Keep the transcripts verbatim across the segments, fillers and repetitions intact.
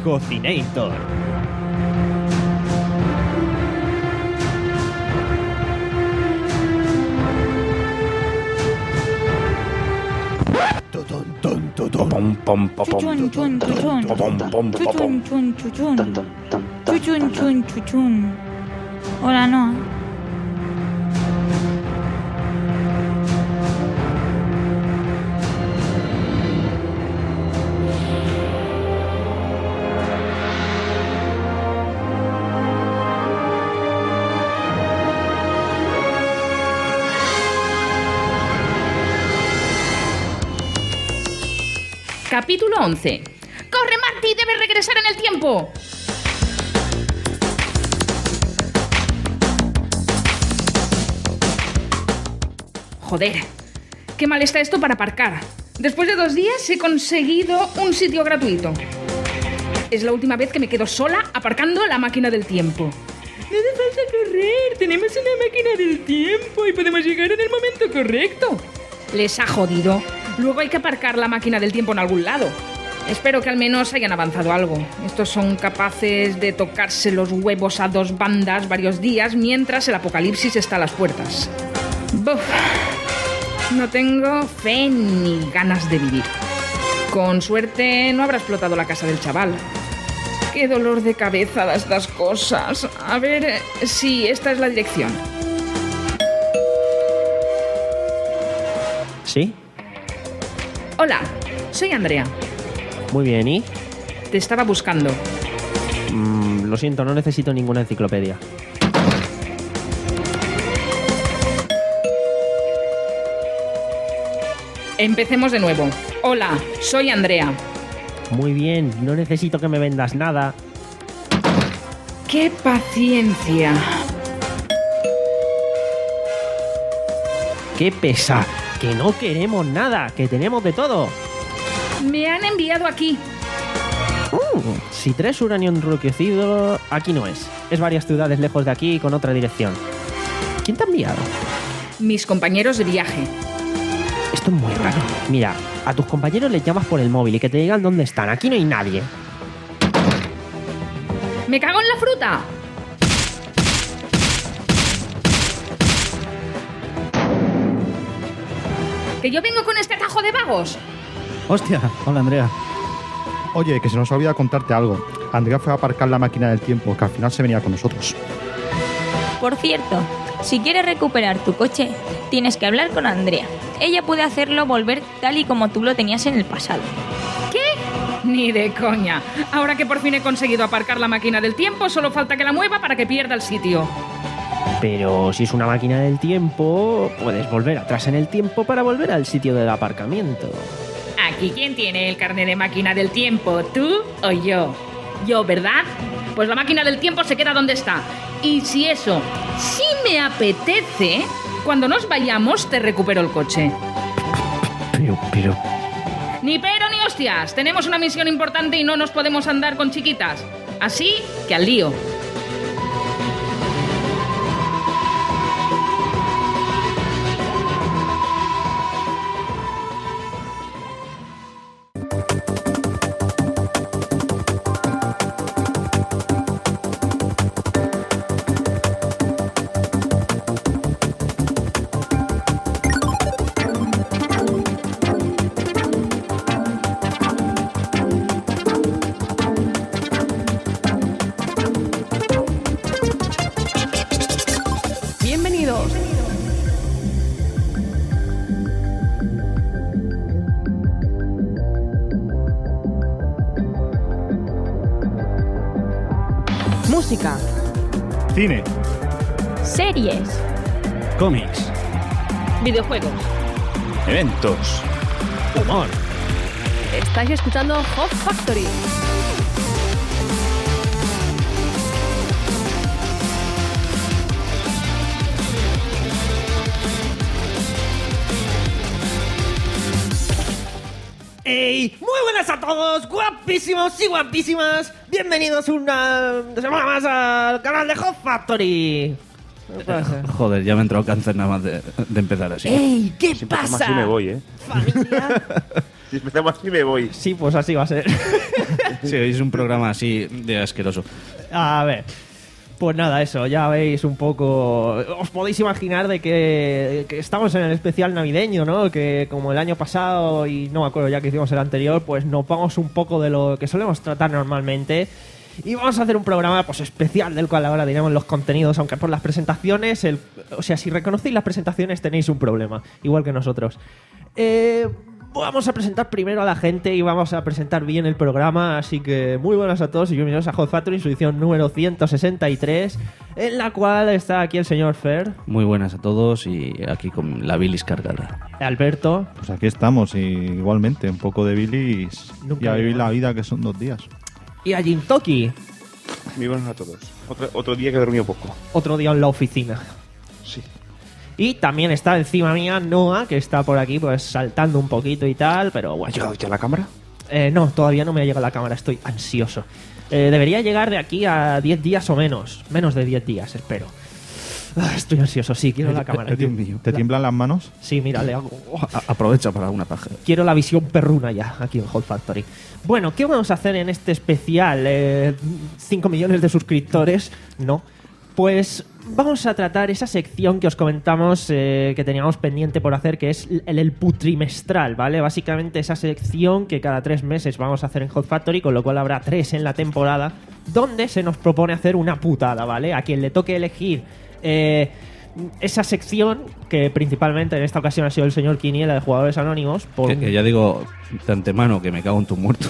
Cocinator. Chuchun, chun, chuchun. Chuchun, chun, chuchun. Chuchun, chun, chuchun. Hola, no. Capítulo once. ¡Corre, Marty! ¡Debes regresar en el tiempo! Joder, qué mal está esto para aparcar. Después de dos días he conseguido un sitio gratuito. Es la última vez que me quedo sola aparcando la máquina del tiempo. No hace falta correr, tenemos una máquina del tiempo y podemos llegar en el momento correcto. Les ha jodido. Luego hay que aparcar la máquina del tiempo en algún lado. Espero que al menos hayan avanzado algo. Estos son capaces de tocarse los huevos a dos bandas varios días mientras el apocalipsis está a las puertas. Buf. No tengo fe ni ganas de vivir. Con suerte no habrá explotado la casa del chaval. Qué dolor de cabeza da estas cosas. A ver si esta es la dirección. ¿Sí? Hola, soy Andrea. Muy bien, ¿y? Te estaba buscando. Mm, lo siento, no necesito ninguna enciclopedia. Empecemos de nuevo. Hola, soy Andrea. Muy bien, no necesito que me vendas nada. ¡Qué paciencia! ¡Qué pesa! Que no queremos nada, que tenemos de todo. Me han enviado aquí. Uh, si traes uranio enriquecido, aquí no es. Es varias ciudades lejos de aquí con otra dirección. ¿Quién te ha enviado? Mis compañeros de viaje. Esto es muy raro. Mira, a tus compañeros les llamas por el móvil y que te digan dónde están. Aquí no hay nadie. ¡Me cago en la fruta! ¿Que yo vengo con este atajo de vagos? Hostia, hola Andrea. Oye, que se nos olvida contarte algo. Andrea fue a aparcar la máquina del tiempo, que al final se venía con nosotros. Por cierto, si quieres recuperar tu coche, tienes que hablar con Andrea. Ella puede hacerlo volver tal y como tú lo tenías en el pasado. ¿Qué? Ni de coña. Ahora que por fin he conseguido aparcar la máquina del tiempo, solo falta que la mueva para que pierda el sitio. Pero si es una máquina del tiempo, puedes volver atrás en el tiempo para volver al sitio del aparcamiento. Aquí, ¿quién tiene el carnet de máquina del tiempo? ¿Tú o yo? Yo, ¿verdad? Pues la máquina del tiempo se queda donde está. Y si eso, si me apetece, cuando nos vayamos te recupero el coche. Pero, pero... Ni pero ni hostias. Tenemos una misión importante y no nos podemos andar con chiquitas. Así que al lío. Música. Cine. Series. Cómics. Videojuegos. Eventos. Humor. Estáis escuchando Hot Factory. ¡Ey! ¡Muy buenas a todos! ¡Guapísimos y guapísimas! Bienvenidos una semana más al canal de Hot Factory. ¿Qué pasa? Joder, ya me ha entrado cáncer nada más de, de empezar así. ¡Ey! ¿Qué Si pasa? empezamos así me voy, ¿eh? ¿Familia? Si empezamos así me voy. Sí, pues así va a ser. Sí, es un programa así de asqueroso. A ver, pues nada, eso, ya veis un poco... Os podéis imaginar de que, que estamos en el especial navideño, ¿no? Que como el año pasado, y no me acuerdo ya que hicimos el anterior, pues nos vamos un poco de lo que solemos tratar normalmente. Y vamos a hacer un programa pues especial del cual ahora diremos los contenidos, aunque por las presentaciones, el, o sea, si reconocéis las presentaciones tenéis un problema, igual que nosotros. Eh... Vamos a presentar primero a la gente y vamos a presentar bien el programa, así que muy buenas a todos y bienvenidos a Hot Factory, su edición número ciento sesenta y tres, en la cual está aquí el señor Fer. Muy buenas a todos y aquí con la bilis cargada. Alberto. Pues aquí estamos, y igualmente, un poco de bilis Nunca y a vivir había. la vida, que son dos días. Y a Jintoki, Muy buenas a todos. Otro, otro día que he dormido poco. otro día en la oficina. Sí. Y también está encima mía Noah, que está por aquí pues saltando un poquito y tal, pero ¿Ha bueno. llegado ya la cámara? Eh, no, todavía no me ha llegado la cámara, estoy ansioso. Eh, debería llegar de aquí a diez días o menos. Menos de diez días, espero. Ah, estoy ansioso, sí, quiero la cámara. Dios mío. ¿Te tiemblan las manos? Sí, mira, le hago... oh, A- aprovecha para una paja. quiero la visión perruna ya, aquí en Hot Factory. Bueno, ¿qué vamos a hacer en este especial? Eh, ¿cinco millones de suscriptores? No. Pues vamos a tratar esa sección que os comentamos eh, que teníamos pendiente por hacer, que es el, el putrimestral, ¿vale? Básicamente esa sección que cada tres meses vamos a hacer en Hot Factory, con lo cual habrá tres en la temporada, donde se nos propone hacer una putada, ¿vale? A quien le toque elegir eh, esa sección, que principalmente en esta ocasión ha sido el señor Quiniela de Jugadores Anónimos, por Que, un- que ya digo de antemano que me cago en tu muerto.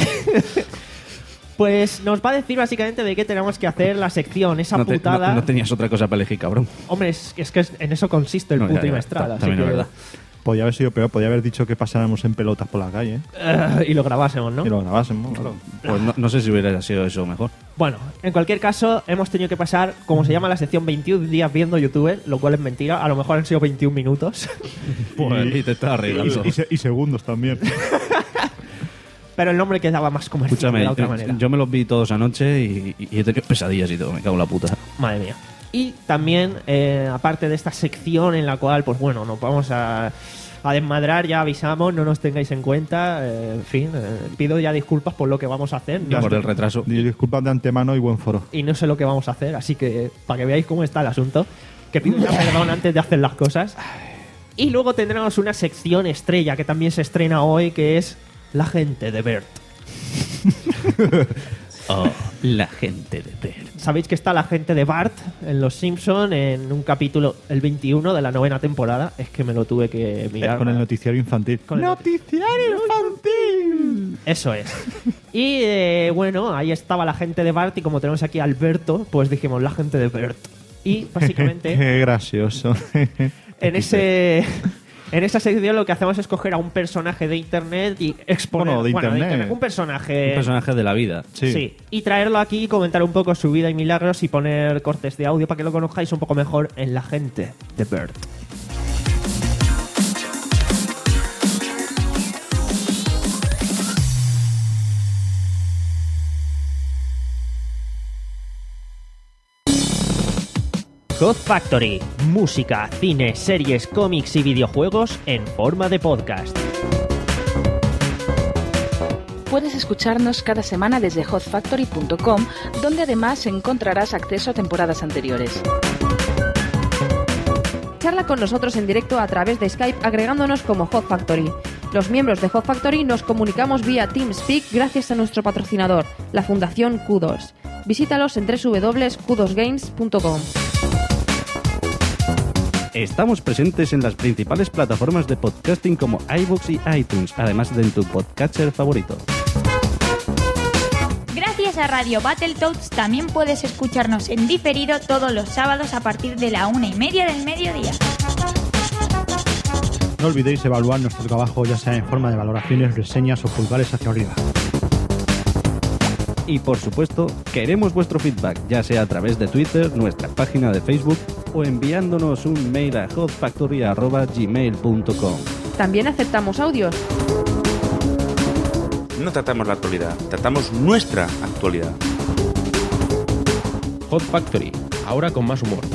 pues nos va a decir básicamente de qué tenemos que hacer la sección, esa No, te- putada. no- no tenías otra cosa para elegir, cabrón. Hombre, es, es que es- en eso consiste el No, ya, ya, putrimestral. ta- así también es que- verdad. Podría haber sido peor, podría haber dicho que pasáramos en pelotas por la calle, ¿eh? Eh, y lo grabásemos, ¿no? Y lo grabásemos, claro. Pues no, no sé si hubiera sido eso mejor. Bueno, en cualquier caso, hemos tenido que pasar, como se llama la sección, veintiún días viendo YouTube, lo cual es mentira. A lo mejor han sido veintiún minutos. Pues, y te estás arreglando. Y, y se- y segundos también. Pero el nombre quedaba más comercial Escúchame, de la otra yo, manera. yo me los vi todos anoche y, y he tenido pesadillas y todo. Me cago en la puta. Madre mía. Y también, eh, aparte de esta sección en la cual, pues bueno, nos vamos a, a desmadrar, ya avisamos, no nos tengáis en cuenta. eh, en fin, eh, pido ya disculpas por lo que vamos a hacer. Ya No por sé- el retraso. Y disculpas de antemano y buen foro. y no sé lo que vamos a hacer, así que para que veáis cómo está el asunto, que pido ya perdón antes de hacer las cosas. Y luego tendremos una sección estrella que también se estrena hoy, que es La gente de Bert. Oh, la gente de Bert. Sabéis que está la gente de Bart en Los Simpson en un capítulo, el veintiuno de la novena temporada. Es que me lo tuve que mirar. Eh, con el noticiario infantil. Con el ¡Noticiario infantil! Eso es. Y eh, bueno, ahí estaba la gente de Bart y como tenemos aquí a Alberto, pues dijimos la gente de Bert. Y básicamente Qué gracioso. en ese en esa sección lo que hacemos es coger a un personaje de internet y exponer Bueno, de internet. un personaje, Un personaje de la vida. sí. Sí. y traerlo aquí y comentar un poco su vida y milagros y poner cortes de audio para que lo conozcáis un poco mejor en la gente de Bert. Hot Factory, música, cine, series, cómics y videojuegos en forma de podcast. Puedes escucharnos cada semana desde hot factory punto com, donde además encontrarás acceso a temporadas anteriores. Charla con nosotros en directo a través de Skype agregándonos como Hot Factory. Los miembros de Hot Factory nos comunicamos vía TeamSpeak gracias a nuestro patrocinador, la Fundación Q dos. Visítalos en doble u doble u doble u punto q dos games punto com. Estamos presentes en las principales plataformas de podcasting como iVoox y iTunes, además de en tu podcatcher favorito. Gracias a Radio Battletoads también puedes escucharnos en diferido todos los sábados a partir de la una y media del mediodía. No olvidéis evaluar nuestro trabajo ya sea en forma de valoraciones, reseñas o pulgares hacia arriba. Y por supuesto, queremos vuestro feedback, ya sea a través de Twitter, nuestra página de Facebook o enviándonos un mail a hotfactory arroba gmail punto com. También aceptamos audios. No tratamos la actualidad, tratamos nuestra actualidad. Hot Factory, ahora con más humor.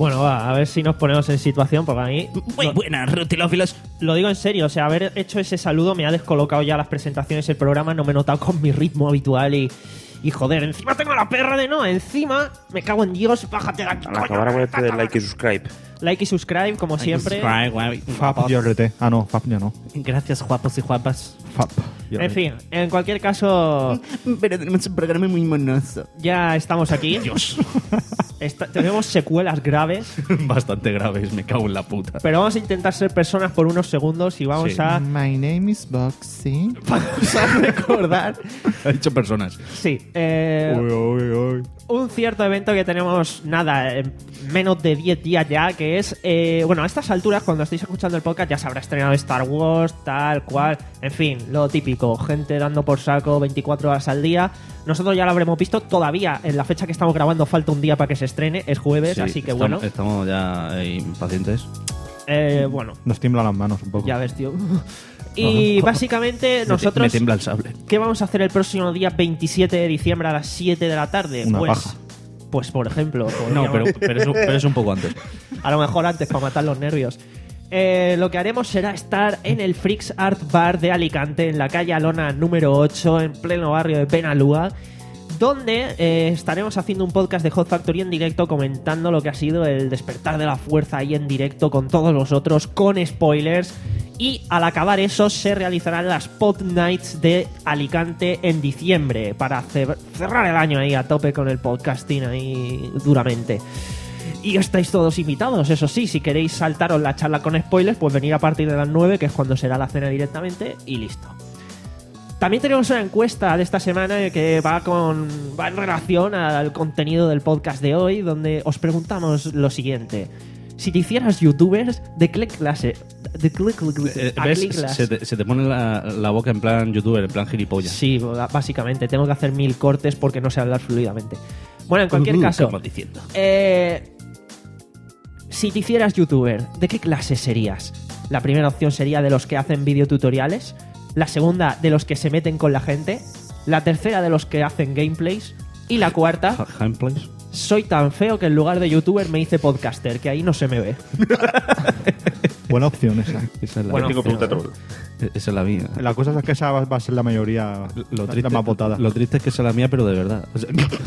Bueno, va, a ver si nos ponemos en situación, porque a mí... Muy lo, buenas, rutilófilos. lo digo en serio, o sea, haber hecho ese saludo me ha descolocado ya las presentaciones del programa, no me he notado con mi ritmo habitual y... Y joder, encima tengo la perra de no, encima me cago en Dios, bájate de aquí. Al acabar acuérdate de like y subscribe. Like y subscribe, como siempre. Fab y R T. Ah, no, Fab ya no. Gracias, guapos y guapas. Fab. En fin, en cualquier caso, Pero tenemos un programa muy monoso. ya estamos aquí. Dios. Esta- tenemos secuelas graves, Bastante graves, me cago en la puta. pero vamos a intentar ser personas por unos segundos y vamos Sí. a, My name is Boxy. vamos a recordar, Ha dicho personas. sí, eh, Uy, uy, uy. un cierto evento que tenemos, nada, en menos de diez días ya, que es, eh, bueno, a estas alturas, cuando estéis escuchando el podcast, ya se habrá estrenado Star Wars, tal cual, en fin, lo típico, gente dando por saco veinticuatro horas al día. Nosotros ya lo habremos visto, todavía en la fecha que estamos grabando falta un día para que se estrene, es jueves, Sí, así que estamos, bueno, Estamos ya eh, impacientes. eh, bueno, Nos tiemblan las manos un poco. ya ves, tío. Y básicamente Me nosotros, tiembla el sable. ¿qué vamos a hacer el próximo día veintisiete de diciembre a las siete de la tarde? Una pues, paja. pues por ejemplo, No, pero, podríamos- pero, es, un- pero es un poco antes. a lo mejor antes para matar los nervios. Eh, lo que haremos será estar en el Freaks Art Bar de Alicante, en la calle Alona número ocho, en pleno barrio de Benalúa, donde eh, estaremos haciendo un podcast de Hot Factory en directo comentando lo que ha sido el despertar de la fuerza ahí en directo con todos vosotros, con spoilers. Y al acabar eso se realizarán las Pod Nights de Alicante en diciembre para cer- cerrar el año ahí a tope con el podcasting ahí duramente. Y estáis todos invitados, eso sí, si queréis saltaros la charla con spoilers, pues venir a partir de las nueve, que es cuando será la cena directamente, y listo. También tenemos una encuesta de esta semana que va con va en relación al contenido del podcast de hoy, donde os preguntamos lo siguiente: si te hicieras youtubers, ¿de qué clase? ¿De qué, Eh, a ¿ves? qué clase? Se te, se te pone la, la boca en plan youtuber, en plan gilipollas. Sí, básicamente, tengo que hacer mil cortes porque no sé hablar fluidamente. Bueno, en cualquier Uh, caso, como diciendo. eh, si te hicieras youtuber, ¿de qué clase serías? La primera opción sería de los que hacen videotutoriales, la segunda de los que se meten con la gente, la tercera de los que hacen gameplays y la cuarta, Ha- Gameplays. soy tan feo que en lugar de youtuber me hice podcaster, que ahí no se me ve. Buena opción esa. Esa es la, Bueno, Tengo pregunta troll. esa es la mía. La cosa es que esa va va a ser la mayoría, Lo la- triste, la más votada. lo triste es que esa es la mía, pero de verdad. O sea,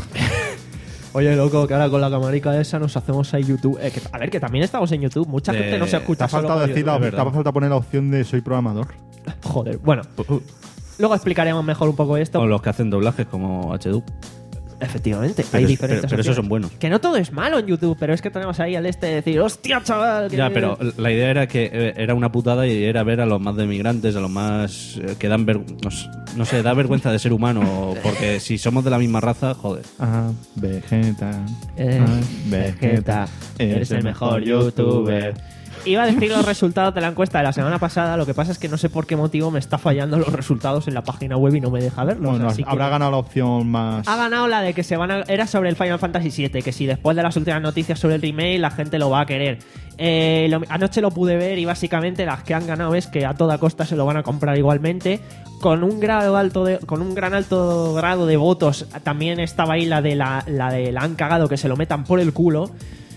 Oye, loco, que ahora con la camarica esa nos hacemos ahí YouTube. Eh, que- a ver, que también estamos en YouTube. Mucha De- gente no se Te escucha ha solo faltado por decir la, YouTube. te ha faltado poner la opción de soy programador. Joder, bueno. Luego explicaremos mejor un poco esto. o los que hacen doblajes como H D U. Efectivamente, Pero hay es- diferentes pero- pero esos opciones. son buenos. Que no todo es malo en YouTube, pero es que tenemos ahí al este de decir, hostia, chaval. que- Ya, pero la idea era que eh, era una putada y era ver a los más demigrantes, a los más eh, que dan ver, no, sé- no sé, da vergüenza de ser humano, porque si somos de la misma raza, joder. Ah, Vegeta. Eh, Ah, Vegeta, eres el mejor youtuber. Iba a decir los resultados de la encuesta de la semana pasada, lo que pasa es que no sé por qué motivo me está fallando los resultados en la página web y no me deja verlos. Bueno, así que- habrá ganado la opción más. Ha ganado la de que se van a... Era sobre el Final Fantasy siete, que si después de las últimas noticias sobre el remake la gente lo va a querer. Eh, lo- anoche lo pude ver y básicamente las que han ganado es que a toda costa se lo van a comprar igualmente. Con un grado alto de, con un gran alto grado de votos también estaba ahí la de la, la de la han cagado, que se lo metan por el culo.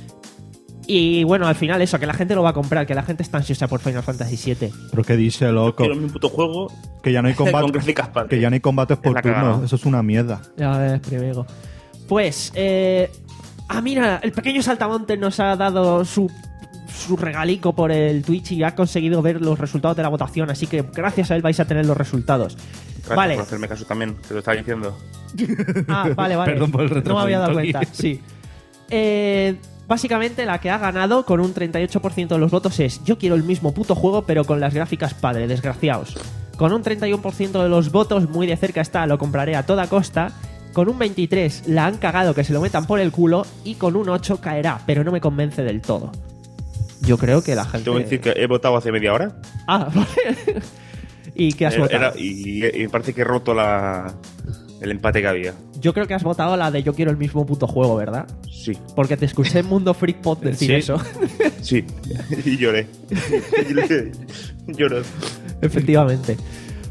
Y bueno, al final eso, que la gente lo va a comprar, que la gente está ansiosa por Final Fantasy siete. Pero qué dice, loco. Quiero mi puto juego Que ya no hay con combate. gráficas padres. Que ya no hay combates por la cagada. turno. Eso es una mierda. Ya ves, primero. Pues, eh... Ah, mira, el pequeño Saltamontes nos ha dado su, su regalico por el Twitch y ha conseguido ver los resultados de la votación, así que gracias a él vais a tener los resultados. Gracias Vale. por hacerme caso también, te lo estaba diciendo. Ah, vale, vale. Perdón por el retraso, No me había dado Tony. cuenta, sí. Eh... Básicamente la que ha ganado con un treinta y ocho por ciento de los votos es yo quiero el mismo puto juego pero con las gráficas padre, desgraciados. Con un treinta y uno por ciento de los votos muy de cerca está lo compraré a toda costa. Con un veintitrés la han cagado que se lo metan por el culo y con un ocho caerá, pero no me convence del todo. Yo creo que la gente... Tengo que decir que he votado hace media hora. Ah, vale. ¿Y qué has Era- votado? era- y, y me parece que he roto la, el empate que había. Yo creo que has votado la de yo quiero el mismo puto juego, ¿verdad? Sí, Porque te escuché en Mundo Freak Pod decir Sí. eso. sí. Y lloré. Lloré. Efectivamente.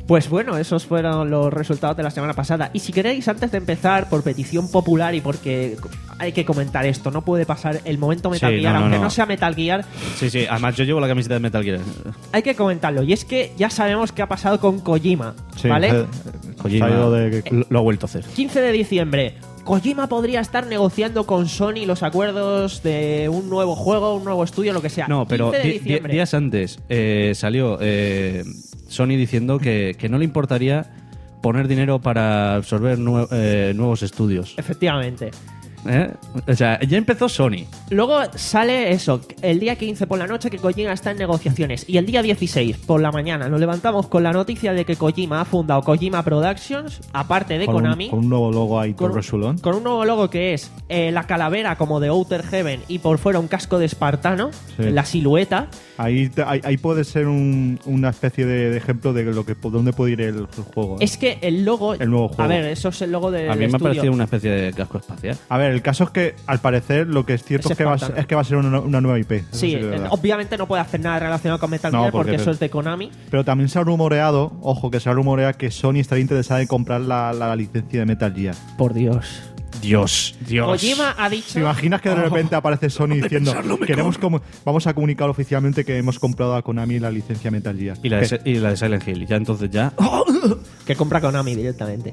Pues bueno, esos fueron los resultados de la semana pasada. Y si queréis, antes de empezar, por petición popular y porque hay que comentar esto, no puede pasar el momento Metal Sí, Gear, no, no, aunque no. no sea Metal Gear, Sí, sí, además yo llevo la camiseta de Metal Gear. hay que comentarlo. Y es que ya sabemos qué ha pasado con Kojima, Sí, ¿vale? eh, Kojima se ha ido de- lo, lo ha vuelto a hacer. quince de diciembre. Kojima podría estar negociando con Sony los acuerdos de un nuevo juego, un nuevo estudio, lo que sea. No, pero quince de di- di- diciembre. días antes eh, salió eh, Sony diciendo que, que no le importaría poner dinero para absorber nue- eh, nuevos estudios. Efectivamente. ¿Eh? O sea, ya empezó Sony. Luego sale eso, el día quince por la noche que Kojima está en negociaciones. Y el día dieciséis por la mañana nos levantamos con la noticia de que Kojima ha fundado Kojima Productions, aparte de con, un, Konami. con un nuevo logo ahí, todo Con, resulón. con un nuevo logo que es eh, la calavera como de Outer Heaven y por fuera un casco de espartano, Sí. la silueta. Ahí, te- ahí, ahí puede ser un- una especie de, de ejemplo de lo que dónde puede ir el, el juego. ¿eh? Es que el logo... El nuevo juego. A ver, eso es el logo del A mí me ha estudio. parecido una especie de casco espacial. A ver, el caso es que al parecer lo que es cierto Es es, que va, a espartano. ser- es que va a ser una, una nueva I P. Eso Sí, que es eh, verdad. obviamente no puede hacer nada relacionado con Metal No, Gear porque, porque- eso es de Konami. Pero también se ha rumoreado, ojo, que se ha rumoreado que Sony estaría interesada en comprar la, la licencia de Metal Gear. Por Dios. Dios, Dios. Kojima ha dicho... ¿Te imaginas que de repente aparece Sony diciendo queremos como, vamos a comunicar oficialmente que hemos comprado a Konami la licencia Metal Gear? Y la, de, ¿Qué? Se- y la de Silent Hill. Ya entonces ya. Que compra Konami directamente.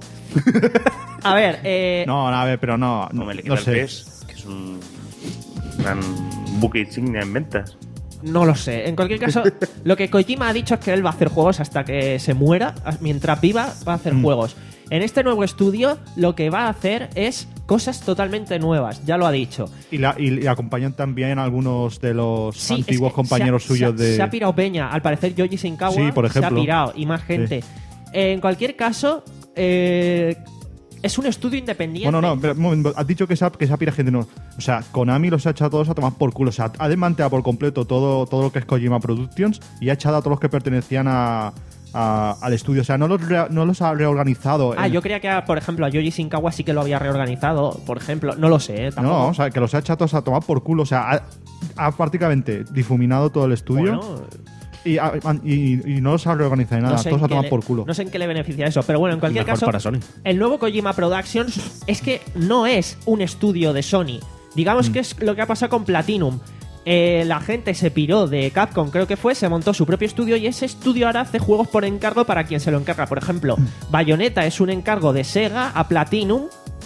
A ver, eh, No, a ver, pero no, No no, me le no queda el sé. P E S, que es un gran buque insignia en ventas. no lo sé. En cualquier caso, lo que Kojima ha dicho es que él va a hacer juegos hasta que se muera. Mientras viva, va a hacer Mm. juegos. En este nuevo estudio, lo que va a hacer es cosas totalmente nuevas. Ya lo ha dicho. Y, la, y le acompañan también algunos de los Sí, antiguos es que compañeros se ha- suyos se ha- de... Se ha pirado Peña. Al parecer, Yoji Shinkawa Sí, por se ha ejemplo. pirado. Y más gente. Eh, en cualquier caso, eh, es un estudio independiente. Bueno, no, pero, un momento, has dicho que se ha, que se ha pirado gente, no. O sea, Konami los ha echado a todos a tomar por culo. O sea, ha desmantelado por completo todo, todo lo que es Kojima Productions y ha echado a todos los que pertenecían a, a- al estudio. O sea, no los, rea- no los ha reorganizado. Ah, en- yo creía que, por ejemplo, a Yoji Shinkawa sí que lo había reorganizado. Por ejemplo, no lo sé, ¿eh? Tampoco. No, o sea, que los ha echado a todos a tomar por culo. O sea, ha, ha prácticamente difuminado todo el estudio Bueno, y, ha- y- y no los ha reorganizado ni nada. no sé Todos en a qué tomar le- por culo. No sé en qué le beneficia eso, pero bueno, en cualquier Mejor caso, para Sony. el nuevo Kojima Productions es que no es un estudio de Sony. Digamos que es lo que ha pasado con Platinum. Eh, la gente se piró de Capcom, creo que fue, se montó su propio estudio y ese estudio ahora hace juegos por encargo para quien se lo encarga. Por ejemplo, Bayonetta es un encargo de Sega a Platinum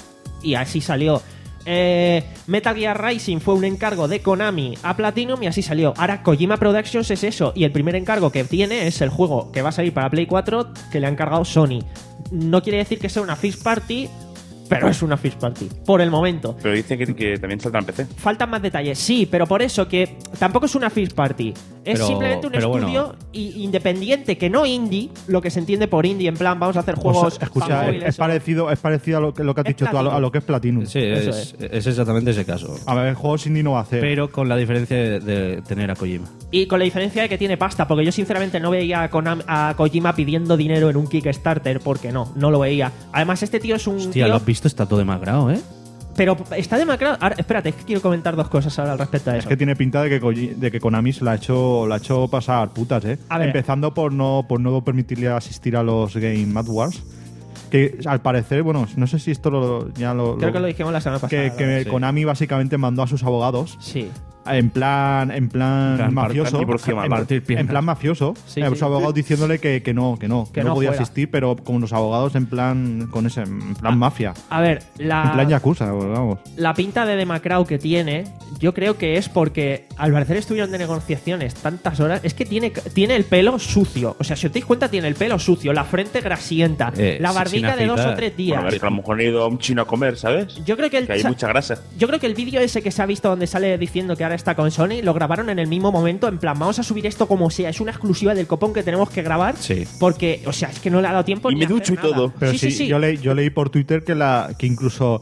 y así salió. Eh, Metal Gear Rising fue un encargo de Konami a Platinum y así salió. Ahora Kojima Productions es eso y el primer encargo que tiene es el juego que va a salir para Play cuatro que le ha encargado Sony. No quiere decir que sea una first party, pero es una first party, por el momento. Pero dicen que, que también saldrá en P C. Faltan más detalles, sí, pero por eso que tampoco es una first party. Es Pero- simplemente un pero estudio bueno. i- independiente, que no indie, lo que se entiende por indie, en plan, vamos a hacer O juegos sea, escucha, para es, móviles es o- parecido, es parecido a lo que, lo que has Es dicho tú, a lo, a lo que es Platinum. Sí, Eso es, es exactamente ese caso. A ver, juegos indie no va a hacer. Pero con la diferencia de, de tener a Kojima. Y con la diferencia de que tiene pasta, porque yo sinceramente no veía a, Konami- a Kojima pidiendo dinero en un Kickstarter, porque no, no lo veía. Además, este tío es un Hostia, tío... lo has visto, está todo demacrado, ¿eh? Pero está demacrado... Ahora, espérate, es que quiero comentar dos cosas ahora al respecto de Es eso. que tiene pinta de que, Koji- de que Konami se la ha hecho, la ha hecho pasar putas, ¿eh? A ver. Empezando por no, por no permitirle asistir a los Game Awards. Que al parecer, bueno, no sé si esto lo, ya lo. Creo que lo dijimos la semana pasada. Que, que sí. Konami básicamente mandó a sus abogados Sí. en plan, en plan, plan mafioso. divorcio, en, mamá. Partir piernas. en plan mafioso. Sí, eh, sí. Los abogados diciéndole que, que no, que no, que, Que no, no podía fuera. asistir, pero como los abogados en plan, con ese, en plan mafia. A ver, la... En plan Yakuza, vamos. La pinta de demacrado que tiene, yo creo que es porque al parecer estuvieron de negociaciones tantas horas. Es que tiene, tiene el pelo sucio. O sea, si os dais cuenta, tiene el pelo sucio, la frente grasienta, Eh, la sin barbica de dos afeitar. o tres días. Bueno, a ver, que a lo mejor han ido a un chino a comer, ¿sabes? Yo creo que el Que hay sa- mucha grasa. Yo creo que el vídeo ese que se ha visto donde sale diciendo que ahora está con Sony lo grabaron en el mismo momento, en plan, vamos a subir esto como sea, es una exclusiva del copón que tenemos que grabar. Sí. Porque, o sea, es que no le ha dado tiempo Y ni me a hacer ducho y nada. todo. Pero sí, sí, sí, sí. Yo, leí, yo leí por Twitter que, la, que incluso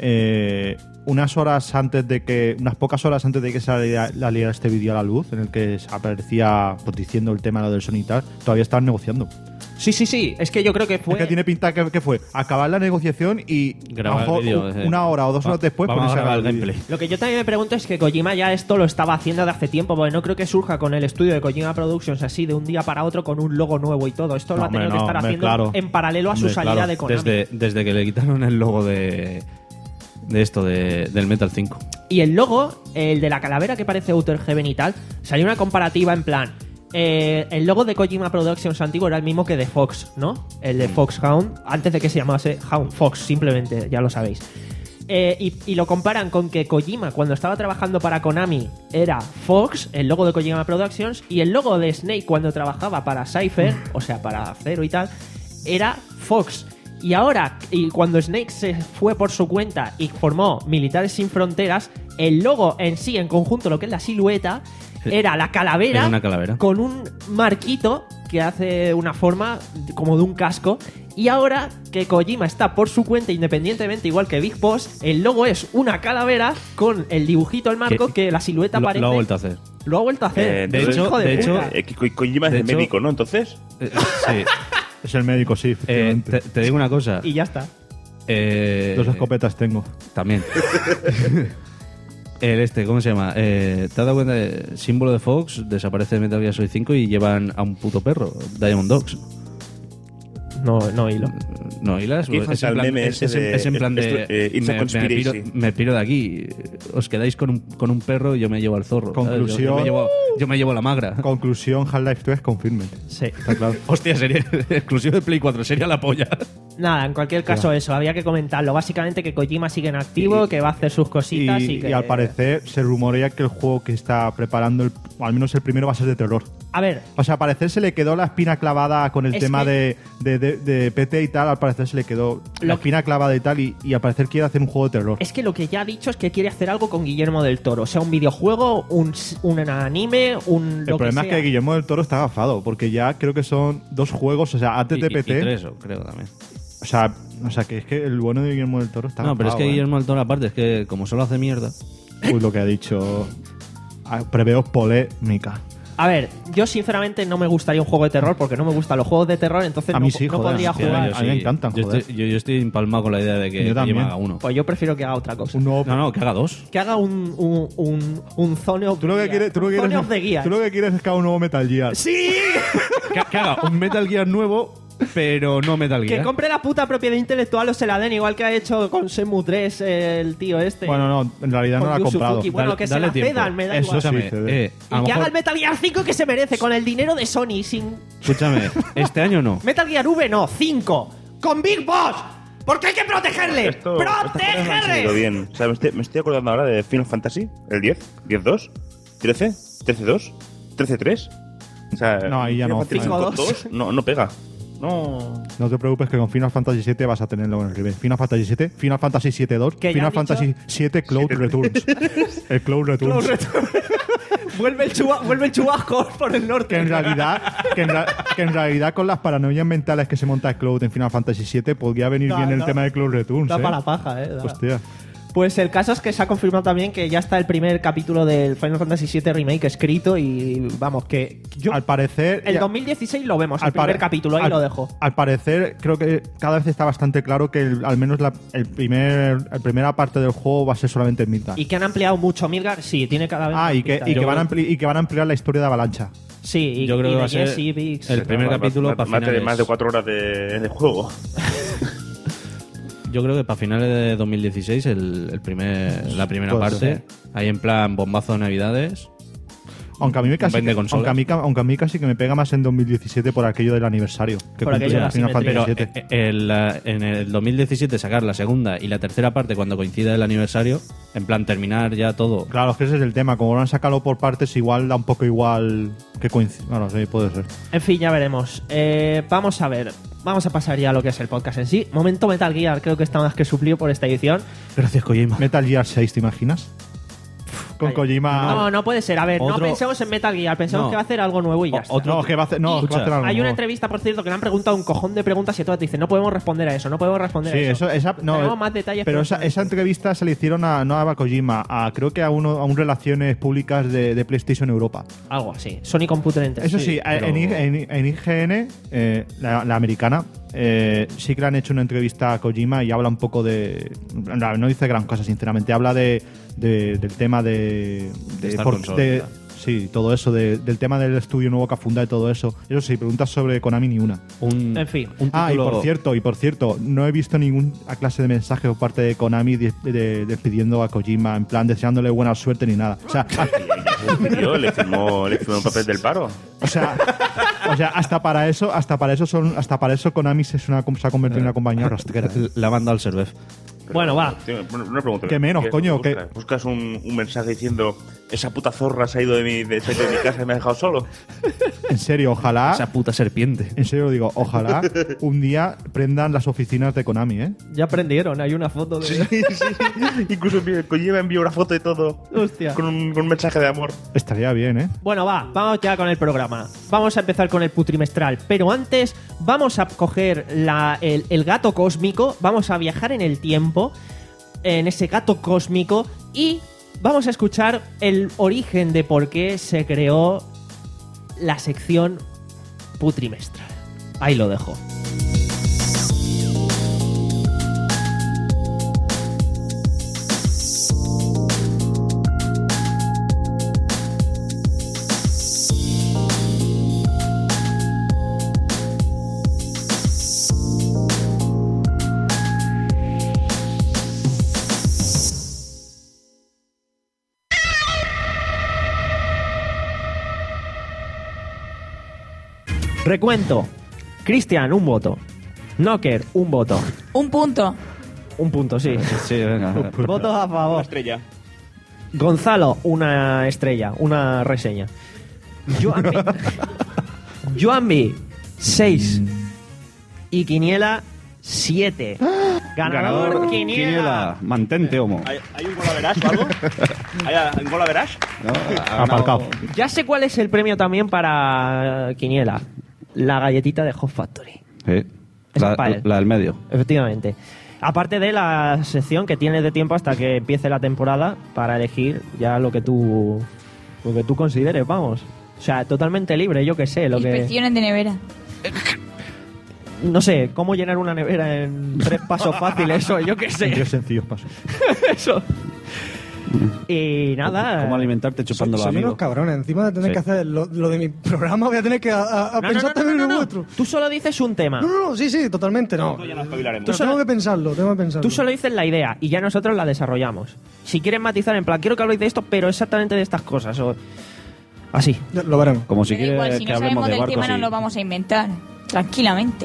eh, unas horas antes de que, unas pocas horas antes de que saliera, saliera este vídeo a la luz, en el que aparecía pues, diciendo el tema de lo del Sony y tal, todavía estaban negociando. Sí, sí, sí. Es que yo creo que fue... Es que tiene pinta que, que fue acabar la negociación y Grabar a lo mejor el vídeo, un- eh. una hora o dos horas Va- después vamos ponerse a grabar grabar el vídeo. gameplay. Lo que yo también me pregunto es que Kojima ya esto lo estaba haciendo de hace tiempo, porque no creo que surja con el estudio de Kojima Productions así de un día para otro con un logo nuevo y todo. Esto lo No, ha tenido hombre, que no, estar hombre, haciendo claro. en paralelo a su Hombre, salida claro, de Konami. Desde, desde que le quitaron el logo de, de esto, de, del Metal cinco. Y el logo, el de la calavera que parece Outer Heaven y tal, salió una comparativa en plan... eh, el logo de Kojima Productions antiguo era el mismo que de Fox, ¿no? El de Foxhound, antes de que se llamase Hound Fox, simplemente, ya lo sabéis. Eh, y, y lo comparan con que Kojima, cuando estaba trabajando para Konami, era Fox, el logo de Kojima Productions, y el logo de Snake cuando trabajaba para Cypher, o sea, para Zero y tal, era Fox. Y ahora, y cuando Snake se fue por su cuenta y formó Militares Sin Fronteras, el logo en sí, en conjunto, lo que es la silueta, era la calavera, Era una calavera. con un marquito que hace una forma como de un casco. Y ahora que Kojima está por su cuenta independientemente, igual que Big Boss, el logo es una calavera con el dibujito al marco que, Que- la silueta Lo, parece... lo ha vuelto a hacer. Lo ha vuelto a hacer. Eh, de Es un hecho- hijo de hecho- puta. Eh, que Ko- Kojima es De el hecho- médico, ¿no? Entonces. Eh, sí. Es el médico, sí, Eh, efectivamente. te, te digo una cosa. Y ya está. Eh, Dos escopetas tengo. También. El este, ¿cómo se llama? Eh, ¿Te has dado cuenta? De símbolo de Fox, desaparece de Metal Gear Solid cinco y llevan a un puto perro, Diamond Dogs. No, no hilo. No, y las Aquí es, falta en el plan, meme es, ese es en- de- es en plan de esto, eh, it's a me, me conspiracy. piro, me piro de aquí. Os quedáis con un, con un perro y yo me llevo al zorro. ¿sabes? Yo- Yo, Conclusión. me llevo, yo me llevo la magra. Conclusión, Half-Life tres confirmed. Sí. Está claro. Hostia, sería exclusivo de Play cuatro, sería la polla. Nada, en cualquier caso eso, había que comentarlo. Básicamente que Kojima sigue en activo, Y- que va a hacer sus cositas y, Y, que... y al parecer se rumorea que el juego que está preparando, el- o al menos el primero, va a ser de terror. A ver, O sea, al parecer se le quedó la espina clavada con el Es tema que- de, de, de- de P T y tal. Al parecer se le quedó la Lo- espina clavada y tal. Y, y al parecer quiere hacer un juego de terror. es que lo que ya ha dicho es que quiere hacer algo con Guillermo del Toro. O sea, un videojuego, un, un anime, un... El lo problema que es que sea. Guillermo del Toro está agafado, porque ya creo que son dos juegos, o sea, antes Y, de y- P y T. tres, o creo también. O sea, o sea, que es que el bueno de Guillermo del Toro está No, pero es que agafado, ¿eh? Guillermo del Toro, aparte, es que como solo hace mierda. Uy, lo que ha dicho. Ah, Preveo polémica. A ver, yo sinceramente no me gustaría un juego de terror porque no me gustan los juegos de terror, entonces A no, mí sí, no joder, podría hostia, jugar. yo- a mí me encantan, yo joder. estoy, yo, yo estoy empalmado con la idea de que Yo también. Kojima haga uno. Pues yo prefiero que haga otra cosa. Un nuevo. No, no, que haga dos. Que haga un, un, un, un Zone of Tú lo que Gear. quieres, tú lo que Un Zone quieres, of the Gears. tú lo que quieres es que haga un nuevo Metal Gear. ¡Sí! Que, que haga un Metal Gear nuevo, pero no Metal Que Gear. compre la puta propiedad intelectual o se la den, igual que ha hecho con Shenmue tres el tío este. Bueno, no, en realidad no Con la ha Yu comprado. Suzuki. Bueno, Dale- que se dale la tiempo. cedan, me da Eso igual. sí, Escúchame, ceder. eh, a Y lo que haga mejor- el Metal Gear cinco que se merece, con el dinero de Sony, sin... Escúchame, este año no. Metal Gear V no, cinco. ¡Con Big Boss! Porque hay que protegerle. Esto, estas cosas no han salido ¡Protegerle! bien. O sea, me, estoy, me estoy acordando ahora de Final Fantasy, el diez, diez dos, trece, trece dos, trece tres. O sea, No, ahí ya Final no. Fantasy cinco dos. dos no, no pega. No. No te preocupes que con Final Fantasy siete vas a tenerlo en el remake. Final Fantasy siete, Final Fantasy siete dos, Que ya Final han dicho- Fantasy siete Cloud Returns. El Cloud Returns. vuelve, el chuba- vuelve el chubasco por el norte. Que en realidad, que en, ra- que en realidad con las paranoias mentales que se monta Cloud en Final Fantasy siete podría venir No, bien el no. tema de Cloud Returns. Da ¿eh? para la paja, eh. da. Hostia. Pues el caso es que se ha confirmado también que ya está el primer capítulo del Final Fantasy siete Remake escrito y vamos, que yo... Al parecer. El ya- dos mil dieciséis lo vemos, el al primer pare- capítulo, ahí al- lo dejo. Al parecer, creo que cada vez está bastante claro que el- al menos la el primer, la primera parte del juego va a ser solamente el Midgard. Y que han ampliado mucho Midgar, sí, tiene cada vez Ah, más y que, pinta. y, que Yo van a creo- ampli- y que van a ampliar la historia de Avalancha. Sí, y, Yo creo y que de va a ser Jesse, Biggs. el primer Va- va- capítulo va- para va a tener finales. más de cuatro horas de, de juego. Yo creo que para finales de dos mil dieciséis el, el primer, la primera Puede parte, ser. ahí en plan bombazo de navidades. Aunque a mí me casi, Vende consolas. aunque a mí, ca- aunque a mí casi que me pega más en dos mil diecisiete por aquello del aniversario. Que Por aquello cumple de la Final Fantasy Pero simetría. siete. eh, el, eh, en el dos mil diecisiete sacar la segunda y la tercera parte cuando coincida el aniversario, en plan terminar ya todo. Claro, es que ese es el tema. Como lo han sacado por partes, igual da un poco igual que coincide. Bueno, sí, puede ser. En fin, ya veremos. Eh, vamos a ver. Vamos a pasar ya a lo que es el podcast en sí. Momento Metal Gear, creo que está más que suplido por esta edición. Gracias, Kojima. Metal Gear seis, ¿te imaginas? con Calla. Kojima. No, no puede ser. A ver, no Otro- pensemos en Metal Gear, pensemos No. que va a hacer algo nuevo y ya O- está. otro- No, que va a hacer, no, Y que va a hacer algo hay una nuevo. entrevista, por cierto, que le han preguntado un cojón de preguntas y todas te dicen, no podemos responder a eso, no podemos responder Sí, a eso. eso, esa, no, Tenemos más detalles. pero que esa, no- esa entrevista se le hicieron a, no a Kojima, a, creo que a, uno, a un relaciones públicas de, de PlayStation Europa. Algo así. Sony Computer Entertainment. Eso sí, pero- en, I- en, en I G N, eh, la, la americana, eh, sí que le han hecho una entrevista a Kojima y habla un poco de... No, no dice gran cosa, sinceramente. Habla de, de- del tema de... de, Star por- Console, de- ¿verdad? sí, todo eso, de- del tema del estudio nuevo que ha fundado y todo eso. Eso sí, preguntas sobre Konami ni una. Un, En fin. un Ah, y título- por cierto, y por cierto, no he visto ninguna clase de mensaje por parte de Konami de- de- despidiendo a Kojima, en plan deseándole buena suerte ni nada. O sea, Yo le firmó, le firmó el papel del paro. o sea, o sea, hasta para eso, hasta para eso son, hasta para eso Konami se, es una, se ha convertido en una compañía rastrera. La banda al Servef. Bueno, va. Tío, una una pregunta. Que menos, ¿Qué coño, buscas? que- ¿Buscas un, un mensaje diciendo esa puta zorra se ha ido de mi, de, se ha ido de mi casa y me ha dejado solo? En serio, ojalá, Esa puta serpiente. en serio digo, ojalá un día prendan las oficinas de Konami, ¿eh? Ya aprendieron, hay una foto de... Sí, sí. Incluso envió- Kojima envió una foto y todo. Hostia. Con un, con un mensaje de amor. Estaría bien, ¿eh? Bueno, va, vamos ya con el programa. Vamos a empezar con el putrimestral. Pero antes vamos a coger la- el, el gato cósmico, vamos a viajar en el tiempo, en ese gato cósmico, y vamos a escuchar el origen de por qué se creó la sección putrimestral. Ahí lo dejo. Recuento. Cristian, un voto. Knocker, un voto. Un punto. Un punto, sí. Sí, venga. Votos a favor. Estrella. Gonzalo, una estrella, una reseña. Joanby, Joanby seis. Y Quiniela, siete. Ganador, Quiniela. Quiniela. Mantente, homo. ¿Hay, hay un gol a verás o algo? ¿Hay un gol a verás? No, ha Aparcado. ganado- Ya sé cuál es el premio también para eh, Quiniela. La galletita de Hot Factory. Sí. Esa La, es para él. la del medio. Efectivamente. Aparte de la sección que tienes de tiempo hasta que empiece la temporada para elegir ya lo que tú lo que tú consideres, vamos. O sea, totalmente libre, yo que sé, lo que Inspecciones de nevera. no sé, cómo llenar una nevera en tres pasos fáciles, eso, yo que En sé. tres sencillos pasos. Eso. Y nada. ¿Cómo alimentarte chupando los Soy unos amigos? cabrones. Encima de tener Sí. que hacer lo, lo de mi programa, voy a tener que a, a- a No, no, pensar no, no, también no, en no, lo no. vuestro. Tú solo dices un tema. No, no, no, sí, sí, totalmente no. Ya nos espabilaremos. Pero solo- tengo que pensarlo, tengo que pensarlo. Tú solo dices la idea y ya nosotros la desarrollamos. Si quieres matizar en plan, quiero que habléis de esto, pero exactamente de estas cosas o así. Ya, lo veremos. Como si Me da quieres igual, si que no hablemos sabemos de del barcos tema no y- lo vamos a inventar. Tranquilamente.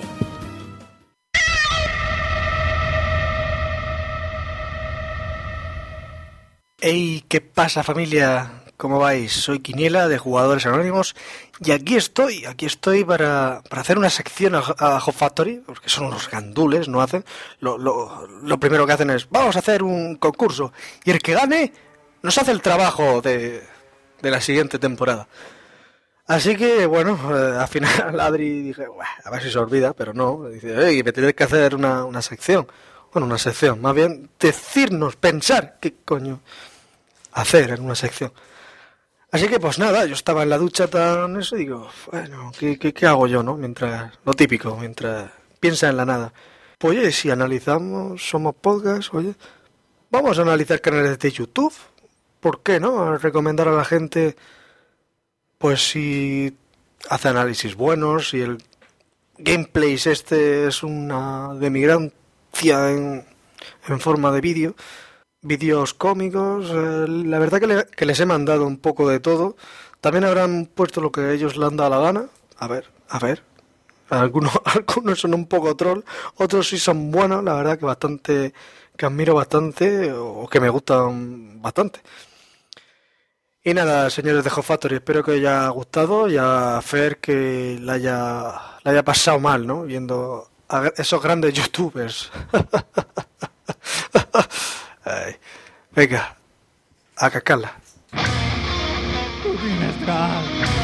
Hey, ¿qué pasa familia? ¿Cómo vais? Soy Quiniela de Jugadores Anónimos y aquí estoy, aquí estoy para, para hacer una sección a, a Hot Factory, porque son unos gandules, no hacen. Lo, lo, lo primero que hacen es, vamos a hacer un concurso y el que gane nos hace el trabajo de, de la siguiente temporada. Así que, bueno, eh, al final Adri dije, "Buah, a ver si se olvida", pero no, dice, hey, me tenéis que hacer una, una sección. Bueno, una sección, más bien decirnos, pensar qué coño hacer en una sección. Así que pues nada, yo estaba en la ducha tan eso y digo, bueno, ¿qué, qué, qué hago yo, no? Mientras, lo típico, mientras piensa en la nada. Pues oye, si analizamos, somos podcast, oye, vamos a analizar canales de YouTube. ¿Por qué no? A recomendar a la gente, pues si hace análisis buenos, si el gameplay este es una demigrancia en, en forma de vídeo. Vídeos cómicos, eh, la verdad que, le- que les he mandado un poco de todo. También habrán puesto lo que a ellos les han dado la gana. A ver, a ver. Algunos, algunos son un poco troll, otros sí son buenos, la verdad que bastante, que admiro bastante o que me gustan bastante. Y nada, señores de Hot Factory, espero que os haya gustado y a Fer que la haya, la haya pasado mal, ¿no? Viendo a esos grandes youtubers. Ay, venga, a cascarla. Putrimestral.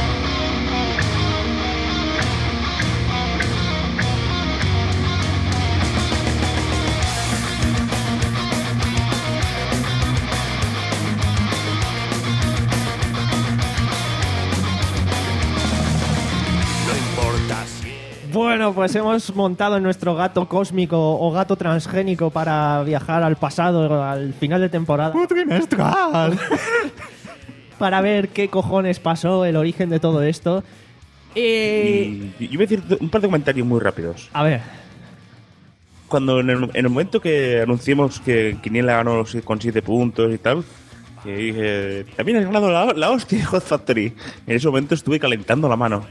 Bueno, pues hemos montado en nuestro gato cósmico o gato transgénico para viajar al pasado, al final de temporada. Putrimestral. Para ver qué cojones pasó, el origen de todo esto. Y... Y, y voy a decir un par de comentarios muy rápidos. A ver. Cuando en el, en el momento que anunciamos que Quiniela ganó los- con siete puntos y tal, que dije, también has ganado la, la hostia de Hot Factory. En ese momento estuve calentando la mano.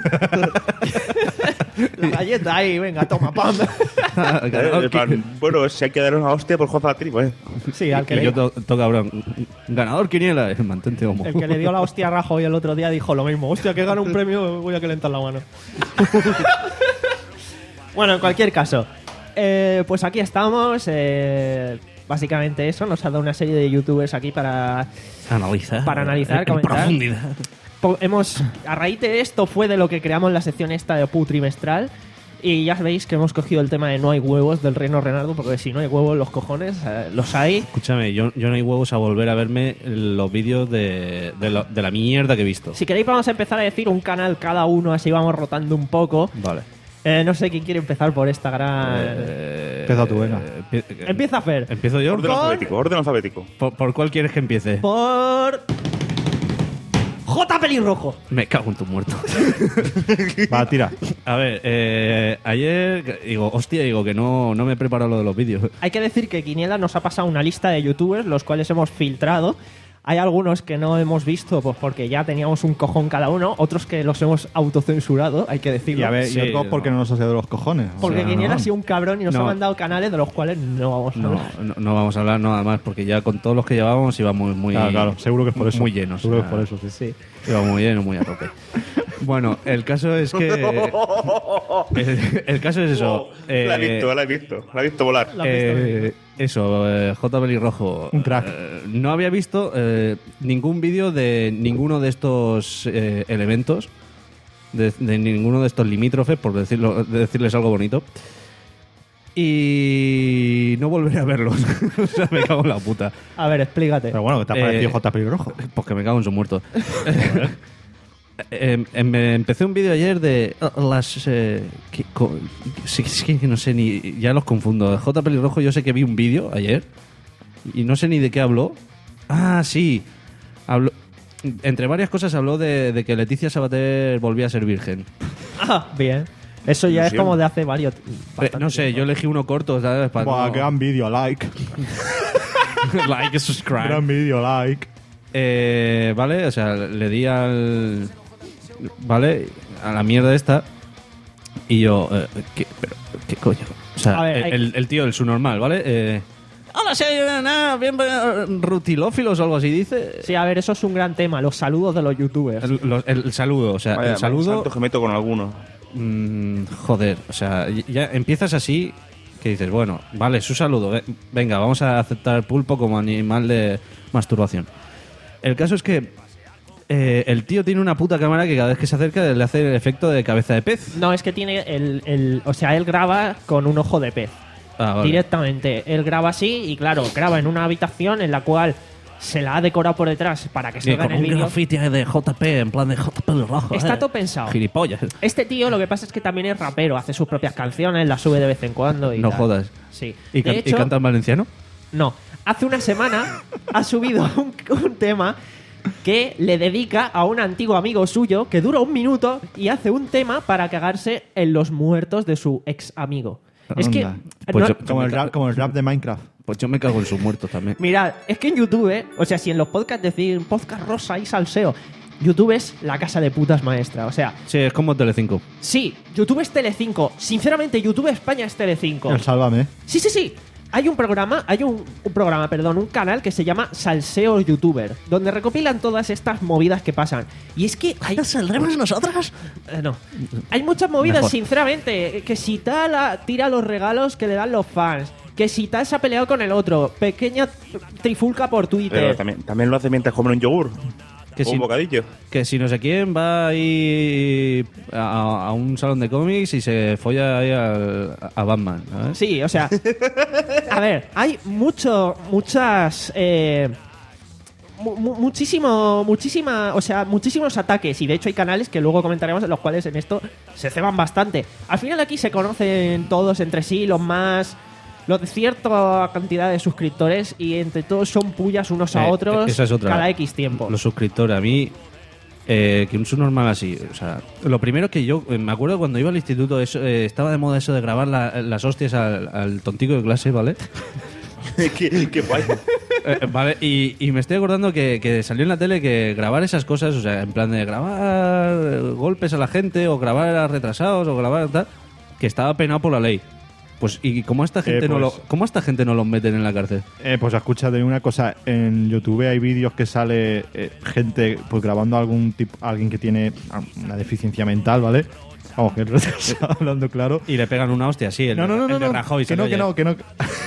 La galleta ahí, venga, toma, pam. Eh, en plan, bueno, si hay que dar una hostia por Hot Factory, pues. Sí, al que, Y le, yo to, to cabrón. Ganador Quiniela, mantente homo. el que le dio la hostia a Rajoy el otro día dijo lo mismo. Hostia, que gana un premio, voy a calentar la mano. Bueno, en cualquier caso, eh, pues aquí estamos. Eh, básicamente eso, nos ha dado una serie de youtubers aquí para, Analizar. para analizar, en comentar. profundidad. Po- hemos, a raíz de esto fue de lo que creamos la sección esta de Putrimestral. Y ya veis que hemos cogido el tema de no hay huevos del Reino Renardo, porque si no hay huevos los cojones, eh, los hay. Escúchame, yo, yo no hay huevos a volver a verme los vídeos de, de, lo- de la mierda que he visto. Si queréis vamos a empezar a decir un canal cada uno, así vamos rotando un poco. Vale. Eh, no sé quién quiere empezar por esta gran... Eh, Empieza tú, venga. eh, empie- Empieza a Fer. ¿Empiezo yo? Orden Con- alfabético, orden alfabético. ¿Por, por cuál quieres que empiece? Por... J. Pelirrojo. Me cago en tu muerto. Va, tira. A ver, eh, ayer digo, hostia, digo que no, no me he preparado lo de los vídeos. Hay que decir que Quiniela nos ha pasado una lista de youtubers, los cuales hemos filtrado. Hay algunos que no hemos visto pues porque ya teníamos un cojón cada uno, otros que los hemos autocensurado, hay que decirlo. Y a ver, Sí, y otros no. porque no nos ha salido de los cojones. O Porque sea, Quiniela no. ha sido un cabrón y nos No. ha mandado canales de los cuales no vamos a No, hablar. no, no vamos a hablar nada más porque ya con todos los que llevábamos iba muy, muy, Claro, claro, seguro que es por eso. muy llenos. Seguro que es o sea, por eso, sí. Sí. Iba muy lleno, muy a tope. Bueno, el caso es que. El, el caso es eso. eh, la he visto, la he visto. La he visto volar. La has visto, eh, eso, eh, J. Pelirrojo. Un crack. Eh, no había visto eh, ningún vídeo de ninguno de estos eh, elementos, de, de ninguno de estos limítrofes, por decirlo, de decirles algo bonito. Y no volveré a verlos. O sea, me cago en la puta. A ver, explícate. Pero bueno, ¿qué te ha Eh, parecido J. Pelirrojo? Pues que me cago en su muerto. Eh, eh, me empecé un vídeo ayer de uh, las... Eh, que, co- sí, es que no sé ni... Ya los confundo. J. Pelirrojo, yo sé que vi un vídeo ayer y no sé ni de qué habló. Ah, sí. Habló, entre varias cosas habló de, de que Leticia Sabater volvía a ser virgen. Ah, bien. Eso ya es Ilusión. como de hace varios... Eh, bastante no sé, tiempo. yo elegí uno corto, ¿sabes? Para Buah, no- gran vídeo, like. like, subscribe. Gran vídeo, like. Eh, vale, o sea, le di al... Vale, a la mierda esta. Y yo, eh, ¿qué, pero, ¿qué coño? O sea, A ver, hay- el, el tío, el su normal, ¿vale? Eh, Hola, soy nada, bien, bien, rutilófilos o algo así dice. Sí, a ver, eso es un gran tema, los saludos de los youtubers. El, los- el- el saludo, o sea, Vaya, el saludo. santo que meto con alguno. mm, joder, o sea, ya empiezas así que dices, bueno, vale, su saludo, ve- venga, vamos a aceptar el pulpo como animal de masturbación. El caso es que eh, el tío tiene una puta cámara que cada vez que se acerca le hace el efecto de cabeza de pez. No, es que tiene el, el... O sea, él graba con un ojo de pez. Ah, vale. Directamente. Él graba así y, claro, graba en una habitación en la cual se la ha decorado por detrás para que Sí, salga en con el un vídeo. graffiti de J P, en plan de J P rojo. Está eh. todo pensado. Gilipollas. Este tío lo que pasa es que también es rapero, hace sus propias canciones, las sube de vez en cuando y No tal. jodas. Sí. ¿Y, de can- hecho, ¿Y canta en valenciano? no. Hace una semana ha subido un, un tema que le dedica a un antiguo amigo suyo que dura un minuto y hace un tema para cagarse en los muertos de su ex amigo. Es que... Anda. Pues no- yo- Como el, rap, como el rap de Minecraft. Pues yo me cago en sus muertos también. Mirad, es que en YouTube, ¿eh? O sea, si en los podcasts decir podcast rosa y salseo, YouTube es la casa de putas maestra. O sea, Sí, es como Telecinco. sí, YouTube es Telecinco. Sinceramente, YouTube España es Telecinco. El Sálvame. Sí, sí, sí. Hay un programa, hay un, un programa, perdón, un canal que se llama Salseo YouTuber, donde recopilan todas estas movidas que pasan. Y es que hay... ¿Saldremos nosotras? Eh, no. Hay muchas movidas, Mejor. sinceramente. Que si tal ah, tira los regalos que le dan los fans. Que si tal se ha peleado con el otro. Pequeña trifulca por Twitter. Pero también, también lo hace mientras comen un yogur. Que O si, un bocadillo. que si no sé quién va ahí a, a un salón de cómics y se folla ahí al- a Batman. ¿sabes? Sí, o sea, a ver, hay mucho, muchas, eh, mu- mu- muchísimo, muchísima, o sea, muchísimos ataques y de hecho hay canales que luego comentaremos en los cuales en esto se ceban bastante. Al final aquí se conocen todos entre sí, los más, los de cierta cantidad de suscriptores y entre todos son pullas unos a Eh, otros esa es otra. cada X tiempo. Los suscriptores, a mí, eh, que un subnormal así, o sea, lo primero que yo, eh, me acuerdo cuando iba al instituto, eso, eh, estaba de moda eso de grabar la- las hostias al, al tontico de clase, ¿vale? qué, qué guay. Eh, vale, y, y me estoy acordando que, que salió en la tele que grabar esas cosas, o sea, en plan de grabar eh, golpes a la gente, o grabar a retrasados, o grabar tal, que estaba penado por la ley. Pues, ¿y cómo a esta gente, Eh, no, pues- lo, cómo a esta gente no los meten en la cárcel? Eh, pues escucha de una cosa, en YouTube hay vídeos que sale eh, gente pues grabando a algún tipo, alguien que tiene una deficiencia mental, ¿vale? Vamos, que retrasado, hablando claro. Y le pegan una hostia así, el, No, no, no, el no, de no, Rajoy. que se no, le que oye. no, que no.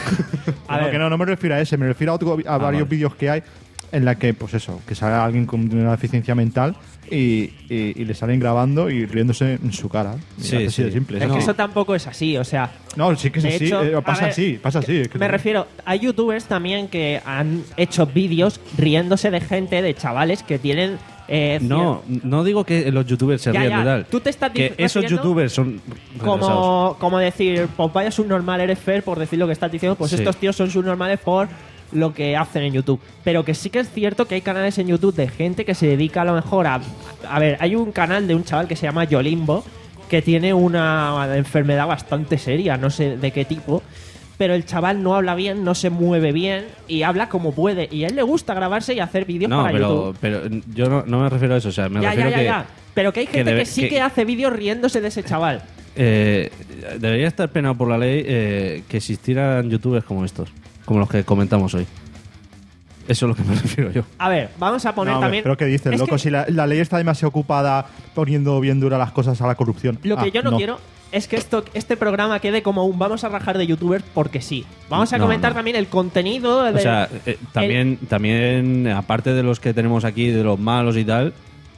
A no, ver. que no, no me refiero a ese, me refiero a, otro- a Ah, varios vale. vídeos que hay en la que, pues eso, que sale alguien con una deficiencia mental y, y- y le salen grabando y riéndose en su cara. Y Sí, hace así sí. de simple. Es No. que eso tampoco es así, o sea, No, sí que es de así, hecho, eh, a pasa ver, así, pasa así. es que me no. refiero, hay youtubers también que han hecho vídeos riéndose de gente, de chavales que tienen... eh, No, no digo que los youtubers se Ya, rían ya. de tal. Tú te estás que dif- esos refiriendo youtubers son retrasados. como, como decir, pues vaya subnormal eres Fer por decir lo que estás diciendo, pues Sí. estos tíos son subnormales por lo que hacen en YouTube. Pero que sí que es cierto que hay canales en YouTube de gente que se dedica a lo mejor a... A ver, hay un canal de un chaval que se llama Yolimbo que tiene una enfermedad bastante seria, no sé de qué tipo, pero el chaval no habla bien, no se mueve bien y habla como puede. Y a él le gusta grabarse y hacer vídeos No, para pero, YouTube. pero yo no, no me refiero a eso. O sea, me Ya, refiero ya, ya, que ya. Pero que hay gente que, debe- sí que- que hace vídeos riéndose de ese chaval. eh, debería estar penado por la ley eh, que existieran youtubers como estos, como los que comentamos hoy. Eso es lo que me refiero yo. A ver, vamos a poner No, también... pero ¿qué dices, Es loco? que Si la, la ley está demasiado ocupada poniendo bien duras las cosas a la corrupción. Lo que Ah, yo no, quiero es que esto, este programa quede como un vamos a rajar de youtubers porque sí. Vamos a No, comentar no. también el contenido de... O sea, eh, también, también, aparte de los que tenemos aquí, de los malos y tal,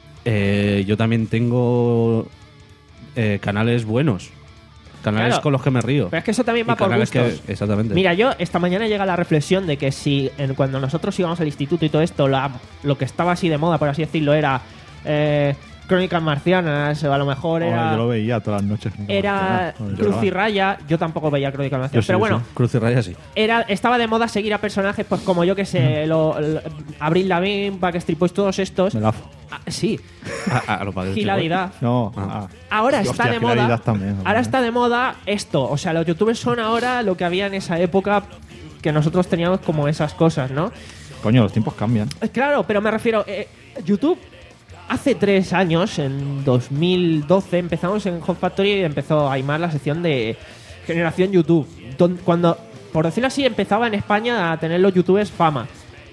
eh, yo también tengo eh, canales buenos. Canales Claro. con los que me río. Pero es que eso también Y va por canales que- gustos. exactamente. Mira, yo esta mañana llega la reflexión de que si en- cuando nosotros íbamos al instituto y todo esto, la- lo que estaba así de moda, por así decirlo, era eh, Crónicas Marcianas, o a lo mejor Oh, era... yo lo veía todas las noches. Era No, yo Cruz y lloraba. Raya, yo tampoco veía Crónicas Yo Marcianas, sí, pero yo bueno, sí. Cruz y Raya sí. era, estaba de moda seguir a personajes pues como yo que sé, lo, lo- Avril Lavigne, Backstreet Boys, todos estos. Me la- Ah, sí, A, a los padres. hilaridad. No, Ah. ah. Ahora está Hostia, de hilaridad moda. también, ahora ¿no? está de moda esto. O sea, los youtubers son ahora lo que había en esa época que nosotros teníamos como esas cosas, ¿no? Coño, los tiempos cambian. Eh, Claro, pero me refiero. eh, YouTube, hace tres años, en dos mil doce, empezamos en Hot Factory y empezó a animar la sección de Generación YouTube. don- Cuando, por decirlo así, empezaba en España a tener los youtubers fama.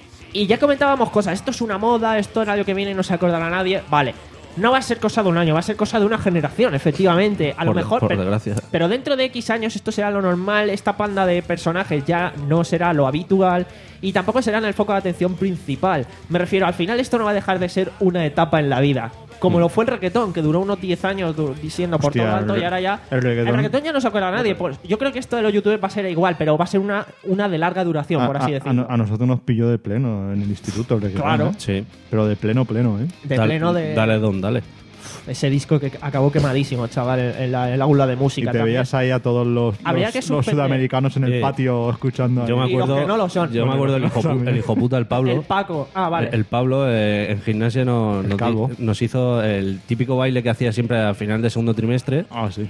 Y ya comentábamos cosas, esto es una moda, esto el año que viene no se acordará nadie. Vale, no va a ser cosa de un año, va a ser cosa de una generación, efectivamente. A lo Por- mejor, por pero, desgracia. pero dentro de X años esto será lo normal, esta panda de personajes ya no será lo habitual y tampoco serán el foco de atención principal. Me refiero, al final esto no va a dejar de ser una etapa en la vida. Como lo fue el reggaetón, que duró unos diez años du- diciendo por Hostia, todo alto el y ahora ya... el reggaetón- ya no se acuerda a nadie. Pues yo creo que esto de los youtubers va a ser igual, pero va a ser una, una de larga duración, A, por así a- decirlo. a- a nosotros nos pilló de pleno en el instituto. el reggaetón, Claro. ¿eh? Sí. Pero de pleno, pleno, ¿eh? De Dale- pleno de... Dale, don, dale. Ese disco que acabó quemadísimo, chaval, en, en la, en el aula de Y música. te también. veías ahí a todos los, Habría los, que los suspender. sudamericanos en el Eh, patio escuchando. Yo me ahí. Y los acuerdo, que no lo son. yo me Bueno, acuerdo del no hijo, saben. el hijo puta, el Pablo. El Paco. Ah, vale. El Pablo eh, en gimnasia nos, El nos, calvo. di- nos hizo el típico baile que hacía siempre al final de segundo trimestre. Ah, sí.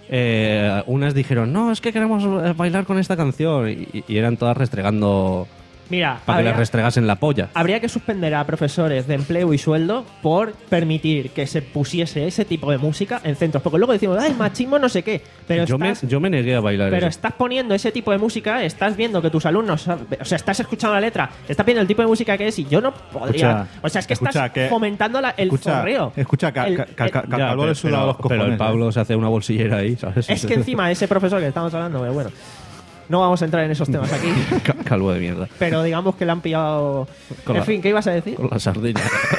Eh, unas dijeron, no, es que queremos eh, bailar con esta canción. Y, y eran todas restregando Mira, para que habría, les restregasen la polla. habría que suspender a profesores de empleo y sueldo por permitir que se pusiese ese tipo de música en centros. Porque luego decimos, ay, machismo no sé qué. Pero Yo me, estás... yo me negué a bailar Pero eso. estás poniendo ese tipo de música, estás viendo que tus alumnos, sab- o sea, estás escuchando la letra, estás viendo el tipo de música que es y yo no podría. Escucha, o sea, es que escucha, estás que- fomentando la- el escucha, zorreo. escucha, ca- El- ca- ca- el- ca- Ya, Calvo le pero, suda los pero cojones. el Pablo ¿eh? se hace una bolsillera ahí, ¿sabes? Es que encima ese profesor que estamos hablando, pero bueno. No vamos a entrar en esos temas aquí. Ca- Calvo de mierda. Pero digamos que le han pillado... Con en la- fin, ¿qué ibas a decir? Con la sardina.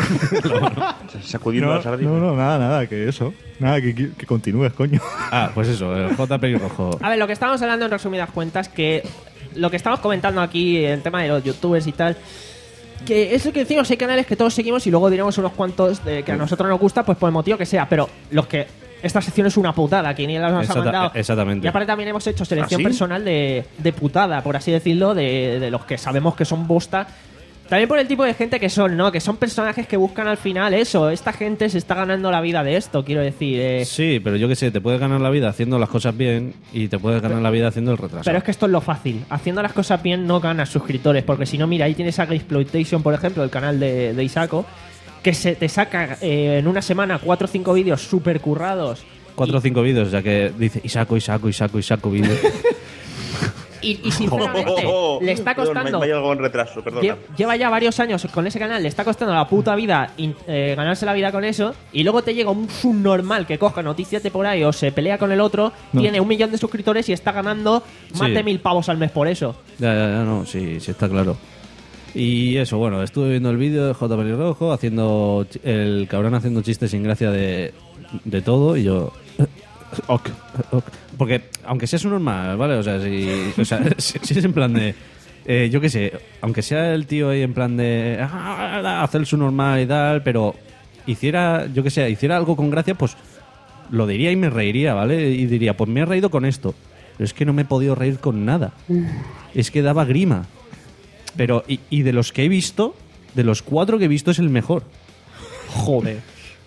Sacudiendo No, la sardina. no, no, nada, nada, que eso. Nada, que, que, que continúes, coño. Ah, pues eso, el J. Pelirrojo. A ver, lo que estábamos hablando en resumidas cuentas, que lo que estamos comentando aquí, el tema de los youtubers y tal, que es lo que decimos, hay canales que todos seguimos y luego diremos unos cuantos de que a nosotros nos gusta, pues por el motivo que sea, pero los que... Esta sección es una putada, que ni las nos ha Exacta- mandado. exactamente. Y aparte también hemos hecho selección ¿Ah, sí? personal de, de putada, por así decirlo, de, de los que sabemos que son bosta. También por el tipo de gente que son, ¿no? Que son personajes que buscan al final eso. Esta gente se está ganando la vida de esto, quiero decir. eh. Sí, pero yo qué sé, te puedes ganar la vida haciendo las cosas bien y te puedes ganar la vida haciendo el retraso. Pero es que esto es lo fácil. Haciendo las cosas bien no ganas suscriptores. Porque si no, mira, ahí tienes a Exploitation, por ejemplo, el canal de, de Isako, que se te saca eh, en una semana cuatro o cinco vídeos súper currados. Cuatro o cinco vídeos, ya que dice Isaco, Isaco, Isaco, Isaco vídeo. Y, y sinceramente, le está Perdón, costando... me, me ha llegado en retraso, perdona. Lle- Lleva ya varios años con ese canal, le está costando la puta vida in- eh, ganarse la vida con eso, y luego te llega un subnormal que coja noticias de por ahí o se pelea con el otro, No. tiene un millón de suscriptores y está ganando más Sí. de mil pavos al mes por eso. Ya, ya, ya, no, sí, sí está claro. Y eso, bueno, estuve viendo el vídeo de J. Pelirrojo, haciendo ch- el cabrón haciendo chistes sin gracia de, de todo, y yo... Ok, ok. Porque, aunque sea su normal, ¿vale? O sea, si, o sea, si, si es en plan de... eh, yo qué sé, aunque sea el tío ahí en plan de... ah, hacer su normal y tal, pero hiciera, yo qué sé, hiciera algo con gracia, pues lo diría y me reiría, ¿vale? Y diría, pues me he reído con esto. Pero es que no me he podido reír con nada. Es que daba grima. Pero, y, y de los que he visto, de los cuatro que he visto es el mejor. Joder.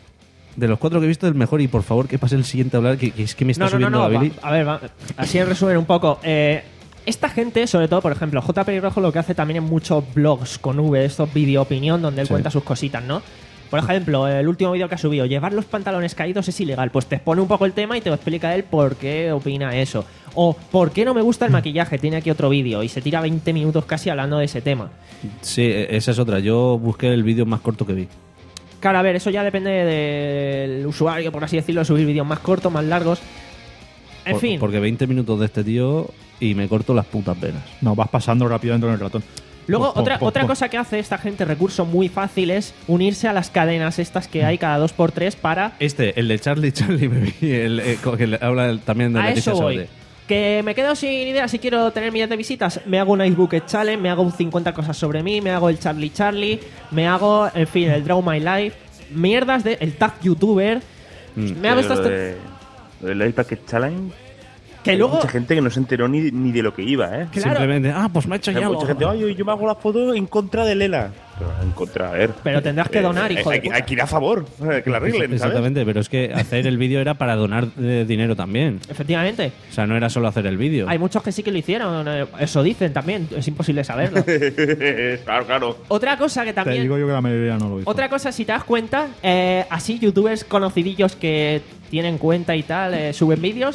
De los cuatro que he visto es el mejor. Y por favor, que pase el siguiente a hablar, que, que es que me está No, no, no, subiendo no. la va- Billy. a ver, va- así en resumen un poco. Eh, esta gente, sobre todo, por ejemplo, J. Pelirrojo lo que hace también en muchos blogs con V, estos vídeo opinión, donde él Sí. cuenta sus cositas, ¿no? Por ejemplo, el último vídeo que ha subido, llevar los pantalones caídos es ilegal. Pues te expone un poco el tema y te explica él por qué opina eso. O por qué no me gusta el maquillaje, tiene aquí otro vídeo y se tira veinte minutos casi hablando de ese tema. Sí, esa es otra. Yo busqué el vídeo más corto que vi. Claro, a ver, eso ya depende del usuario, por así decirlo, subir vídeos más cortos, más largos. En Por- fin. Porque veinte minutos de este tío y me corto las putas venas. No, vas pasando rápidamente con el ratón. Luego, Pum, pum, otra, pum, otra pum. cosa que hace esta gente, recurso muy fácil, es unirse a las cadenas estas que hay cada dos por tres para... Este, el de Charlie Charlie me vi, el, eh, co- que le- habla el- también de A Leticia eso voy. Sabater. Que me quedo sin idea si quiero tener millones de visitas. Me hago un Ice Bucket Challenge, me hago un cincuenta cosas sobre mí, me hago el Charlie Charlie, me hago, en fin, el Draw My Life, mierdas de el Tag YouTuber. Mm. Me hago estas... Lo de- lo del Ice Bucket Challenge. Que hay luego... mucha gente que no se enteró ni, ni de lo que iba, ¿eh? Claro. Simplemente, ah, pues me ha hecho Hay ya mucha gente, ay, yo me hago la foto en contra de Lela. Pero en contra, a ver. Pero tendrás que donar, hijo de hay, puta. hay que ir a favor, eh, que la arreglen, ¿sabes? Exactamente, pero es que hacer el vídeo era para donar eh, dinero también. Efectivamente. O sea, no era solo hacer el vídeo. Hay muchos que sí que lo hicieron, eh, eso dicen también, es imposible saberlo. claro, claro. Otra cosa que Te también... digo yo que la mayoría no lo hizo. Otra cosa, si te das cuenta, eh, así youtubers conocidillos que tienen cuenta y tal, eh, suben vídeos,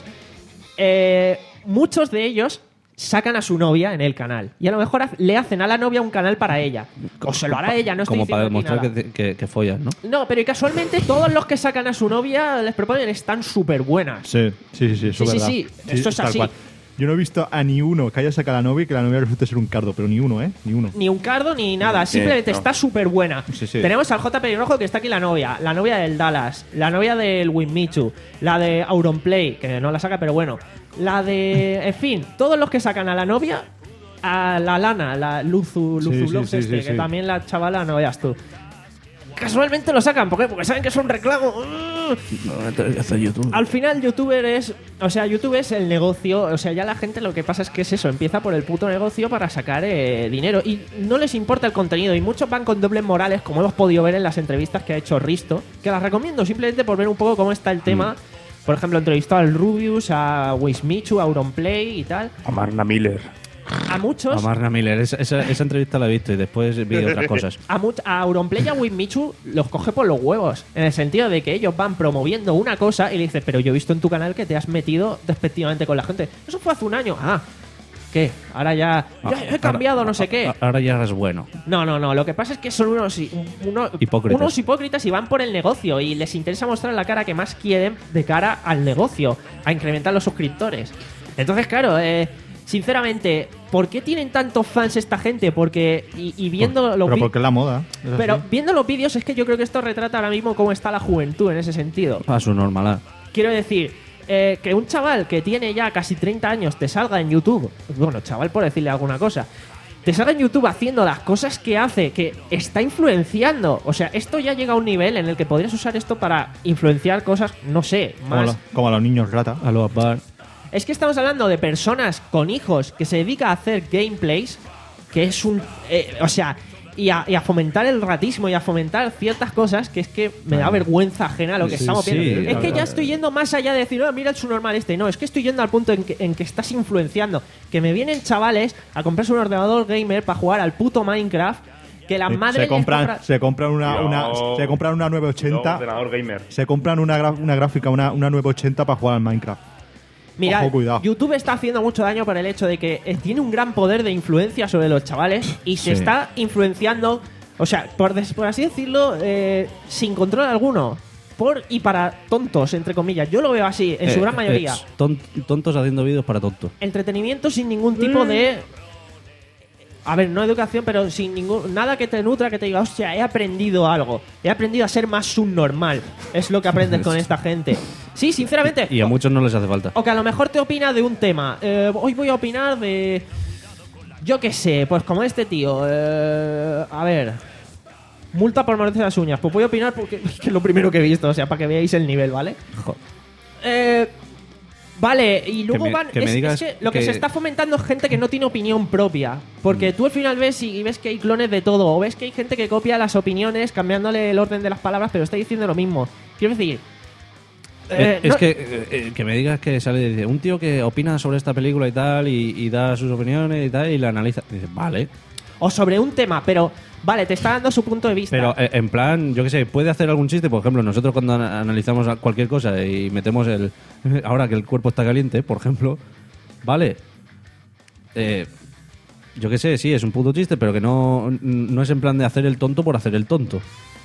eh, muchos de ellos sacan a su novia en el canal. Y a lo mejor haz- le hacen a la novia un canal para ella. O se lo hará ella, no estoy Como para diciendo aquí demostrar nada. que, que, que follas, ¿no? No, pero y casualmente todos los que sacan a su novia les proponen están súper buenas. Sí, sí, sí, sí, eso Sí, es sí, verdad. sí, eso es tal así. cual. Yo no he visto a ni uno que haya sacado a la novia y que la novia resulte ser un cardo, pero ni uno, ¿eh? Ni uno. Ni un cardo ni nada, simplemente no. está súper buena. Sí, sí. Tenemos al J. Pelirrojo que está aquí la novia, la novia del Dallas, la novia del Winmichu, la de Auronplay, que no la saca, pero bueno, la de. En fin, todos los que sacan a la novia, a la Lana, la Luzu, Sí, Luzu sí, Vlogs sí, este, sí, que sí. también la chavala no veas tú. Casualmente lo sacan, ¿por qué? Porque saben que es un reclamo. Al final, youtuber es. O sea, YouTube es el negocio. O sea, ya la gente lo que pasa es que es eso. Empieza por el puto negocio para sacar eh, dinero. Y no les importa el contenido. Y muchos van con dobles morales, como hemos podido ver en las entrevistas que ha hecho Risto. Que las recomiendo simplemente por ver un poco cómo está el tema. Por ejemplo, entrevistó al Rubius, a Wismichu, a Auronplay y tal. A Marna Miller. A muchos. A Marna Miller, esa, esa, esa entrevista la he visto y después vi otras cosas. A, much- a Auronplay y a Winmichu los coge por los huevos. En el sentido de que ellos van promoviendo una cosa y le dices, pero yo he visto en tu canal que te has metido despectivamente con la gente. Eso fue hace un año. Ah, ¿qué? Ahora ya. ya he cambiado, Ahora- no sé qué. Ahora ya eres bueno. No, no, no. Lo que pasa es que son unos, unos, Hipócritas. unos hipócritas y van por el negocio y les interesa mostrar la cara que más quieren de cara al negocio, a incrementar los suscriptores. Entonces, claro, eh, sinceramente, ¿por qué tienen tantos fans esta gente? Porque, y, y viendo los Pero vi- porque es la moda. es pero así. viendo los vídeos es que yo creo que esto retrata ahora mismo cómo está la juventud en ese sentido. A su normalidad. Quiero decir, eh, que un chaval que tiene ya casi treinta años te salga en YouTube, bueno, chaval por decirle alguna cosa, te salga en YouTube haciendo las cosas que hace, que está influenciando. O sea, esto ya llega a un nivel en el que podrías usar esto para influenciar cosas, no sé, Como, más. lo- como a los niños rata. A los bar. Es que estamos hablando de personas con hijos que se dedican a hacer gameplays, que es un... eh, o sea, y a, y a fomentar el ratismo y a fomentar ciertas cosas que es que me da vergüenza ajena lo que Sí, estamos sí, viendo. la Es que verdad. ya estoy yendo más allá de decir, oh, mira el subnormal este. No, es que estoy yendo al punto en que, en que estás influenciando. Que me vienen chavales a comprarse un ordenador gamer para jugar al puto Minecraft, que las Sí, madres se les compran, compran- se compran una, una- Cuidado. se compran una nueve ochenta. Ordenador gamer. Se compran una, gra- una gráfica, una, una nueve ochenta para jugar al Minecraft. Mira, Ojo, cuidado. YouTube está haciendo mucho daño por el hecho de que eh, tiene un gran poder de influencia sobre los chavales y se Sí. está influenciando, o sea, por, des- por así decirlo, eh, sin control alguno. Por y para tontos, entre comillas. Yo lo veo así, en su Eh, gran mayoría. es ton- tontos haciendo vídeos para tontos. Entretenimiento sin ningún tipo de... A ver, no educación, pero sin ningún nada que te nutra, que te diga, hostia, he aprendido algo. He aprendido a ser más subnormal. Es lo que aprendes con esta gente. Sí, sinceramente. Y a muchos no les hace falta. O que a lo mejor te opina de un tema. Eh, hoy voy a opinar de... Yo qué sé, pues como este tío. eh, a ver. Multa por morderse las uñas. Pues voy a opinar porque es que es lo primero que he visto. O sea, para que veáis el nivel, ¿vale? Joder. Eh, vale, y luego me- van... que me es, es digas que lo que... que- se está fomentando es gente que no tiene opinión propia. Porque tú al final ves y, y ves que hay clones de todo. O ves que hay gente que copia las opiniones cambiándole el orden de las palabras, pero está diciendo lo mismo. Quiero decir... Eh, eh, es no- que, eh, eh, que me digas que sale y dice, un tío que opina sobre esta película y tal, y, y da sus opiniones y tal, y la analiza. Dice, vale. O sobre un tema, pero... Vale, te está dando su punto de vista. Pero eh, en plan, yo qué sé, puede hacer algún chiste. Por ejemplo, nosotros cuando ana- analizamos a- cualquier cosa y metemos el. Ahora que el cuerpo está caliente, por ejemplo, vale. Eh, yo qué sé, sí, es un puto chiste, pero que no, no es en plan de hacer el tonto por hacer el tonto.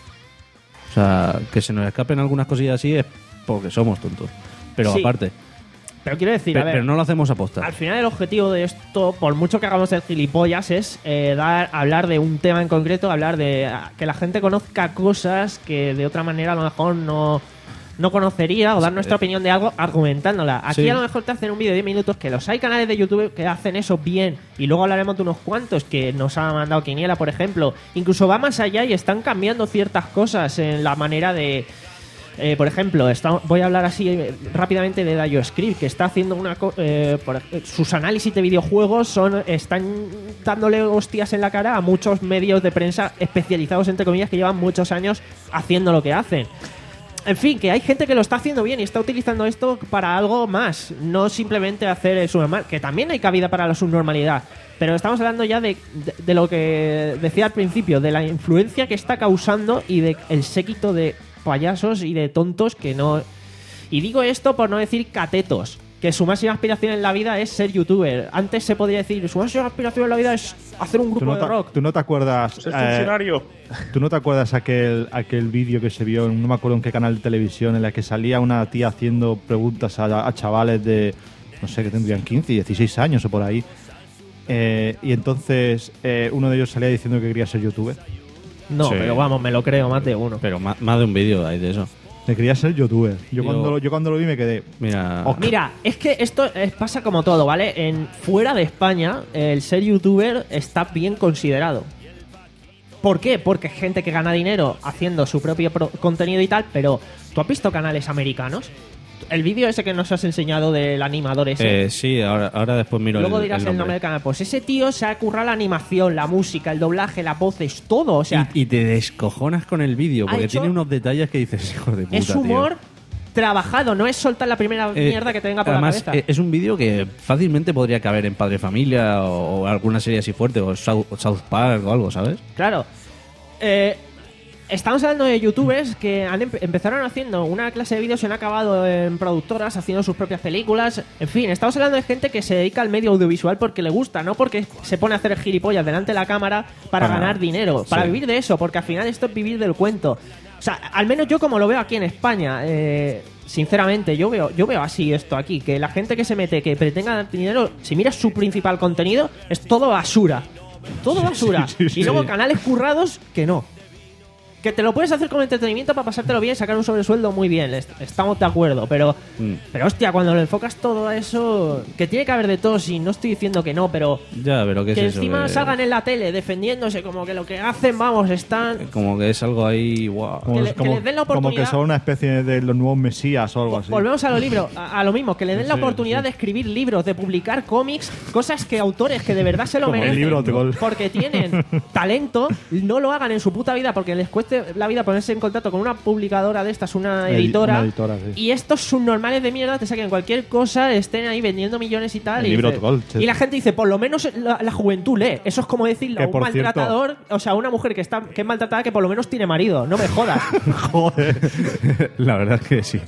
O sea, que se nos escapen algunas cosillas así es porque somos tontos. Pero Sí. aparte. Pero quiero decir, Pe- a ver, pero no lo hacemos aposta. al final el objetivo de esto, por mucho que hagamos el gilipollas, es eh, dar, hablar de un tema en concreto, hablar de ah, que la gente conozca cosas que de otra manera a lo mejor no, no conocería, o dar nuestra opinión de algo argumentándola. Aquí Sí. a lo mejor te hacen un vídeo de diez minutos, que los hay canales de YouTube que hacen eso bien, y luego hablaremos de unos cuantos que nos ha mandado Quiniela, por ejemplo. Incluso va más allá y están cambiando ciertas cosas en la manera de... Eh, por ejemplo, está- voy a hablar así eh, rápidamente de DioScript, que está haciendo una co- eh, por ej- sus análisis de videojuegos son están dándole hostias en la cara a muchos medios de prensa especializados, entre comillas, que llevan muchos años haciendo lo que hacen. En fin, que hay gente que lo está haciendo bien y está utilizando esto para algo más, no simplemente hacer el subnormal, que también hay cabida para la subnormalidad. Pero estamos hablando ya de, de, de lo que decía al principio, de la influencia que está causando y de el séquito de payasos y de tontos que no... Y digo esto por no decir catetos, que su máxima aspiración en la vida es ser youtuber. Antes se podría decir, su máxima aspiración en la vida es hacer un ¿Tú grupo no, de te, rock. tú no te acuerdas? Ser eh, funcionario. ¿Tú no te acuerdas aquel, aquel vídeo que se vio, en- no me acuerdo en qué canal de televisión, en la que salía una tía haciendo preguntas a, a chavales de, no sé, que tendrían quince, dieciséis años o por ahí? Eh, y entonces eh, uno de ellos salía diciendo que quería ser youtuber. No, Sí. pero vamos, me lo creo, más de uno. Pero más, más de un vídeo hay de eso. Que quería ser youtuber. Yo, Yo- cuando, lo- yo cuando lo vi me quedé... Mira. Ok. Mira, es que esto eh, pasa como todo, ¿vale? En fuera de España, el ser youtuber está bien considerado. ¿Por qué? Porque hay gente que gana dinero haciendo su propio pro- contenido y tal, pero ¿tú has visto canales americanos? El vídeo ese que nos has enseñado del animador ese. Eh, sí, ahora, ahora después miro Luego el, dirás el nombre. del canal. Pues ese tío se ha currado la animación, la música, el doblaje, las voces, todo. O sea, y, y te descojonas con el vídeo, Ha porque hecho- tiene unos detalles que dices, hijo de puta, es humor tío. trabajado, no es soltar la primera Eh, mierda que te venga por además, la cabeza. eh, es un vídeo que fácilmente podría caber en Padre Familia o, o alguna serie así fuerte, o South, South Park o algo, ¿sabes? Claro. Eh, estamos hablando de youtubers que han empe- empezaron haciendo una clase de vídeos y han acabado en productoras haciendo sus propias películas. En fin, estamos hablando de gente que se dedica al medio audiovisual porque le gusta, no porque se pone a hacer gilipollas delante de la cámara para Para- ganar dinero, para sí. vivir de eso, porque al final esto es vivir del cuento. O sea, al menos yo como lo veo aquí en España, eh, sinceramente, yo veo, yo veo así esto aquí, que la gente que se mete, que pretenda dar dinero, si miras su principal contenido, es todo basura. Todo basura. sí, sí, y luego sí. canales currados que no. Que te lo puedes hacer como entretenimiento para pasártelo bien, sacar un sobresueldo muy bien, est- estamos de acuerdo, pero Mm. pero hostia, cuando lo enfocas todo a eso, que tiene que haber de todo, sí, no estoy diciendo que no, pero Ya, pero ¿qué que es eso? encima Que- salgan en la tele defendiéndose como que lo que hacen, vamos, están... Como que es algo ahí, wow. Como, que le- que como- les den la como que oportunidad. son una especie de los nuevos mesías o algo así. Volvemos a lo libro, a, a lo mismo, que le den la Sí, oportunidad sí. de escribir libros, de publicar cómics, cosas que autores que de verdad se lo Como el merecen, libro de gol. porque tienen talento, no lo hagan en su puta vida porque les cueste la vida ponerse en contacto con una publicadora de estas, una Edi- editora, una editora, sí. y estos subnormales de mierda te saquen cualquier cosa, estén ahí vendiendo millones y tal. El y, libro dices- de gol, sí. y la gente dice, por lo menos la, la juventud lee. Eso es como decirle a Que, un por cierto- maltratador, o sea, a una mujer que está que es maltratada que por lo menos tiene marido. No me jodas. Joder. La verdad es que sí.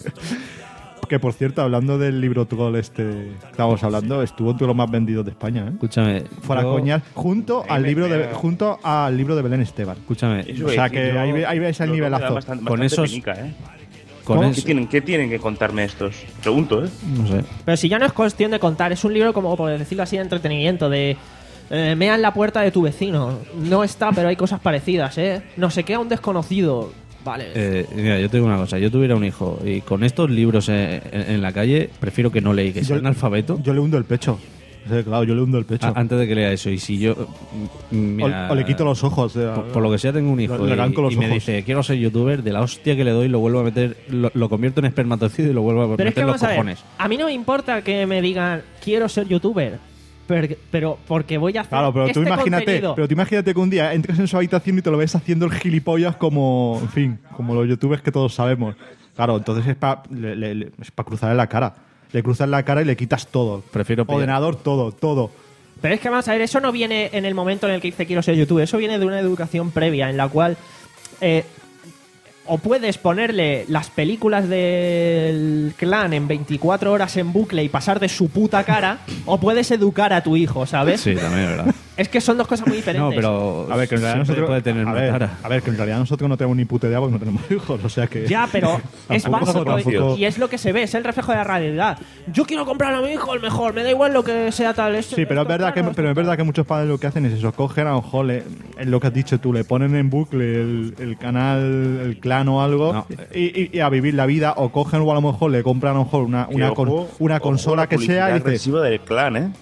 Que por cierto, hablando del libro Troll este que estábamos hablando, estuvo entre los más vendidos de España, ¿eh? Escúchame. Fuera yo- coñas, junto al me- libro de me- junto al libro de Belén Esteban. Escúchame. Eso O sea es, que yo- ahí ve- ahí ves el yo creo que da nivelazo. Bastante, Con bastante esos- penica, ¿eh? Con ¿Qué eso- tienen, ¿Qué tienen que contarme estos? Pregunto, ¿eh? No sé. Pero si ya no es cuestión de contar, es un libro como, por decirlo así, de entretenimiento, de... Eh, mea en la puerta de tu vecino. No está, pero hay cosas parecidas, ¿eh? No sé qué a un desconocido. Vale. Eh, mira, yo te digo una cosa. Yo tuviera un hijo y con estos libros en, en- en la calle, prefiero que no lea y que sea Yo- analfabeto Yo le hundo el pecho. Sí, claro, yo le hundo el pecho. a- antes de que lea eso. Y si yo. mm, mira, o, o le quito los ojos. o sea, Por, por lo que sea, tengo un hijo Le- le y- arranco los y, me ojos. dice, quiero ser youtuber, de la hostia que le doy, lo vuelvo a meter, lo, lo convierto en espermatozoide y lo vuelvo a pero meter es que en los vamos a ver. cojones. A mí no me importa que me digan, quiero ser youtuber. Pero, pero porque voy a hacer Claro, pero tú este imagínate, contenido. pero tú imagínate que un día entres en su habitación y te lo ves haciendo el gilipollas como, en fin, como los youtubers que todos sabemos. Claro, entonces es para cruzarle la cara. Le cruzas la cara y le quitas todo. Prefiero pillar- Ordenador, todo, todo. Pero es que vamos a ver, eso no viene en el momento en el que dice quiero ser youtuber, eso viene de una educación previa en la cual eh, o puedes ponerle las películas del clan en veinticuatro horas en bucle y pasar de su puta cara, o puedes educar a tu hijo, ¿sabes? Sí, también, es verdad. Es que son dos cosas muy diferentes. No, pero. A ver, que en realidad siempre nosotros, puede tener a, una ver, cara. a ver, que en realidad nosotros no tenemos ni puta idea porque no tenemos hijos, o sea que... Ya, pero es Tampoco, básico tampoco. y es lo que se ve, es el reflejo de la realidad. Yo quiero comprar a mi hijo el mejor, me da igual lo que sea tal. esto- Sí, pero es esto, verdad que claro, pero es verdad que muchos padres lo que hacen es eso, cogen a lo mejor le- es lo que has dicho tú, le ponen en bucle el, el canal, el clan o algo No. y, y- y a vivir la vida, o cogen o a lo mejor le compran a lo mejor una, Que una, ojo, con- una ojo consola la que publicidad sea y dices, agresiva del clan, ¿eh?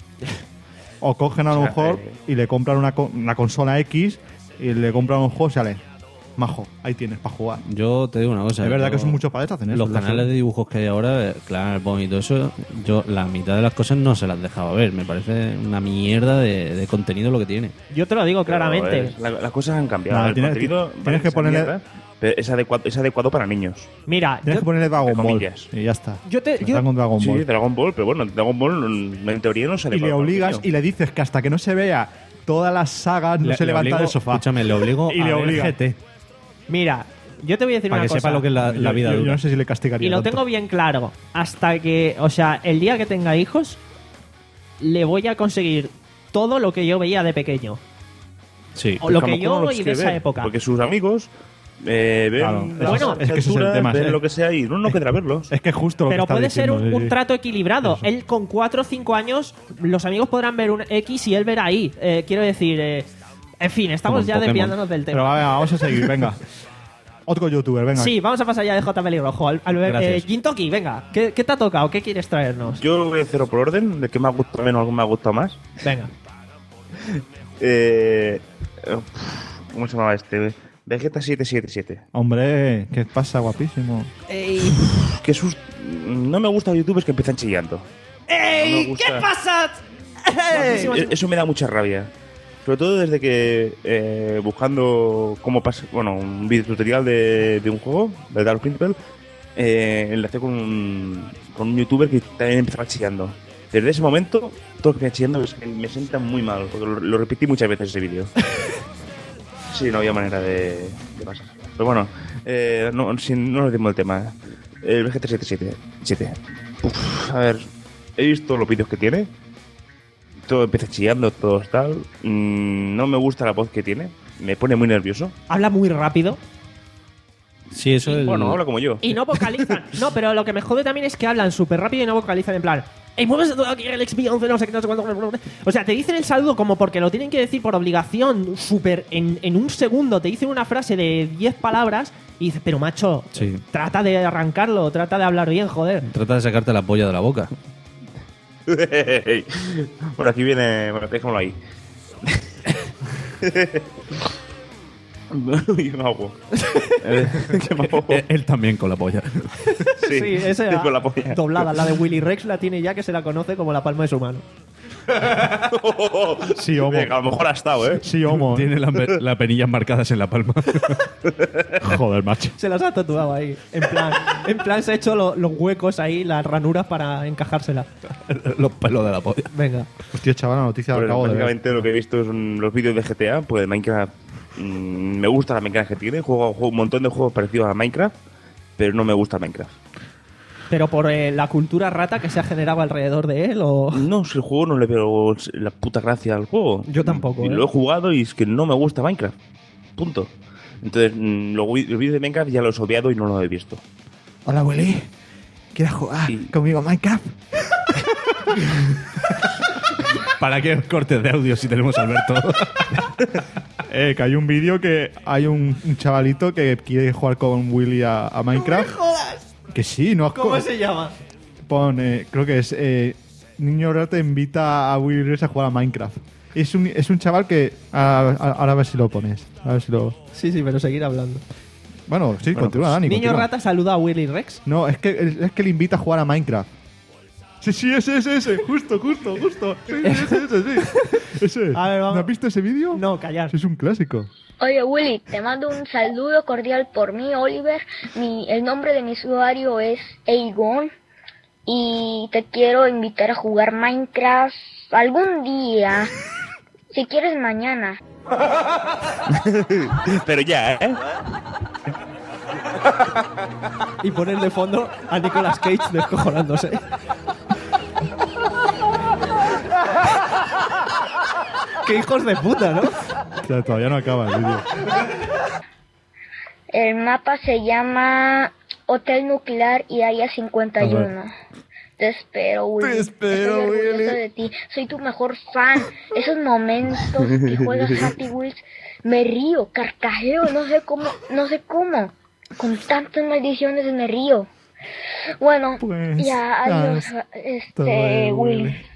o cogen a lo O sea, mejor eh, y le compran una, co- una consola X y le compran un juego y sale, majo, ahí tienes para jugar. Yo te digo una cosa. Es verdad yo- que son muchos padres que hacen eso. Los la canales de dibujos que hay ahora, eh, Clan, Bomb y todo eso, yo la mitad de las cosas no se las dejaba ver. Me parece una mierda de, de contenido lo que tiene. Yo te lo digo Pero, claramente. eh, la- las cosas han cambiado. Nada, el tienes- contenido, tienes vale, que esa ponerle- mierda, pero es adecuado, es adecuado para niños. Mira, Tienes yo, que ponerle Dragon entre Ball comillas. y ya está. yo te- Está yo- con Dragon Sí, Ball. Dragon Ball, pero bueno, Dragon Ball mm, en teoría no se Y le adecuado para obligas niños. y le dices que hasta que no se vea todas las sagas no Le- se le levanta obligo- del sofá. Escúchame, le obligo Y a le ver obliga. G T mira, yo te voy a decir para una que cosa. sepa lo que es la, la Yo- vida yo, yo dura. no sé si le castigaría Y lo tanto. tengo bien claro. Hasta que, o sea, el día que tenga hijos, le voy a conseguir todo lo que yo veía de pequeño. Sí. O lo Pues a que mejor yo no lo y de quiere esa ver, época. Porque sus amigos eh, ven Claro, las bueno, es que ese es el alturas, tema, ven sí. lo que sea y no, no querrá verlos. Es que es justo lo Pero que estás puede ser diciendo, un, sí, un sí. trato equilibrado. Eso. Él con cuatro o cinco años, los amigos podrán ver un X y él verá ahí. Eh, quiero decir, eh, en fin, estamos Como en ya Pokémon. desviándonos del Pero tema. a ver, vamos a seguir, venga. Otro youtuber, venga. Sí, vamos a pasar ya de J. Pelirrojo. Al, al, eh, Gracias. Gintoki, venga, ¿qué, ¿qué te ha tocado? ¿Qué quieres traernos? Yo lo voy a hacer por orden, de que me ha gustado menos, algo me ha gustado más. Venga. Eh, eh, ¿Cómo se llamaba este? Vegeta siete siete siete. Hombre, ¿qué pasa, guapísimo? ¡Ey! Que sus... No me gusta youtubers que empiezan chillando. No me ¡Ey! gusta. ¿Qué pasa? ¡Ey! Eh, Eso me da mucha rabia. Sobre todo desde que eh, buscando cómo pasa, bueno, un video tutorial de, de un juego, de Dark Principle, eh, enlacé con un, con un youtuber que también empezaba chillando. Desde ese momento, todo lo que me chillando es que me sienta muy mal, porque lo, lo repetí muchas veces ese vídeo. Sí, no había manera de, de pasar. Pero bueno, eh, no, sin, no nos dimos el tema. El Vegeta siete siete siete. Uf, a ver, he visto los vídeos que tiene. Todo empieza chillando, todo tal. Mm, no me gusta la voz que tiene. Me pone muy nervioso. Habla muy rápido. Sí, eso es. Bueno, habla como yo. Y no vocalizan. No, pero lo que me jode también es que hablan súper rápido y no vocalizan en plan. ¡Ey, muévese todo aquí, el ex Beyoncé, no sé qué, no sé cuánto! O sea, te dicen el saludo como porque lo tienen que decir por obligación, súper en, en un segundo. Te dicen una frase de diez palabras y dices, pero macho, Sí. trata de arrancarlo, trata de hablar bien, joder. Trata de sacarte la polla de la boca. Bueno, aquí viene... Bueno, déjamelo ahí. Uy, me ahogo. Eh, que me ahogo. Él, él también con la polla. Sí, Sí, esa con la polla. doblada. La de Willy Rex la tiene ya, que se la conoce como la palma de su mano. Sí, homo. Venga, a lo mejor ha estado, ¿eh? Sí, homo. Tiene las pe- las penillas marcadas en la palma. Joder, macho. Se las ha tatuado ahí. En plan, en plan se ha hecho lo- los huecos ahí, las ranuras para encajársela. Los pelos de la polla. Venga. Hostia, chaval, la noticia la Pues, acabo de ver. básicamente lo que he visto son los vídeos de G T A, pues de Minecraft. mmm, me gusta la mecánica que tiene, juego, juego un montón de juegos parecidos a Minecraft, pero no me gusta Minecraft. ¿Pero por eh, la cultura rata que se ha generado alrededor de él o...? No, si el juego no le veo la puta gracia al juego. Yo tampoco, Y ¿eh? lo he jugado y es que no me gusta Minecraft. Punto. Entonces, mmm, los vi- los vídeos de Minecraft ya los he obviado y no los he visto. Hola, Willy. ¿Quieres jugar conmigo a Minecraft? ¿Para qué cortes de audio si tenemos a Alberto? Eh, que hay un vídeo que hay un, un chavalito que quiere jugar con Willy a, a Minecraft. ¡No me jodas! Que sí, no has ¿Cómo co- se llama? Pone, creo que es eh, Niño Rata invita a Willy Rex a jugar a Minecraft. Es un, es un chaval que... a- a- ahora a ver si lo pones. A ver si lo... Sí, sí, pero seguir hablando. Bueno, sí, Bueno, continúa, pues, Dani. Niño continúa. rata saluda a Willy Rex. No, es que, es que le invita a jugar a Minecraft. Sí, sí, ese, ese, ese. Justo, justo, justo. Sí, ese, ese, sí. Ese. A ver, vamos. ¿No has visto ese vídeo? No, callar. Es un clásico. Oye Willy, te mando un saludo cordial por mí, Oliver. Mi, el nombre de mi usuario es Eigon y te quiero invitar a jugar Minecraft algún día. Si quieres mañana. Pero ya, ¿eh? Y poner de fondo a Nicolas Cage descojonándose. ¡Qué hijos de puta!, ¿no? O sea, todavía no acaba el vídeo. El mapa se llama Hotel Nuclear y Área cincuenta y uno. Te espero, Willy. Te espero, Estoy orgullosa Willy. de ti. Soy tu mejor fan. Esos momentos que juegas Happy Wheels, me río, carcajeo, no sé cómo, no sé cómo. Con tantas maldiciones me río. Bueno, Pues, ya, adiós, hasta este, luego, Willy. Willy.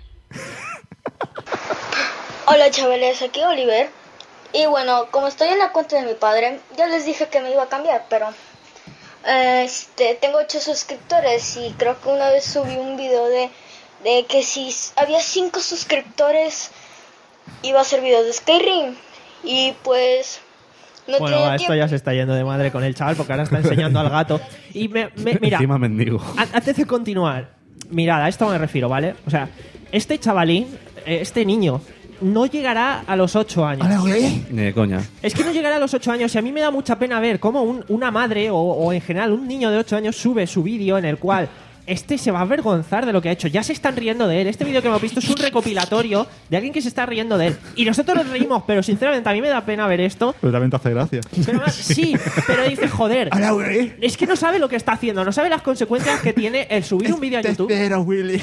Hola chavales, aquí Oliver. Y bueno, como estoy en la cuenta de mi padre, ya les dije que me iba a cambiar, pero eh, este tengo ocho suscriptores y creo que una vez subí un video de, de que si había cinco suscriptores iba a hacer videos de Skyrim. Y pues no Bueno, tenía va, esto tiempo. ya se está yendo de madre con el chaval porque ahora está enseñando al gato. Y me, me- mira, Encima mendigo. a- antes de continuar, mirad, a esto me refiero, ¿vale? O sea, este chavalín, eh, este niño, no llegará a los ocho años. Ni de coña. Es que no llegará a los ocho años y a mí me da mucha pena ver cómo un- una madre o, o en general un niño de ocho años sube su vídeo en el cual este se va a avergonzar de lo que ha hecho. Ya se están riendo de él. Este vídeo que hemos visto es un recopilatorio de alguien que se está riendo de él. Y nosotros nos reímos, pero sinceramente a mí me da pena ver esto. Pero también te hace gracia. Pero más- sí, pero dice, joder, es que no sabe lo que está haciendo, no sabe las consecuencias que tiene el subir un vídeo a YouTube. espero, Willy.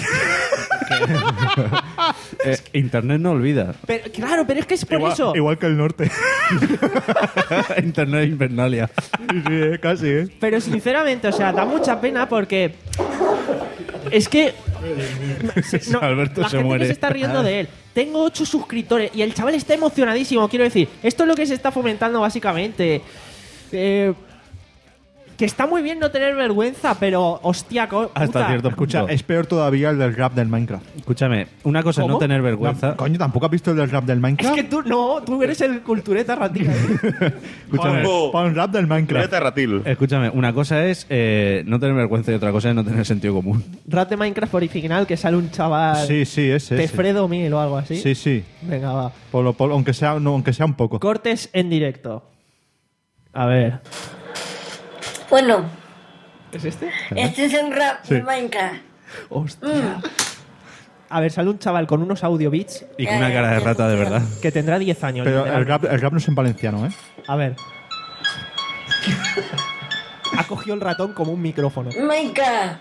Eh, Internet no olvida. Pero, claro, pero es que es por Igual, eso. igual que el norte. Internet invernalia. Sí, sí, eh, casi, ¿eh? Pero sinceramente, o sea, da mucha pena porque es que no, Alberto la se gente muere. que se está riendo de él. Tengo ocho suscriptores y el chaval está emocionadísimo. Quiero decir, esto es lo que se está fomentando básicamente. Eh, que está muy bien no tener vergüenza, pero hostia, co- Hasta puta. cierto Escucha, punto. es peor todavía el del rap del Minecraft. Escúchame, una cosa es no ¿Cómo? tener vergüenza. No, coño, ¿tampoco has visto el del rap del Es Minecraft? que tú no, tú eres el cultureta ratilla. Escúchame, Ojo. Pon rap del Minecraft. Planeta Ratil. escúchame, una cosa es eh, no tener vergüenza y otra cosa es no tener sentido común. Rap de Minecraft original que sale un chaval Sí, sí, ese. de ese. Fredo Mil o algo así. Sí, sí. Venga, va. Polo, polo, aunque, sea, no, aunque sea un poco. Cortes en directo. A ver. Bueno, ¿Es este? este es un rap Sí. de Minecraft. Hostia. A ver, sale un chaval con unos audio beats Y con una cara de rata de verdad. que tendrá diez años. Pero el literalmente. rap, el rap no es en valenciano, ¿eh? A ver. Ha cogido el ratón como un micrófono. Minecraft.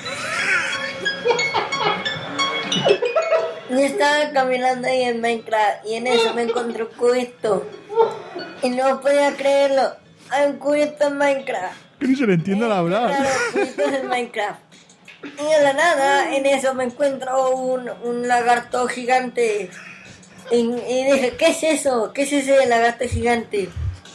Yo estaba caminando ahí en Minecraft y en eso me encontré un cubito. Y no podía creerlo. Hay un cubito en Minecraft. Que ni se le entiende al hablar. Claro, cubitos en Minecraft. Y de la nada, en eso me encuentro un, un lagarto gigante. Y, y dije, ¿qué es eso? ¿Qué es ese lagarto gigante?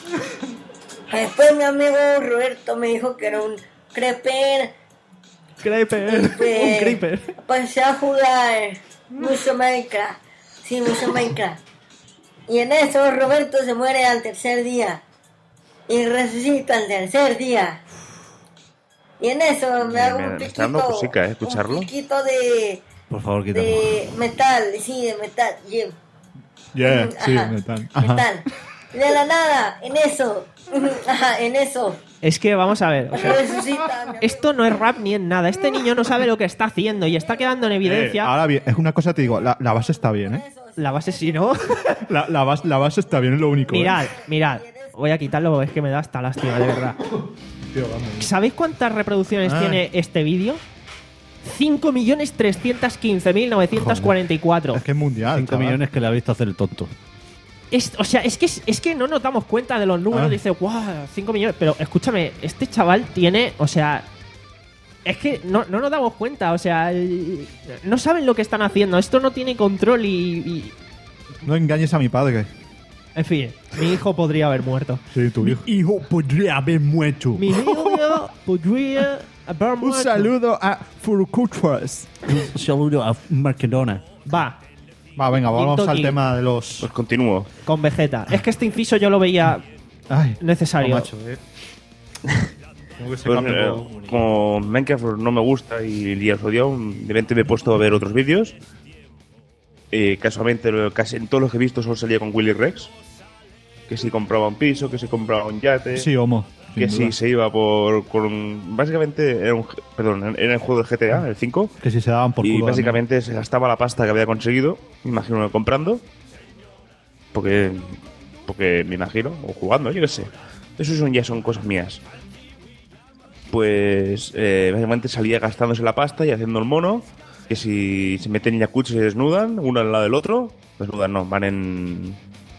Después mi amigo Roberto me dijo que era un creeper. Creeper. Un creeper. Pasé a jugar mucho Minecraft. Sí, mucho Minecraft. Y en eso Roberto se muere al tercer día. Y resucita al tercer día. Y en eso me hago Me- un me piquito. está dando cosica, ¿eh? Escucharlo. Un piquito de, Por favor, quítalo. de metal. Sí, de metal. Yeah. Yeah, sí, Ajá. metal. Ajá. Metal. De la nada, en eso. Ajá, en eso. Es que vamos a ver. o sea, Resucita. esto no es rap ni en nada. Este niño no sabe lo que está haciendo y está quedando en Eh, evidencia. ahora bien, es una cosa te digo, la, la base está bien, ¿eh? La base sí, ¿no? La, la, base, la base está bien, es lo único. ¿eh? Mirad, mirad. Voy a quitarlo, es que me da hasta lástima, de verdad. Tío, vamos. ¿Sabéis cuántas reproducciones Ah. tiene este vídeo? cinco millones trescientos quince mil novecientos cuarenta y cuatro. Es que es mundial. cinco chaval. millones que le ha visto hacer el tonto. Es- o sea, es que, es que no nos damos cuenta de los números. Ah. Dice, guau, cinco millones. Pero escúchame, este chaval tiene, o sea, es que no, no nos damos cuenta. O sea, el- no saben lo que están haciendo. Esto no tiene control y, y- No engañes a mi padre. En fin, mi hijo podría haber muerto. Sí, tu hijo. hijo podría haber muerto. Mi hijo podría haber Un muerto. saludo a Furukuchwas. Un saludo a Mercadona. Va, Va, venga, vamos Tinto al King. tema de los. Pues continúo. con Vegeta. Es que este inciso yo lo veía Ay, necesario. no, macho, eh. Tengo que ser Pues, cambio eh, todo. como Minecraft no me gusta y, y os odio, de repente me he puesto a ver otros vídeos. Eh, casualmente, lo- casi en todos los que he visto solo salía con Willy Rex. Que si compraba un piso, que si compraba un yate. Sí, homo. que sin si duda. se iba por. Con, básicamente, era un, perdón, era el juego de G T A, el cinco. Que si se daban por Y culo. básicamente se gastaba la pasta que había conseguido, me imagino comprando. Porque. Porque me imagino, o jugando, yo qué sé. Eso son, ya son cosas mías. Pues eh, básicamente salía gastándose la pasta y haciendo el mono. Que si se meten en jacuzzi y se desnudan, uno al lado del otro. Desnudan, no, van en.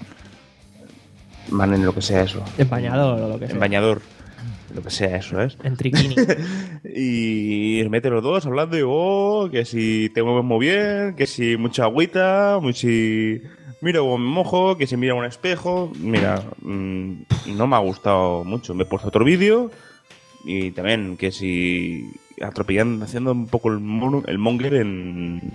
Van en lo que sea eso. En bañador o lo que sea. En bañador. Lo que sea eso, ¿es? En triquini. Y se meten los dos hablando y oh, que si te mueves muy bien, que si mucha agüita, muy si mira cómo me mojo, que si mira un espejo. Mira, mmm, no me ha gustado mucho. Me he puesto otro vídeo y también que si atropellando, haciendo un poco el, mono, el monger en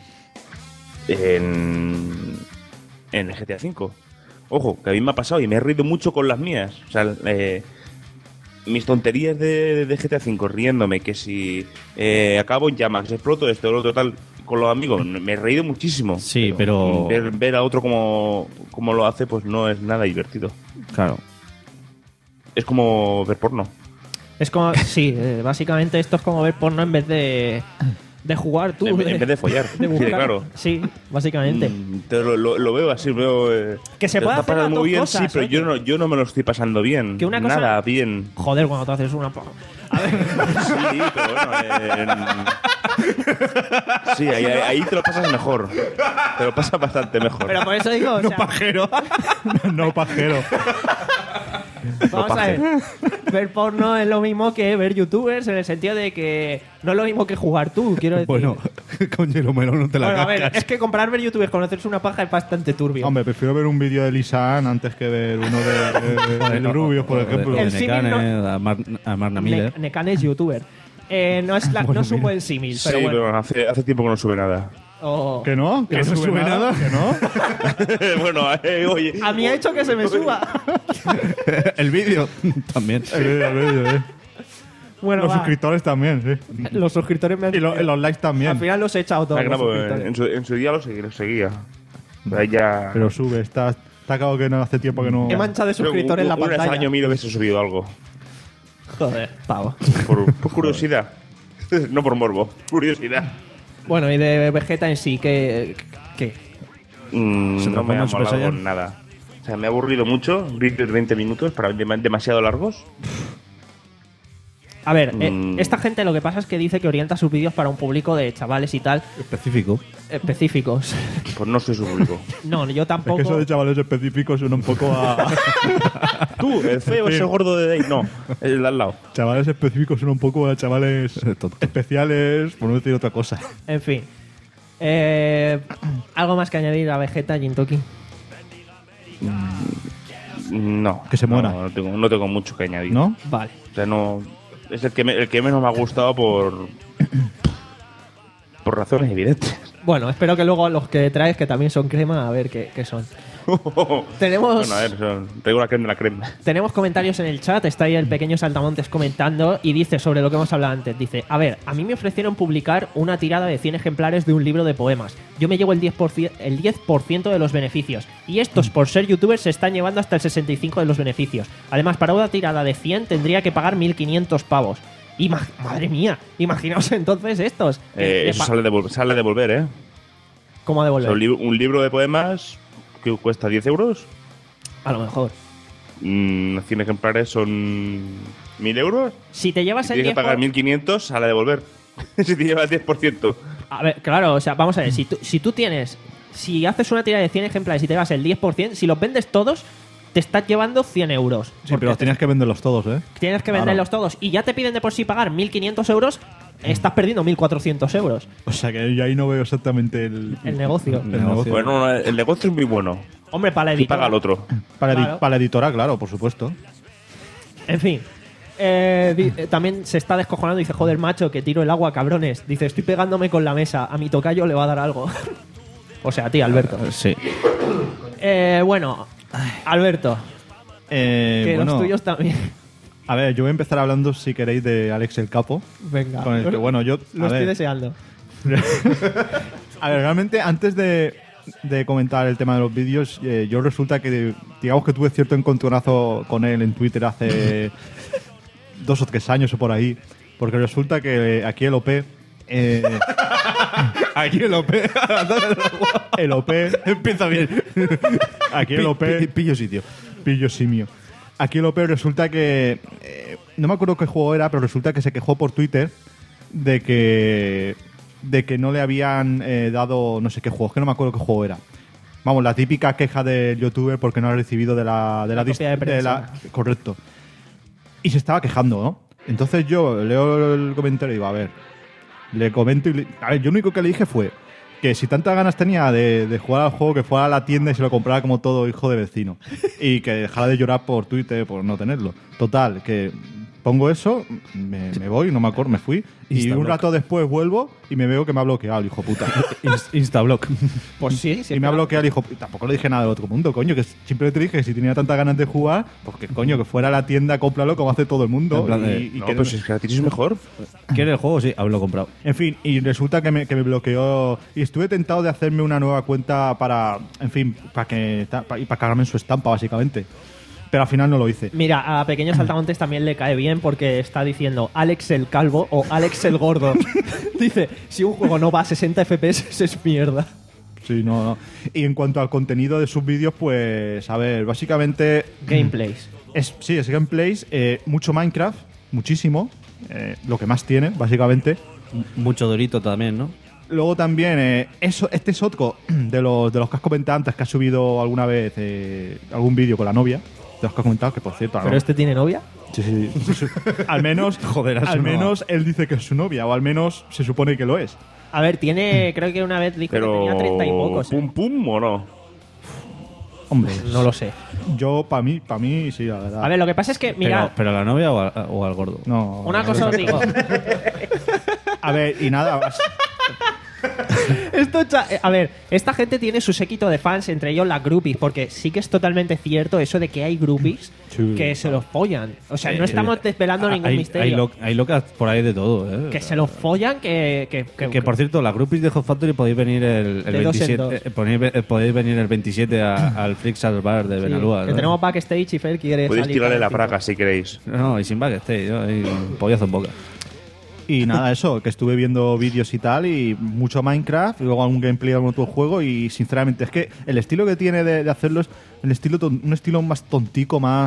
en en el G T A cinco. Ojo, que a mí me ha pasado y me he reído mucho con las mías. O sea, eh, mis tonterías de, de G T A cinco riéndome, que si eh, acabo en llamas, exploto esto, lo otro, tal, con los amigos, me he reído muchísimo. Sí, pero... Ver, ver a otro como, como lo hace, pues no es nada divertido. Claro. Es como ver porno. Es como, sí, eh, básicamente esto es como ver porno en vez de, de jugar tú. En, en vez de follar. de buscar. Sí, claro. Sí, básicamente. Mm, te lo, lo- lo veo así, veo... eh, Que se te puede está hacer las pasando dos muy bien, cosas, sí, pero oye. yo no, yo no me lo estoy pasando bien. Que una cosa- Nada bien. Joder, cuando te haces una... pa- A ver, Sí, pero bueno... en- Sí, ahí, ahí- ahí te lo pasas mejor. Te lo pasas bastante mejor. pero por eso digo, o No sea, pajero. no pajero. vamos a ver. Ver porno es lo mismo que ver youtubers en el sentido de que no es lo mismo que jugar tú, quiero decir. Bueno, con hielo melón no te la Bueno, a ver, cascas. es que comprar ver youtubers con hacerse una paja es bastante turbio. Hombre, prefiero ver un vídeo de Lisa Ann antes que ver uno de, de, de, de Rubios, por ejemplo. De, El de símil Nekane, a, Mar, a Marna Miller. Ne- Nekane es youtuber. Eh, no, es la- no es un buen símil, Sí, pero bueno. pero hace, hace tiempo que no sube nada. Oh. ¿Que no? ¿Que no se sube nada? ¿Que no? Bueno, eh, oye. A mí ha hecho que se me suba. El vídeo también. El vídeo, el vídeo, eh. Bueno, Los va. suscriptores también, sí. Los suscriptores me han... Y lo- los likes también. Al final los he echado todos. Ah, los claro, suscriptores. en, su, en su día lo seguía. Lo seguía. Pero ahí ya. Pero sube, está, está claro que no hace tiempo que no. Qué mancha de Creo que suscriptores en la un- un pantalla. año mil veces he subido algo. Joder, pavo. Por, por curiosidad. No por morbo. Curiosidad. Bueno, y de Vegeta en sí, ¿qué...? qué? Mm, ¿Se no me transforma ha en Super molado Saiyan? nada. O sea, me ha aburrido mucho. Vídeos de veinte minutos para dem- demasiado largos. A ver, eh, Mm. esta gente lo que pasa es que dice que orienta sus vídeos para un público de chavales y tal. Específico. Específicos. Pues no soy su público. No, yo Es tampoco. que eso de chavales específicos suena un poco a... Tú, el feo, ese gordo de Dave. No, el de al lado. Chavales específicos suena un poco a chavales especiales, por no decir otra cosa. En fin. Eh, ¿Algo más que añadir a Vegeta, Jintoki? No. Que se muera. No, no tengo, no tengo mucho que añadir. ¿No? Vale. O sea, no. Es el que, me- el que menos me ha gustado por. por razones evidentes. Bueno, espero que luego los que traes, que también son crema, a ver qué, qué son. Tenemos- Bueno, a ver, son, traigo la crema de la crema. Tenemos comentarios en el chat, está ahí el pequeño Saltamontes comentando y dice sobre lo que hemos hablado antes. Dice, a ver, a mí me ofrecieron publicar una tirada de cien ejemplares de un libro de poemas. Yo me llevo el diez por ciento, el diez por ciento de los beneficios. Y estos, por ser youtubers, se están llevando hasta el sesenta y cinco por ciento de los beneficios. Además, para una tirada de cien tendría que pagar mil quinientos pavos. Ima- Madre mía, imaginaos entonces estos. Eh, Eh, eso pa- sale de, vol- sale de volver, ¿eh? ¿Cómo O devolver? sea, un, libro, un libro de poemas que cuesta diez euros. A lo mejor. Mm, cien ejemplares son mil euros. Si te llevas Si el tienes diez que pagar por- mil quinientos, sale a devolver. Si te llevas diez por ciento. A ver, claro, o sea, vamos a ver, si tú, si tú tienes, si haces una tira de cien ejemplares y te vas el diez por ciento, si los vendes todos, te estás llevando cien euros. Sí, pero los tenías que venderlos todos, ¿eh? Tienes que Claro. venderlos todos y ya te piden de por sí pagar mil quinientos euros, estás perdiendo mil cuatrocientos euros. O sea que yo ahí no veo exactamente el... El negocio. El negocio. Bueno, no, el negocio es muy bueno. Hombre, para la Y editora. paga el otro. Para, edi- Claro. para la editora, claro, por supuesto. En fin. Eh, di- eh, también se está descojonando y dice, joder, macho, que tiro el agua, cabrones. Dice, estoy pegándome con la mesa, a mi tocayo le va a dar algo. O sea, a ti, Alberto. Sí. Eh, bueno, Alberto, Eh, que bueno, los tuyos también. a ver, yo voy a empezar hablando, si queréis, de Alex el Capo. Venga. Con el que, bueno, yo... Lo a estoy ver, deseando. A ver, realmente antes de, de comentar el tema de los vídeos, eh, yo resulta que, digamos que tuve cierto encontronazo con él en Twitter hace dos o tres años o por ahí, porque resulta que aquí el O P... eh, aquí el O P... el O P... Empieza bien. Aquí el O P... Pillo sitio. Pillo simio. Aquí el O P resulta que... eh, no me acuerdo qué juego era, pero resulta que se quejó por Twitter de que de que no le habían eh, dado no sé qué juego, es que no me acuerdo qué juego era. Vamos, la típica queja del youtuber porque no ha recibido de la de la, La copia de dist- prensa. la- correcto. Y se estaba quejando, ¿no? Entonces yo leo el comentario y digo, a ver, le comento y le- a ver, yo lo único que le dije fue que si tantas ganas tenía de, de jugar al juego, que fuera a la tienda y se lo comprara como todo hijo de vecino. Y que dejara de llorar por Twitter por no tenerlo. Total, que pongo eso, me, me voy, no me acuerdo, me fui. Y un Instablock. rato después vuelvo y me veo que me ha bloqueado el hijo puta. Inst- Instablock. Pues sí, sí. y me ha bloqueado el hijo puta. Tampoco le dije nada del otro mundo, coño. Que simplemente dije que si tenía tantas ganas de jugar, pues que coño, que fuera a la tienda, cómpralo como hace todo el mundo. En plan de, y, y No, que pero si es gratis es mejor. ¿Quieres el juego? Sí, hablo comprado. En fin, y resulta que me, que me bloqueó. Y estuve tentado de hacerme una nueva cuenta para. En fin, para que. ta- pa- y para cargarme en su estampa, básicamente. Pero al final no lo hice. Mira, a Pequeño Saltamontes también le cae bien porque está diciendo Alex el Calvo o Alex el Gordo. Dice, si un juego no va a sesenta F P S es mierda. Sí, no, no. Y en cuanto al contenido de sus vídeos, pues. A ver, básicamente. Gameplays. Es, sí, es gameplays. eh, mucho Minecraft, muchísimo. eh, lo que más tiene, básicamente. Mucho Dorito también, ¿no? Luego también, eh, eso, este Sotco, de los, de los que has comentado antes, que ha subido alguna vez eh, algún vídeo con la novia, de los que has comentado, que por cierto... ¿Pero no- este tiene novia? Sí, sí, sí, sí. Al menos, Joder, al eso no menos él dice que es su novia, o al menos se supone que lo es. A ver, tiene, creo que una vez dijo que Pero. tenía treinta y pocos. ¿eh? ¿Pum pum o no? Hombre, No lo sé. yo, para mí, para mí, sí, la verdad. A ver, lo que pasa es que, mira, Pero, pero a la novia o, a- o al gordo. no, una cosa os digo. A ver, y nada, vas- Esto, cha- eh, a ver, esta gente tiene su séquito de fans, entre ellos las groupies, porque sí que es totalmente cierto eso de que hay groupies Sí. que se los follan. O sea, Sí, no estamos desvelando Ah, ningún hay, misterio. Hay, lo- hay locas por ahí de todo, ¿eh? Que se los follan, que... Que, que- Que, por cierto, las groupies de Hot Factory podéis venir el, el De dos en veintisiete. dos. eh, podéis, eh, podéis venir el veintisiete a- al Freaks al Bar de sí, Benalúa. que ¿no? tenemos backstage y Fer quiere Podéis salir tirarle la calentito. praga si queréis. No, y sin backstage, ¿no? Y pollazo en boca. Y nada, eso, que estuve viendo vídeos y tal, y mucho Minecraft, y luego algún gameplay de algún otro juego, y sinceramente es que el estilo que tiene de, de hacerlo es el estilo ton- un estilo más tontico, más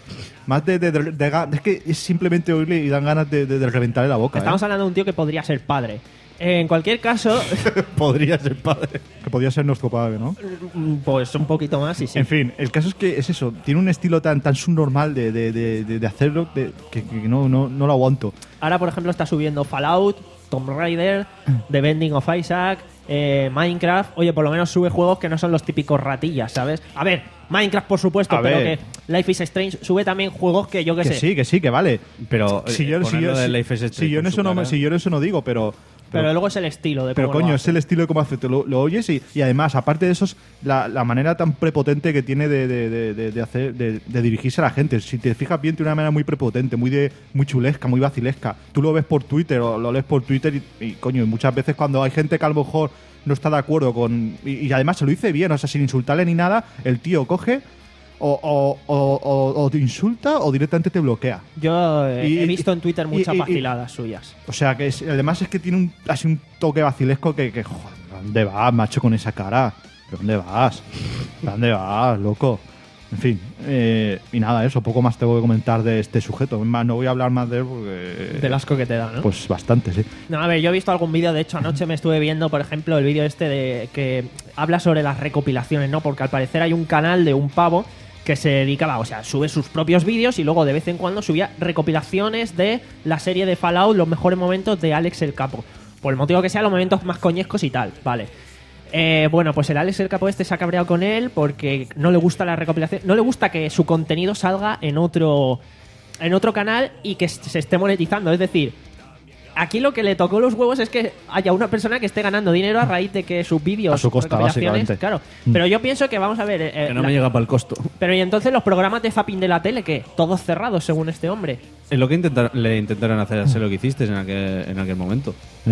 Más de, de, de- de ga- es que es simplemente oírle y dan ganas de, de- de reventarle la boca. Estamos ¿eh? hablando de un tío que podría ser padre. En cualquier caso, Podría ser padre. Que podría ser nuestro padre, ¿no? pues un poquito más y sí. En fin, el caso es que es eso. Tiene un estilo tan tan subnormal de, de, de, de- de hacerlo de- que, que no, no, no lo aguanto. Ahora, por ejemplo, está subiendo Fallout, Tomb Raider, The Bending of Isaac, eh, Minecraft. Oye, por lo menos sube juegos que no son los típicos ratillas, ¿sabes? A ver, Minecraft, por supuesto, A pero ver. que Life is Strange sube también juegos que yo que, Que sé. sí, que sí, que vale. Pero Si eh, yo, si ponerlo yo, de si- Life is Strange si yo en con eso su no, me- cara. si yo en eso no digo, pero... Pero luego es el estilo de Pero cómo lo coño, hace. es el estilo de cómo hace. Te lo, lo oyes y, y además, aparte de eso, es la, la manera tan prepotente que tiene de, de- de- de- de hacer, de, de dirigirse a la gente. Si te fijas bien, tiene una manera muy prepotente, muy de muy chulesca, muy vacilesca. Tú lo ves por Twitter o lo lees por Twitter y, y, coño, y muchas veces cuando hay gente que a lo mejor no está de acuerdo con... Y, y además se lo dice bien, o sea, sin insultarle ni nada, el tío coge... O, o, o- o- o te insulta o directamente te bloquea. Yo eh, Y- he visto en Twitter y- muchas y- y- vaciladas suyas. O sea, que es- además es que tiene un, así un toque vacilesco que, que, joder, ¿dónde vas, macho, con esa cara? ¿Dónde vas? ¿Dónde vas, loco? En fin, eh, y nada, eso, poco más tengo que comentar de este sujeto. Es más, no voy a hablar más de él porque... Del asco que te da, ¿no? Pues bastante, sí. No, a ver, yo he visto algún vídeo, de hecho anoche me estuve viendo, por ejemplo, el vídeo este de que habla sobre las recopilaciones, ¿no? Porque al parecer hay un canal de un pavo que se dedicaba, o sea, sube sus propios vídeos y luego de vez en cuando subía recopilaciones de la serie de Fallout, los mejores momentos de Alex el Capo. Por el motivo que sea, los momentos más coñescos y tal, vale. Eh, bueno, pues el Alex el Capo este se ha cabreado con él porque no le gusta la recopilación, no le gusta que su contenido salga en otro en otro canal y que se esté monetizando, es decir, aquí lo que le tocó los huevos es que haya una persona que esté ganando dinero a raíz de que sus vídeos, A su costa, recopilaciones, básicamente. claro. Mm. Pero yo pienso que vamos a ver, eh, Que no la- me llega para el costo. pero y entonces los programas de zapping de la tele, ¿qué? Todos cerrados según este hombre. Es lo que intentar- le intentaron hacer hacer lo que hiciste en aquel, en aquel momento.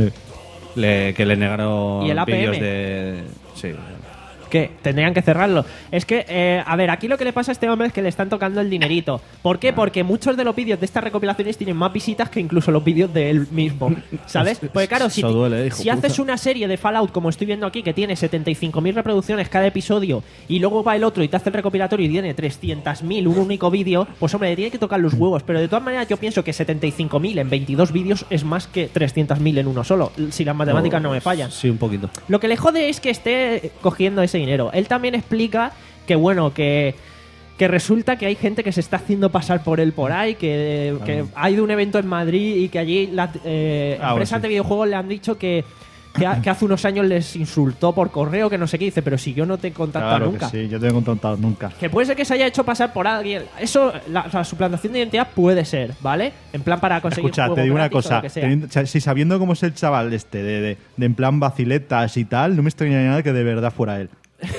Le- que le negaron ¿Y el A P M? vídeos de... Sí. ¿Qué? Tendrían que cerrarlo. Es que, eh, a ver, aquí lo que le pasa a este hombre es que le están tocando el dinerito. ¿Por qué? Porque muchos de los vídeos de estas recopilaciones tienen más visitas que incluso los vídeos de él mismo. ¿Sabes? Porque claro, si, Eso duele, hijo si haces puta. una serie de Fallout, como estoy viendo aquí, que tiene setenta y cinco mil reproducciones cada episodio, y luego va el otro y te hace el recopilatorio y tiene trescientos mil un único vídeo, pues hombre, le tiene que tocar los huevos. Pero de todas maneras, yo pienso que setenta y cinco mil en veintidós vídeos es más que trescientos mil en uno solo, si las matemáticas no me fallan. Sí, un poquito. Lo que le jode es que esté cogiendo ese dinero. Él también explica que, bueno, que, que resulta que hay gente que se está haciendo pasar por él por ahí, que, que ha ido a un evento en Madrid y que allí las eh, Ah, empresas bueno, sí. de videojuegos le han dicho que, que, ha- que hace unos años les insultó por correo, que no sé qué dice, pero si yo no te he contactado Claro nunca. que sí, yo te he contactado nunca. Que puede ser que se haya hecho pasar por alguien. Eso, la, la suplantación de identidad puede ser, ¿vale? En plan para conseguir Escucha, juegos te digo una gratis o cosa. lo que sea. teniendo- o sea, si sabiendo cómo es el chaval este, de, de, de en plan vaciletas y tal, no me extrañaría nada que de verdad fuera él.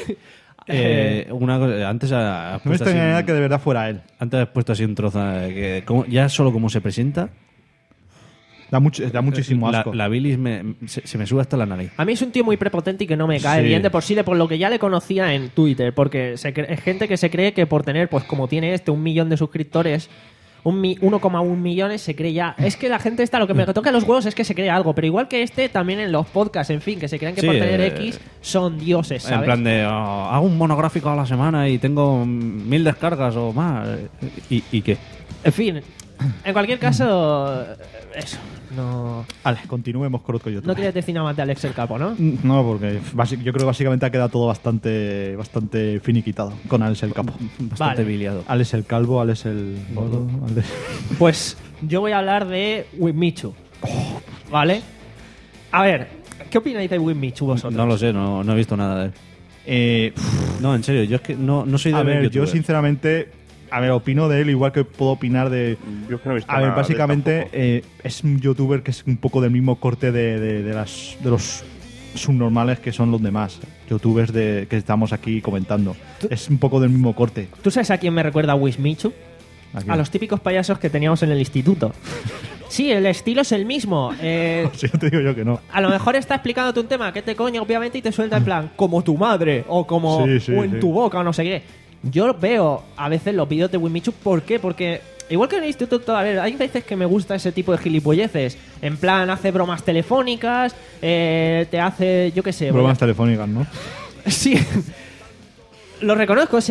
Eh, una cosa, antes ha- has No me puesto así extrañaría nada un- que de verdad fuera él. Antes has puesto así un trozo eh, que como- ya solo como se presenta Da, mucho, da muchísimo la, asco. la bilis me- se, se me sube hasta la nariz. A mí es un tío muy prepotente y que no me cae Sí. bien de por sí, de por lo que ya le conocía en Twitter, porque se cre- es gente que se cree que por tener, pues como tiene este, un millón de suscriptores, un mi- uno coma uno millones, se cree ya. Es que la gente está, lo que me toca los huevos es que se cree algo, pero igual que este, también en los podcasts, en fin, que se creen que Sí, por tener eh, X son dioses, ¿sabes? En plan de, oh, hago un monográfico a la semana y tengo mil descargas o más. ¿Y, y qué? En fin, en cualquier caso, eso, no... Vale, continuemos con otro YouTube. No quieres decir nada más de Alex el Capo, ¿no? No, porque basi- yo creo que básicamente ha quedado todo bastante bastante finiquitado con Alex el Capo. Bastante Vale. biliado. Alex el Calvo, Alex el Gordo, Alex- Pues yo voy a hablar de Winmichu. ¿Vale? A ver, ¿qué opináis de Winmichu vosotros? No lo sé, no, no he visto nada de él. Eh, No, en serio, yo es que no, no soy de a ver, yo youtubers. sinceramente, a ver, opino de él igual que puedo opinar de... Yo es que no he visto A ver, nada de él básicamente tampoco. eh, es un youtuber que es un poco del mismo corte de, de, de las, de los subnormales que son los demás youtubers de, que estamos aquí comentando. Es un poco del mismo corte. ¿Tú sabes a quién me recuerda Wismichu? ¿A quién? A los típicos payasos que teníamos en el instituto. Sí, el estilo es el mismo. Eh, Si no te digo yo que no. a lo mejor está explicándote un tema que te coño, obviamente, y te suelta en plan, como tu madre, o como Sí, sí, o en sí. tu boca, o no sé qué. Yo veo a veces los vídeos de Winmichu, ¿por qué? Porque, igual que en el instituto, a ver, hay veces que me gusta ese tipo de gilipolleces. En plan, hace bromas telefónicas, eh, te hace, yo qué sé. Bromas telefónicas, ¿no? Sí. Lo reconozco, o sea,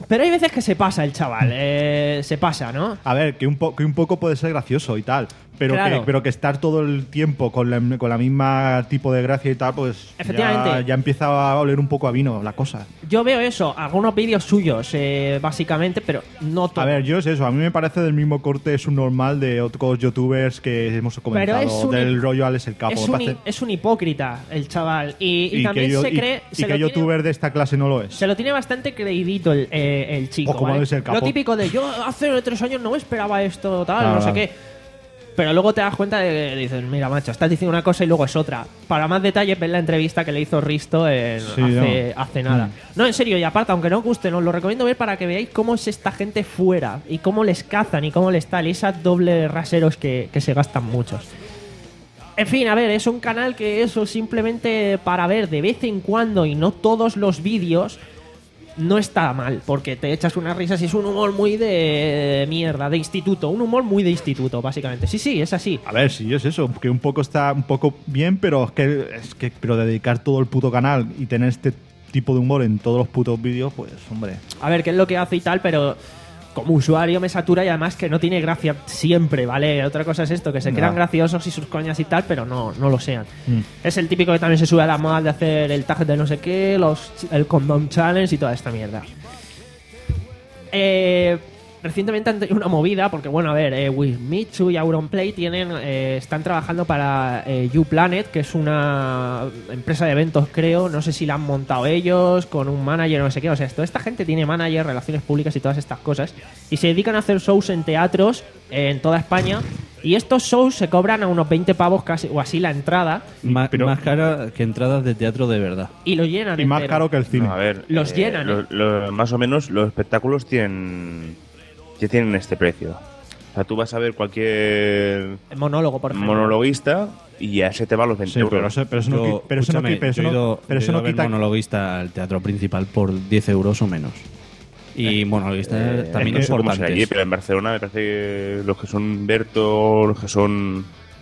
Pero hay veces que se pasa el chaval, eh, se pasa, ¿no? A ver, que un, po- que un poco puede ser gracioso y tal, pero, Claro. que, pero que estar todo el tiempo con la, con la misma tipo de gracia y tal, pues Efectivamente. ya, ya empieza a oler un poco a vino la cosa. Yo veo eso, algunos vídeos suyos, eh, básicamente, pero no todo. A ver, yo es eso, a mí me parece del mismo corte, es un normal de otros youtubers que hemos comentado, es un del hip- rollo Alex el Capo. es, me un, parece- hi- es un hipócrita el chaval. Y, y y también que yo- se y- cree. y se que lo tiene- youtuber de esta clase no lo es. Se lo tiene bastante creidito el, eh, el chico. O como ¿vale? Alex el Capo. Lo típico de yo hace tres años no me esperaba esto, tal, Claro, no sé claro. qué. Pero luego te das cuenta de que dices, mira, macho, estás diciendo una cosa y luego es otra. Para más detalles, ves la entrevista que le hizo Risto en- Sí, hace, no. hace nada. Mm. No, en serio, y aparte, aunque no os guste, os lo recomiendo ver para que veáis cómo es esta gente fuera y cómo les cazan y cómo les tal. Y esas dobles raseros que, que se gastan muchos. En fin, a ver, es un canal que eso simplemente para ver de vez en cuando y no todos los vídeos no está mal, porque te echas unas risas y es un humor muy de mierda, de instituto, un humor muy de instituto, básicamente. Sí, sí, es así. A ver, sí, es eso, que un poco está un poco bien, pero es que, es que pero dedicar todo el puto canal y tener este tipo de humor en todos los putos vídeos, pues, hombre. A ver qué es lo que hace y tal, pero como usuario me satura y además que no tiene gracia siempre, ¿vale? Otra cosa es esto, que se No. crean graciosos y sus coñas y tal, pero no, no lo sean. Mm. Es el típico que también se sube a la moda de hacer el tag de no sé qué, los, el condom challenge y toda esta mierda. Eh, recientemente han tenido una movida, porque bueno, a ver, eh, Wismichu y Auronplay tienen, eh, están trabajando para eh, YouPlanet, que es una empresa de eventos, creo, no sé si la han montado ellos, con un manager o no sé qué, o sea, toda esta gente tiene manager, relaciones públicas y todas estas cosas, y se dedican a hacer shows en teatros eh, en toda España, y estos shows se cobran a unos veinte pavos casi, o así la entrada, Ma- Pero- más cara que entradas de teatro de verdad. y lo llenan Y más entero. caro que el cine. No, a ver, Los eh, llenan, lo- ¿eh? lo- más o menos los espectáculos tienen ya tienen este precio. O sea, tú vas a ver cualquier El monólogo, por ejemplo. monologuista y ya se te van los veinte Sí, euros. pero eso, pero eso no, Yo- qui- pero eso no, escúchame, qui- pero eso yo he no- ido- pero yo eso he ido no a ver quita. monologuista al teatro principal por diez euros o menos. Y monologuista Eh, también no sé cómo será importantes. allí, pero en Barcelona me parece que los que son Berto, los que son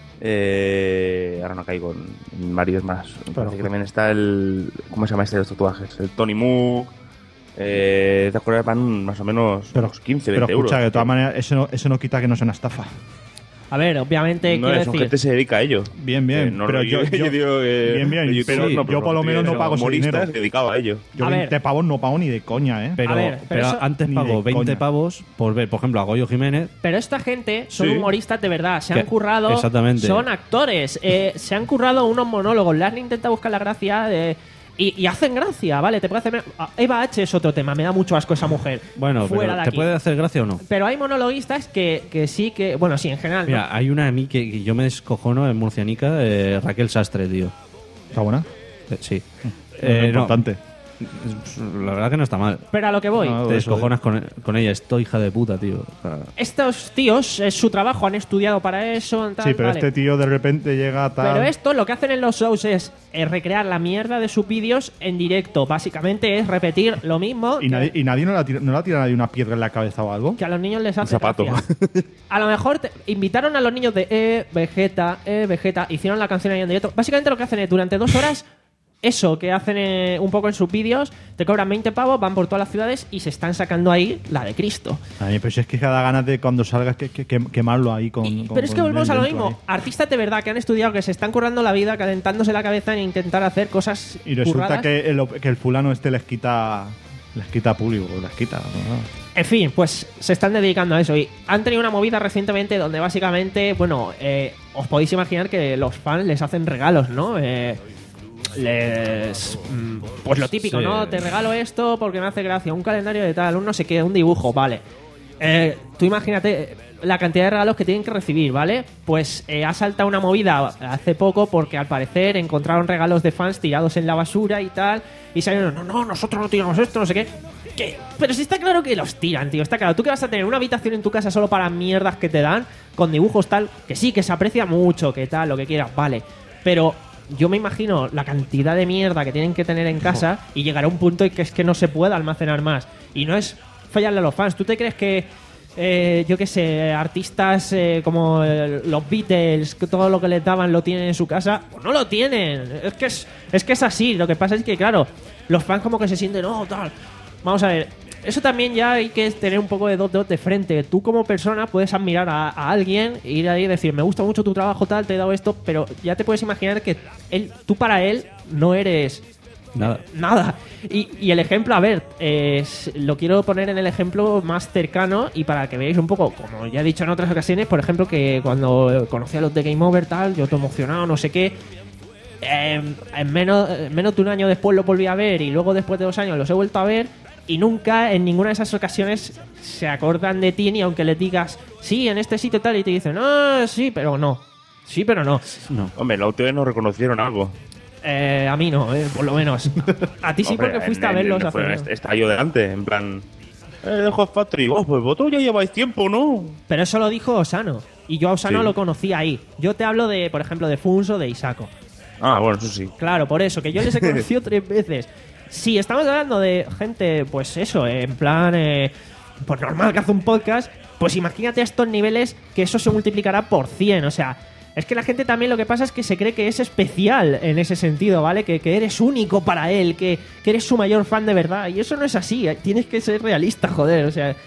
eh, ahora no caigo en, en varios más. Me parece que también está el ¿cómo se llama este de los tatuajes? El Tony Moog. Eh, ¿Te acuerdas? Van más o menos Pero, unos quince, pero veinte escucha, euros. que de todas maneras, eso no, eso no quita que no sea una estafa. A ver, obviamente, No, quiero son decir... gente que se dedica a ello. Bien, bien. Eh, no, pero no, yo, yo, yo digo que bien, bien, yo- pero sí, yo pero por lo menos no pero pago ese humoristas dinero. dedicado a ello. Yo A ver. veinte pavos no pago ni de coña, ¿eh? Pero, A ver, pero pero eso- antes ni pago de veinte coña. pavos por ver, por ejemplo, a Goyo Jiménez. Pero esta gente son Sí. humoristas de verdad, se Que- han currado, exactamente. son actores, eh, se han currado unos monólogos, le han intentado buscar la gracia de- y, y hacen gracia, ¿vale? Te puede hacer... Eva H es otro tema, me da mucho asco esa mujer. Bueno, Fuera pero de ¿te aquí. puede hacer gracia o no? Pero hay monologuistas que, que sí que... Bueno, sí, en general. ¿no? Mira, hay una a mí que, que yo me descojono en murcianica, eh, Raquel Sastre, tío. ¿Está buena? Eh, sí. Es Eh, no, importante. la verdad que no está mal. Pero a lo que voy. No, Te eso, descojonas con, con ella, esto hija de puta, tío. O sea, Estos tíos, es su trabajo, han estudiado para eso. Tal, Sí, pero vale. este tío de repente llega tal. Pero esto lo que hacen en los shows es eh, recrear la mierda de sus vídeos en directo. Básicamente es repetir lo mismo Y que, nadie, y nadie no la tira, no la tira nadie una piedra en la cabeza o algo. que a los niños les hace zapato. gracia. A lo mejor te- invitaron a los niños de Eh, Vegeta, Eh, Vegeta, hicieron la canción ahí en directo. Básicamente lo que hacen es durante dos horas eso que hacen eh, un poco en sus vídeos, te cobran veinte pavos, van por todas las ciudades y se están sacando ahí la de Cristo. A mí, pero si es que da ganas de cuando salgas que, que- que- quemarlo ahí con. con- Pero es que con volvemos a lo dentro mismo. ahí. Artistas de verdad que han estudiado, que se están currando la vida, calentándose la cabeza en intentar hacer cosas Y resulta curradas. que el, que el fulano este les quita. Les quita público, les quita. ¿no? En fin, pues se están dedicando a eso y han tenido una movida recientemente donde básicamente, bueno, eh, os podéis imaginar que los fans les hacen regalos, ¿no? Eh, les... mm, Pues lo típico, Sí. ¿no? Te regalo esto porque me hace gracia, un calendario de tal, un no sé qué, un dibujo, vale. Eh, tú imagínate la cantidad de regalos que tienen que recibir, ¿vale? Pues eh, ha saltado una movida hace poco porque al parecer encontraron regalos de fans tirados en la basura y tal y salieron, no, no, nosotros no tiramos esto, no sé qué. ¿Qué? Pero si está claro que los tiran, tío, está claro. Tú que vas a tener una habitación en tu casa solo para mierdas que te dan, con dibujos tal, que sí, que se aprecia mucho, que tal, lo que quieras, vale. Pero yo me imagino la cantidad de mierda que tienen que tener en casa y llegará un punto en que es que no se pueda almacenar más. Y no es fallarle a los fans. ¿Tú te crees que, eh, yo qué sé, artistas eh, como eh, los Beatles, que todo lo que les daban lo tienen en su casa? Pues no lo tienen. Es que es, es que es así. Lo que pasa es que, claro, los fans como que se sienten, oh, tal. Vamos a ver. eso también ya hay que tener un poco de dos dedos de frente. Tú como persona puedes admirar a, a alguien, e ir ahí y decir, me gusta mucho tu trabajo, tal, te he dado esto, pero ya te puedes imaginar que él, tú para él no eres Nada. nada. Y, y el ejemplo, a ver, es- lo quiero poner en el ejemplo más cercano y para que veáis un poco, como ya he dicho en otras ocasiones, por ejemplo, que cuando conocí a los de Game Over, tal, yo todo emocionado, no sé qué. eh, en menos, en menos de un año después lo volví a ver y luego después de dos años los he vuelto a ver y nunca en ninguna de esas ocasiones se acordan de ti, ni aunque les digas sí, en este sitio tal, y te dicen ah, sí, pero no. Sí, pero no. No. Hombre, la última vez nos reconocieron algo. Eh, a mí no, eh, por lo menos. A ti sí, Hombre, porque fuiste en- a verlos en- hace. fue- est- Estaba yo delante, en plan... Eh, de Hot Factory. Oh, pues vosotros ya lleváis tiempo, ¿no? Pero eso lo dijo Osano. Y yo a Osano Sí. lo conocí ahí. Yo te hablo de, por ejemplo, de Funso, de Isako. Ah, bueno, eso sí. Claro, por eso, que yo les he conocido tres veces. Si estamos hablando de gente, pues eso, en plan, eh, pues normal que hace un podcast, pues imagínate a estos niveles que eso se multiplicará por cien. O sea, es que la gente también lo que pasa es que se cree que es especial en ese sentido, ¿vale? Que, que eres único para él, que, que eres su mayor fan de verdad. Y eso no es así, eh, tienes que ser realista, joder, o sea...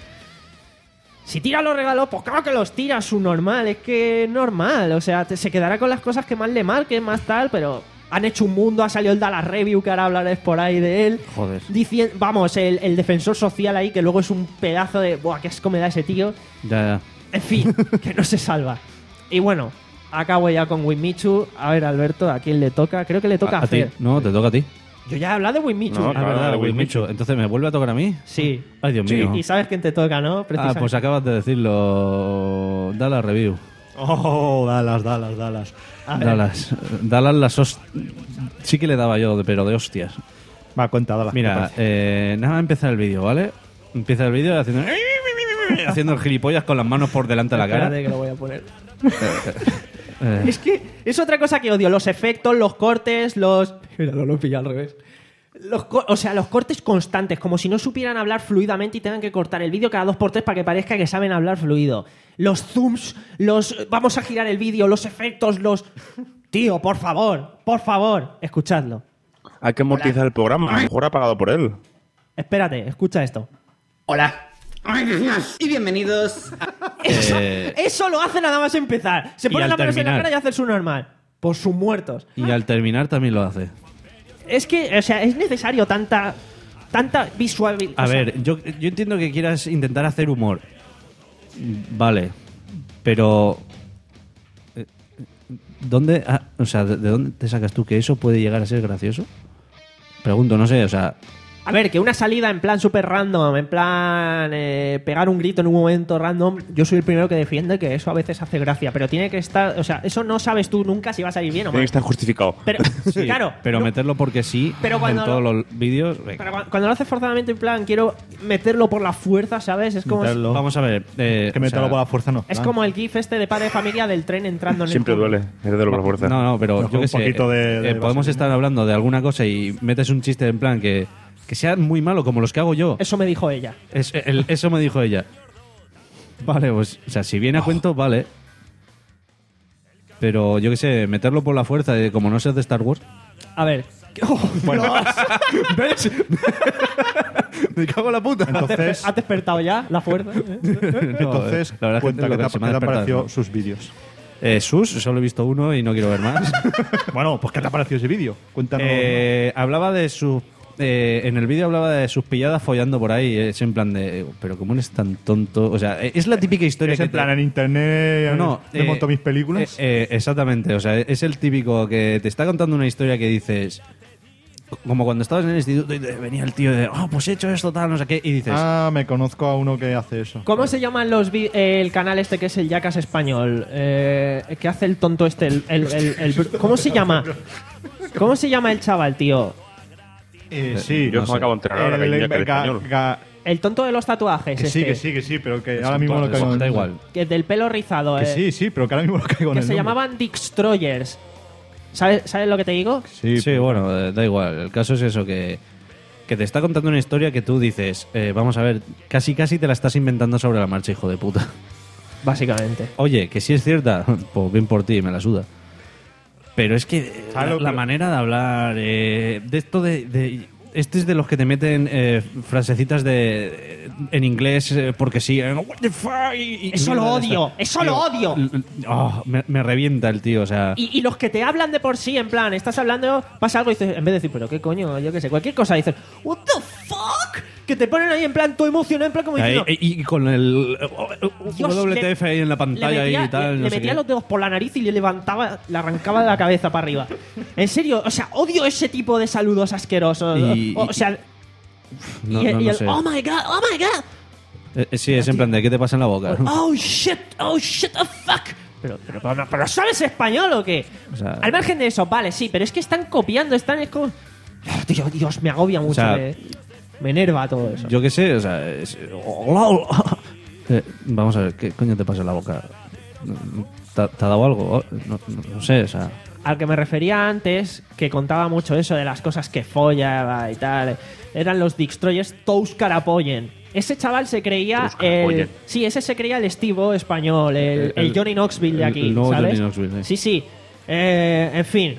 Si tira los regalos, pues claro que los tira, su normal, es que es normal, o sea, te- se quedará con las cosas que más le marquen, más tal, pero han hecho un mundo, ha salido el Dallas Review, que ahora hablaré por ahí de él. Joder. Dicien- vamos, el, el defensor social ahí, que luego es un pedazo de... Buah, qué asco me da ese tío. Ya, ya. En fin, que no se salva. Y bueno, acabo ya con Winmichu. A ver, Alberto, ¿a quién le toca? Creo que le toca A, a ti. hacer. No, te toca a ti. Yo ya he hablado de Winmichu. No, Ah, claro, verdad, de Wismichu. Entonces, ¿me vuelve a tocar a mí? Sí. Ay, Dios Sí, mío. y sabes quién te toca, ¿no? Ah, Precisamente. pues acabas de decirlo. Dallas Review. Oh, Dallas, Dallas, Dallas. A ver. Dallas. Dallas las host... Sí que le daba yo, de- pero de hostias. Va, cuenta, Dallas. ¿qué Mira, pasa? eh, nada más empezar el vídeo, ¿vale? Empieza el vídeo haciendo... haciendo el gilipollas con las manos por delante de la cara. Espérate que lo voy a poner. Eh, Es que es otra cosa que odio. Los efectos, los cortes, los... Mira, no lo he pillado al revés. Los co- o sea, los cortes constantes, como si no supieran hablar fluidamente y tengan que cortar el vídeo cada dos por tres para que parezca que saben hablar fluido. Los zooms, los... Vamos a girar el vídeo, los efectos, los... Tío, por favor, por favor, escuchadlo. Hay que amortizar el programa. A lo mejor ha pagado por él. Espérate, escucha esto. Hola. Y bienvenidos a... Eso, Eh, eso lo hace nada más empezar. Se y pone al la mano en la terminar. cara y hace su normal. Por sus muertos. y al terminar también lo hace. Es que, o sea, es necesario tanta... Tanta visual... A ver, yo, yo entiendo que quieras intentar hacer humor. Vale. Pero... eh, ¿Dónde... ah, o sea, ¿de, de dónde te sacas tú que eso puede llegar a ser gracioso? Pregunto, no sé, o sea... A ver, que una salida en plan super random, en plan eh, pegar un grito en un momento random, yo soy el primero que defiende que eso a veces hace gracia, pero tiene que estar, o sea, eso no sabes tú nunca si va a salir bien o Tiene que mal. estar justificado. Pero, Sí, claro, pero no- meterlo porque sí Pero cuando en todos lo- los vídeos... venga. pero cu- cuando lo haces forzadamente en plan, quiero meterlo por la fuerza, ¿sabes? Es como, Meterlo. Vamos a ver. eh, que o meterlo sea, por la fuerza no. es Ah. como el gif este de padre de familia del tren entrando en Siempre el cubo. duele. Meterlo por la fuerza. No, no, pero Mejor yo un qué sé. poquito de- de eh, podemos vaselina. estar hablando de alguna cosa y metes un chiste en plan que, que sea muy malo como los que hago yo. Eso me dijo ella. Es- el- eso me dijo ella. Vale, pues, o sea, si viene a cuento, vale. Pero yo qué sé, meterlo por la fuerza, de, como no seas de Star Wars. A ver. Oh, Bueno. Dios. ¿Ves? Me cago en la puta. Entonces, ¿Has despertado ya la fuerza? entonces la verdad es que cuenta lo qué que te, se me qué ha te han despertado, parecido ¿no? sus vídeos. Eh, Sus, solo he visto uno y no quiero ver más. Bueno, pues ¿qué te ha parecido ese vídeo? Cuéntanos. Eh, hablaba de su. eh, en el vídeo hablaba de sus pilladas follando por ahí. Es en plan de. Pero ¿cómo eres tan tonto? O sea, es la típica historia es que. en plan te- en internet, No, no, me eh, monto mis películas. eh, eh, exactamente. O sea, es el típico que te está contando una historia que dices. Como cuando estabas en el instituto y te venía el tío de. Oh, pues he hecho esto, tal, no sé qué. Y dices. Ah, me conozco a uno que hace eso. ¿Cómo se llaman los vi- eh, el canal este que es el Jackass español? Eh, que hace el tonto este, el, el- el- el- ¿cómo se llama? ¿Cómo se llama el chaval, tío? Eh, sí, Yo no me sé. acabo de enterar ahora que hay El- un Jack ga- español. ga- El tonto de los tatuajes. que sí, este, que sí, que sí, pero que Es ahora un mismo no tonto, caigo en da el igual. Que del pelo rizado. Que eh, sí, sí, pero que ahora mismo no caigo en que el se nombre. llamaban Destroyers. ¿Sabes, ¿Sabes lo que te digo? Sí, Sí, bueno, eh, da igual. El caso es eso, que, que te está contando una historia que tú dices, eh, vamos a ver, casi casi te la estás inventando sobre la marcha, hijo de puta. Básicamente. Oye, que si es cierta, pues bien por ti, me la suda. Pero es que eh, ¿Sabes la, lo la que- manera de hablar, eh, de esto de, de este es de los que te meten eh, frasecitas de en inglés eh, porque sí. eh, What the fuck? Y- y- Eso lo mierda de odio, esta. eso lo odio. l- l- oh, me, me revienta el tío, o sea. Y, y los que te hablan de por sí, en plan, estás hablando, pasa algo y dices, en vez de decir, pero qué coño, yo qué sé, cualquier cosa, dices, what the fuck, que te ponen ahí en plan, todo emocionado, en plan como Ahí, diciendo, y, y con el Dios, W T F le- ahí en la le pantalla metía, ahí y tal. le, no le sé metía qué. los dedos por la nariz y le levantaba, le arrancaba de la cabeza para arriba. En serio, o sea, odio ese tipo de saludos asquerosos. Y- o, o sea, No, y, no, y no el, sé. oh my god, oh my god, Eh, eh, sí, es en plan de ¿qué te pasa en la boca? oh shit, oh shit, oh fuck. Pero, pero, pero, pero ¿sabes español o qué? O sea, Al margen de eso, vale, sí, pero es que están copiando, están es como... Oh, Dios, Dios, me agobia mucho, sea, me, me enerva todo eso. yo qué sé, o sea. es- Eh, vamos a ver, ¿qué coño te pasa en la boca? ¿Te, ha- te ha dado algo? No, no- no sé, o sea. Al que me refería antes, que contaba mucho eso de las cosas que follaba y tal, eran los Destroyers Touskarapoyen. Ese chaval se creía Touskarapoyen. el... Sí, ese se creía el Steve-O español, el, El- el el- Johnny Knoxville de el- aquí, el nuevo ¿sabes? Johnny Knoxville, Sí, sí. sí. Eh, en fin.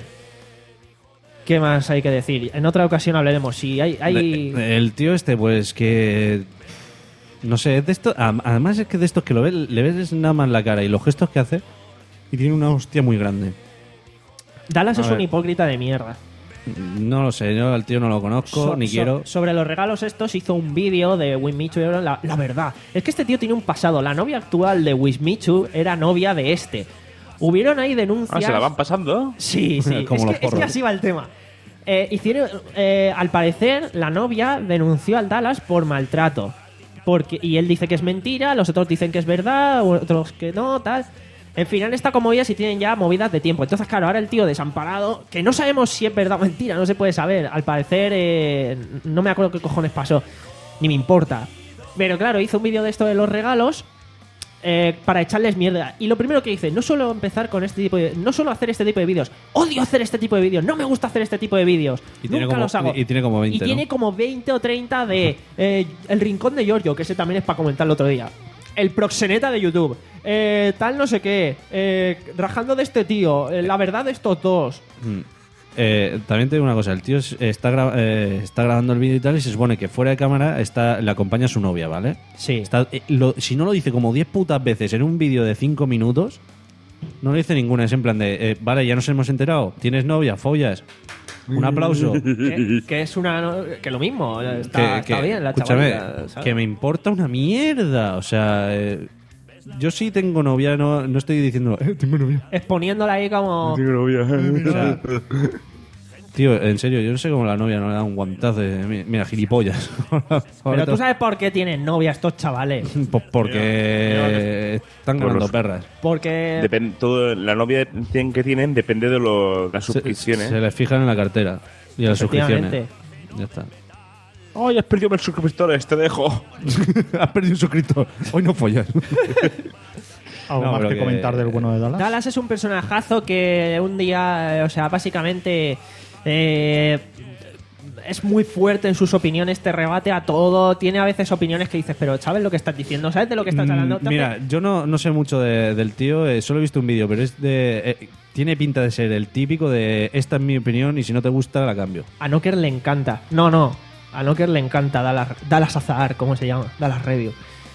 ¿Qué más hay que decir? En otra ocasión hablaremos. Si hay... hay... De- el tío este, pues que. No sé, es de esto. am- Además, es que de estos que lo ves, le ves nada más la cara y los gestos que hace. Y tiene una hostia muy grande. Dallas A es ver. un hipócrita de mierda. No lo sé, yo al tío no lo conozco, So- ni so- quiero. Sobre los regalos estos hizo un vídeo de Wismichu. La, la verdad, es que este tío tiene un pasado. La novia actual de Wismichu era novia de este. Hubieron ahí denuncias. Ah, ¿se la van pasando? Sí, sí. Como es, los que, es que porros. así va el tema. Eh, hicieron, eh, al parecer, la novia denunció al Dallas por maltrato. Porque, y él dice que es mentira, los otros dicen que es verdad, otros que no, tal. En fin, han estado como movidas y tienen ya movidas de tiempo. Entonces, claro, ahora el tío desamparado, que no sabemos si es verdad o mentira, no se puede saber. Al parecer, eh, no me acuerdo qué cojones pasó, ni me importa. Pero claro, hizo un vídeo de esto de los regalos eh, para echarles mierda. Y lo primero que hice, no suelo empezar con este tipo de... No suelo hacer este tipo de vídeos. Odio hacer este tipo de vídeos. No me gusta hacer este tipo de vídeos. Y tiene Nunca como- los hago. y tiene como veinte, Y tiene ¿no? como veinte o treinta de... eh, el Rincón de Giorgio, que ese también es para comentar el otro día. El proxeneta de YouTube. Eh, tal no sé qué. Eh, rajando de este tío. Eh, la verdad de estos dos. Mm. Eh, también te digo una cosa, el tío es- está, gra- eh, está grabando el vídeo y tal y se supone que fuera de cámara está, le acompaña a su novia, ¿vale? Sí. Está, eh, lo- si no lo dice como diez putas veces en un vídeo de cinco minutos, no lo dice ninguna, es en plan de, eh, vale, ya nos hemos enterado, tienes novia, follas, un aplauso. que, que es una... Que lo mismo. Está, que, está que- bien la escúchame, chavalita, ¿sabes? que me importa una mierda, o sea, eh, yo sí tengo novia, no, no estoy diciendo, eh, tengo novia. Exponiéndola ahí como... O sea, tío, en serio, yo no sé cómo la novia no le da un guantazo de, mira, mira, gilipollas. Pero tú sabes por qué tienen novia estos chavales. Pues porque están Por ganando los- perras. Porque... Depende, todo, la novia que tienen depende de lo, las Se, suscripciones. se les fijan en la cartera y en las suscripciones. Efectivamente. Ya está. ¡Ay, has perdido mis suscriptores! ¡Te dejo! Has perdido un suscriptor. Hoy no follas. ¿Algo No, más pero que, que- comentar del bueno de Dallas? Dallas es un personajazo que un día, eh, o sea, básicamente eh, es muy fuerte en sus opiniones, te rebate a todo, tiene a veces opiniones que dices, pero ¿sabes lo que estás diciendo? ¿Sabes de lo que estás hablando? Mm, Mira, yo no, no sé mucho de- del tío, eh, solo he visto un vídeo, pero es de eh, tiene pinta de ser el típico de esta es mi opinión y si no te gusta la cambio. A Knocker le encanta. No, no. A Knocker le encanta Dallas, Dallas Azahar, ¿cómo se llama? Dallas Review.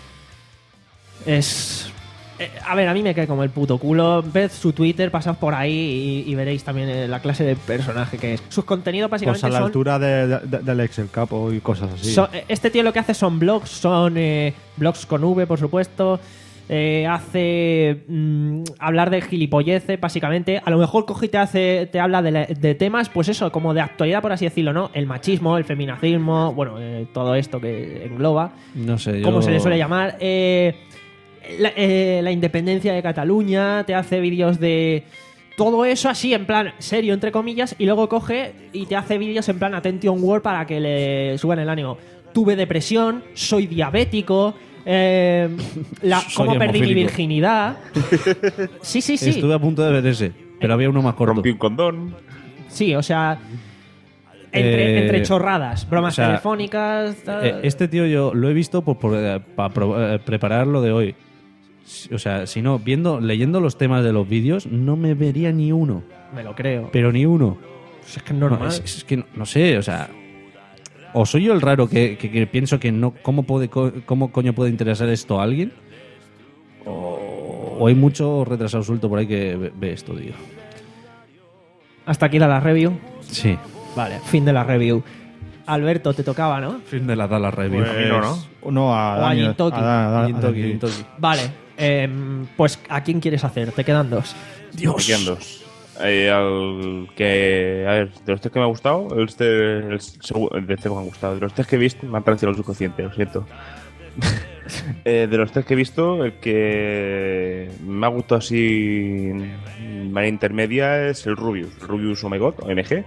Es... eh, a ver, a mí me cae como el puto culo. Ved su Twitter, pasad por ahí y, y veréis también eh, la clase de personaje que es. Sus contenidos básicamente Pues a la son... altura de, de- del Excel Capo y cosas así. So- este tío lo que hace son blogs, son eh, blogs con V, por supuesto. Eh, hace mm, hablar de gilipolleces, básicamente. A lo mejor coge y te, hace, te habla de, la- de temas, pues eso, como de actualidad, por así decirlo, ¿no? El machismo, el feminacismo, bueno, eh, todo esto que engloba. No sé, yo... ¿Cómo se le suele llamar? Eh, la, eh, la independencia de Cataluña, te hace vídeos de... Todo eso así, en plan serio, entre comillas, y luego coge y te hace vídeos en plan attention word para que le suban el ánimo. Tuve depresión, soy diabético, eh, la, Soy cómo perdí mi hemofílico. virginidad. Sí, sí, sí. Estuve a punto de ver ese, pero había uno más corto. Rompí un condón. Sí, o sea... Entre, Eh, entre chorradas, bromas o sea, telefónicas... tal. Eh, este tío yo lo he visto por, por, eh, para pro- eh, preparar lo de hoy. Si- O sea, si no, viendo, leyendo los temas de los vídeos, no me vería ni uno. Me lo creo. Pero ni uno. Pues es que es normal. No, es, es que no, no sé, o sea. o soy yo el raro que, que, que pienso que no, ¿cómo, puede, co- ¿cómo coño puede interesar esto a alguien? O, o hay mucho retrasado suelto por ahí que ve, ve esto, tío. Hasta aquí la review. Sí. Vale, fin de la review. Alberto, te tocaba, ¿no? Fin de la Dallas Review. Pues, A mí no, ¿no? No, a O a Dani. Gintoki. a Dan- a Dan- a Gintoki, Dan- Gintoki. Vale, em, pues ¿a quién quieres hacer? Te quedan dos. Me quedan dos. Eh, al que, a ver, de los tres que me ha gustado, el, este, el, segu- el de este me ha gustado. De los tres que he visto, me han traicionado el subconsciente, lo siento. Eh, de los tres que he visto, el que me ha gustado así en manera intermedia es el Rubius. El Rubius Oh My God, O M G.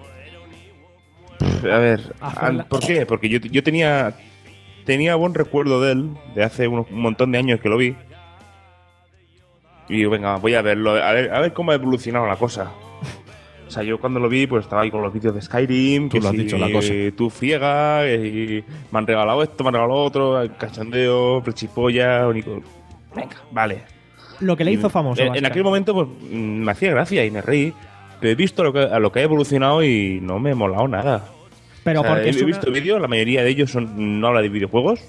A ver, an- ¿por qué? Porque yo, yo tenía tenía buen recuerdo de él, de hace unos- un montón de años que lo vi. Y digo, venga, voy a verlo, a ver, a ver cómo ha evolucionado la cosa. O sea, yo cuando lo vi, pues estaba ahí con los vídeos de Skyrim, Tú que lo has si dicho, la cosa. tú friega, y me han regalado esto, me han regalado otro, cachondeo, flechipolla, único. Venga, vale. Lo que le Y hizo famoso. En, en básicamente. aquel momento, pues, mm, me hacía gracia y me reí. Pero he visto lo que, a lo que ha evolucionado y no me he molado nada. Pero O sea, porque he, es he una- visto vídeos, la mayoría de ellos son, no habla de videojuegos.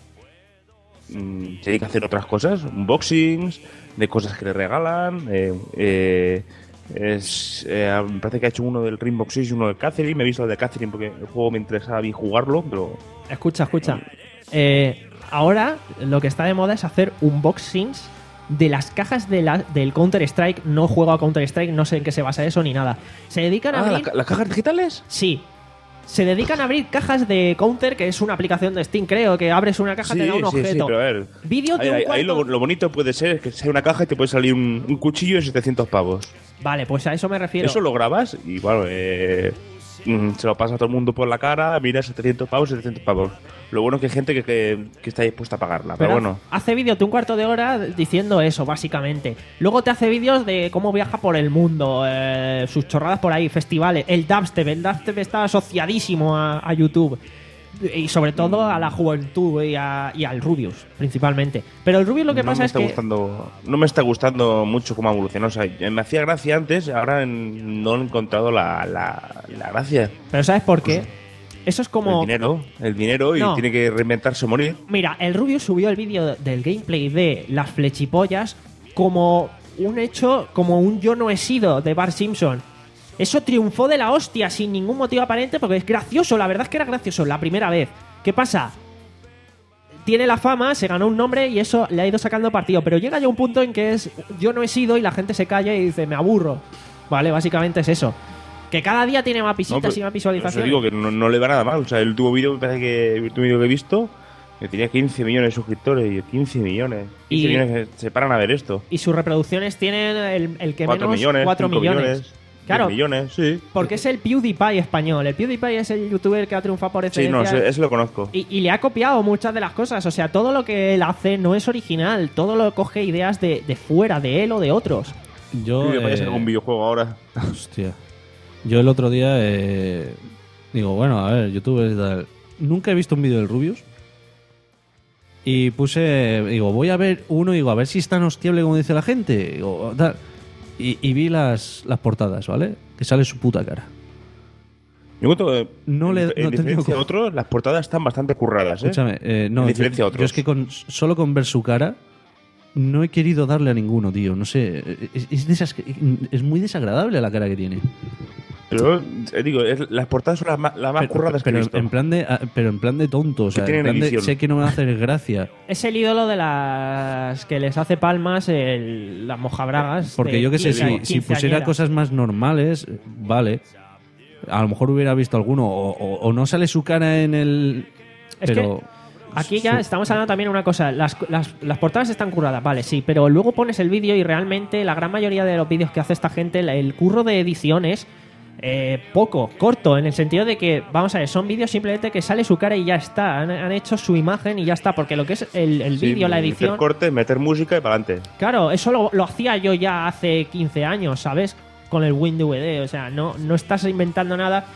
Mm, Se dedica a hacer otras cosas, unboxings, de cosas que le regalan. Eh, eh, es, eh, me parece que ha hecho uno del Rainbow Six y uno de Catherine. Me he visto el de Catherine porque el juego me interesaba bien jugarlo, pero Escucha, escucha. Eh, ahora lo que está de moda es hacer unboxings de las cajas de la- del Counter-Strike. No juego a Counter-Strike, no sé en qué se basa eso ni nada. Se dedican a Ah, abrir... ¿la- ¿las cajas digitales? Sí. Se dedican a abrir cajas de Counter, que es una aplicación de Steam, creo, que abres una caja, te da un sí, sí, objeto. pero a ver. Vídeos de Ahí, un ahí- ahí cuarto- lo, lo bonito puede ser que sea una caja y te puede salir un, un cuchillo de setecientos pavos. Vale, pues a eso me refiero. Eso lo grabas y, bueno, eh, mm, se lo pasa a todo el mundo por la cara, mira setecientos pavos, setecientos pavos. Lo bueno es que hay gente que, que, que está dispuesta a pagarla, pero, Pero bueno. hace vídeos de un cuarto de hora diciendo eso, básicamente. Luego te hace vídeos de cómo viaja por el mundo, eh, sus chorradas por ahí, festivales. El dubstep, el dubstep está asociadísimo a, a YouTube. Y sobre todo a la juventud y, a- y al Rubius, principalmente. Pero el Rubius lo que no pasa me es está que... gustando, no me está gustando mucho cómo evolucionó. O sea, me hacía gracia antes, ahora en- no he encontrado la, la, la gracia. Pero ¿sabes por qué? Eso es como... El dinero, el dinero y No. tiene que reinventarse o morir. Mira, el Rubius subió el vídeo del gameplay de las flechipollas como un hecho, como un yo no he sido de Bart Simpson. Eso triunfó de la hostia sin ningún motivo aparente porque es gracioso, la verdad es que era gracioso la primera vez. ¿Qué pasa? Tiene la fama, se ganó un nombre y eso le ha ido sacando partido, pero llega ya un punto en que es yo no he sido y la gente se calla y dice me aburro. Vale, básicamente es eso. Que cada día tiene más No, visitas pero- y más Os visualizaciones. digo que no, no le va nada mal. O sea, el último vídeo, me parece que el último vídeo que he visto, que tenía quince millones de suscriptores. Y yo, quince millones. quince Y- millones que se paran a ver esto. Y sus reproducciones tienen el, el que cuatro menos millones, cuatro cinco millones. millones. Claro, diez millones, sí. porque es el PewDiePie español. El PewDiePie es el youtuber que ha triunfado por Sí, no, excelencia. ese, ese lo conozco. y, y le ha copiado muchas de las cosas. O sea, todo lo que él hace no es original. Todo lo coge ideas de, de fuera, de él o de otros. Yo, Yo vaya a eh, sacar un videojuego ahora. Hostia. Yo el otro día eh, digo, bueno, a ver, YouTube y tal. Nunca he visto un vídeo del Rubius. Y puse, digo, voy a ver uno y digo, a ver si es tan hostiable como dice la gente. Digo, tal. Y, y vi las, las portadas, ¿vale? Que sale su puta cara. Yo cuento que, No le- en, no en te diferencia digo- a otros, las portadas están bastante curradas, ¿eh? Escúchame, eh, no, En yo, diferencia a otros. yo es que con, solo con ver su cara no he querido darle a ninguno, tío. No sé, es, es, desas- es muy desagradable la cara que tiene. Pero, eh, digo, es- las portadas son las más, las más Pero, curradas que he pero visto. en plan de, ah, pero en plan de tonto, o sea, tienen en plan de, edición. sé que no me va a hacer gracia. Es el ídolo de las que les hace palmas el- las mojabragas. Porque de yo que sé, si, quince- si pusiera quinceañera. cosas más normales, vale. A lo mejor hubiera visto alguno, o, o- o no sale su cara en el. Es pero. que aquí ya estamos hablando también de una cosa. Las, las, las portadas están curradas, vale, sí, pero luego pones el vídeo y realmente la gran mayoría de los vídeos que hace esta gente, el, el curro de edición es eh, poco, corto, en el sentido de que, vamos a ver, son vídeos simplemente que sale su cara y ya está. Han, han hecho su imagen y ya está, porque lo que es el, el Sí, vídeo, la meter edición. cortes, meter música y para adelante. Claro, eso lo, lo hacía yo ya hace quince años, ¿sabes? Con el WinDVD, o sea, no, no estás inventando nada.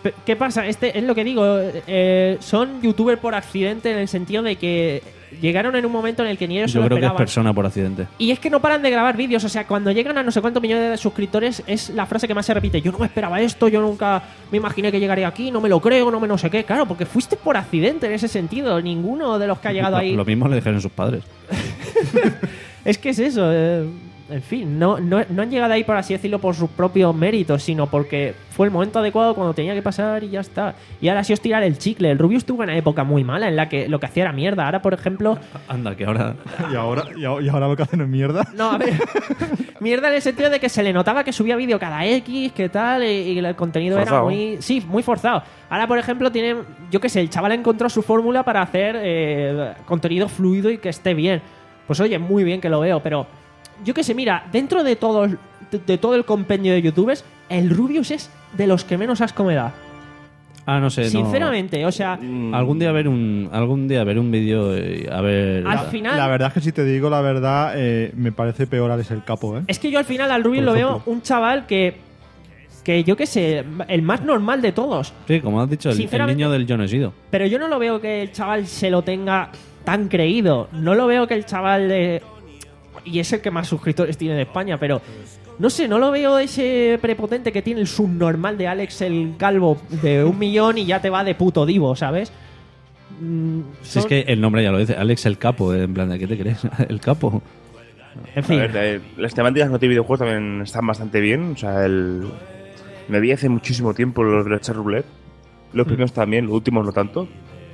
Pe- ¿Qué pasa? Este es lo que digo. eh, son youtubers por accidente en el sentido de que llegaron en un momento en el que ni ellos se Yo lo creo que es esperaban. persona por accidente. Y es que no paran de grabar vídeos. O sea, cuando llegan a no sé cuántos millones de suscriptores, es la frase que más se repite. Yo no me esperaba esto, yo nunca me imaginé que llegaría aquí, no me lo creo, no me no sé qué. Claro, porque fuiste por accidente en ese sentido. Ninguno de los que ha llegado Lo, ahí. lo mismo le dijeron sus padres. Es que es eso. eh, en fin, no, no, no han llegado ahí, por así decirlo, por sus propios méritos, sino porque fue el momento adecuado cuando tenía que pasar y ya está. Y ahora sí os tirar el chicle. El Rubius tuvo una época muy mala en la que lo que hacía era mierda. Ahora, por ejemplo. Anda, que ahora. Y ahora, y ahora, y ahora lo que hacen es mierda. No, a ver. Mierda en el sentido de que se le notaba que subía vídeo cada X, que tal, y, y el contenido Forzado. era muy. Sí, muy forzado. Ahora, por ejemplo, tienen. Yo qué sé, el chaval encontró su fórmula para hacer eh, contenido fluido y que esté bien. Pues oye, muy bien que lo veo, pero. Yo qué sé, mira, dentro de todo, de, de todo el compendio de youtubers, el Rubius es de los que menos asco me da. Ah, no sé. no. Sinceramente, o sea. Algún día ver un algún día ver un vídeo y a ver. Al final. La verdad es que si te digo la verdad, eh, me parece peor Alex el Capo, ¿eh? Es que yo al final al Rubius Por lo veo ejemplo. un chaval que. Que yo qué sé, el más normal de todos. Sí, como has dicho, el, el Sinceramente- niño del John Esido. Pero yo no lo veo que el chaval se lo tenga tan creído. No lo veo que el chaval de... Y es el que más suscriptores tiene de España, pero... No sé, no lo veo ese prepotente que tiene el subnormal de Alex el Calvo de un millón y ya te va de puto divo, ¿sabes? Mm, Si es son- que el nombre ya lo dice, Alex el Capo, eh, en plan, ¿de qué te crees? El Capo. En fin. A ver, eh, las temáticas no de videojuegos también están bastante bien. O sea, el... me vi hace muchísimo tiempo los de Chat Roulette. Los primeros también, los últimos no tanto.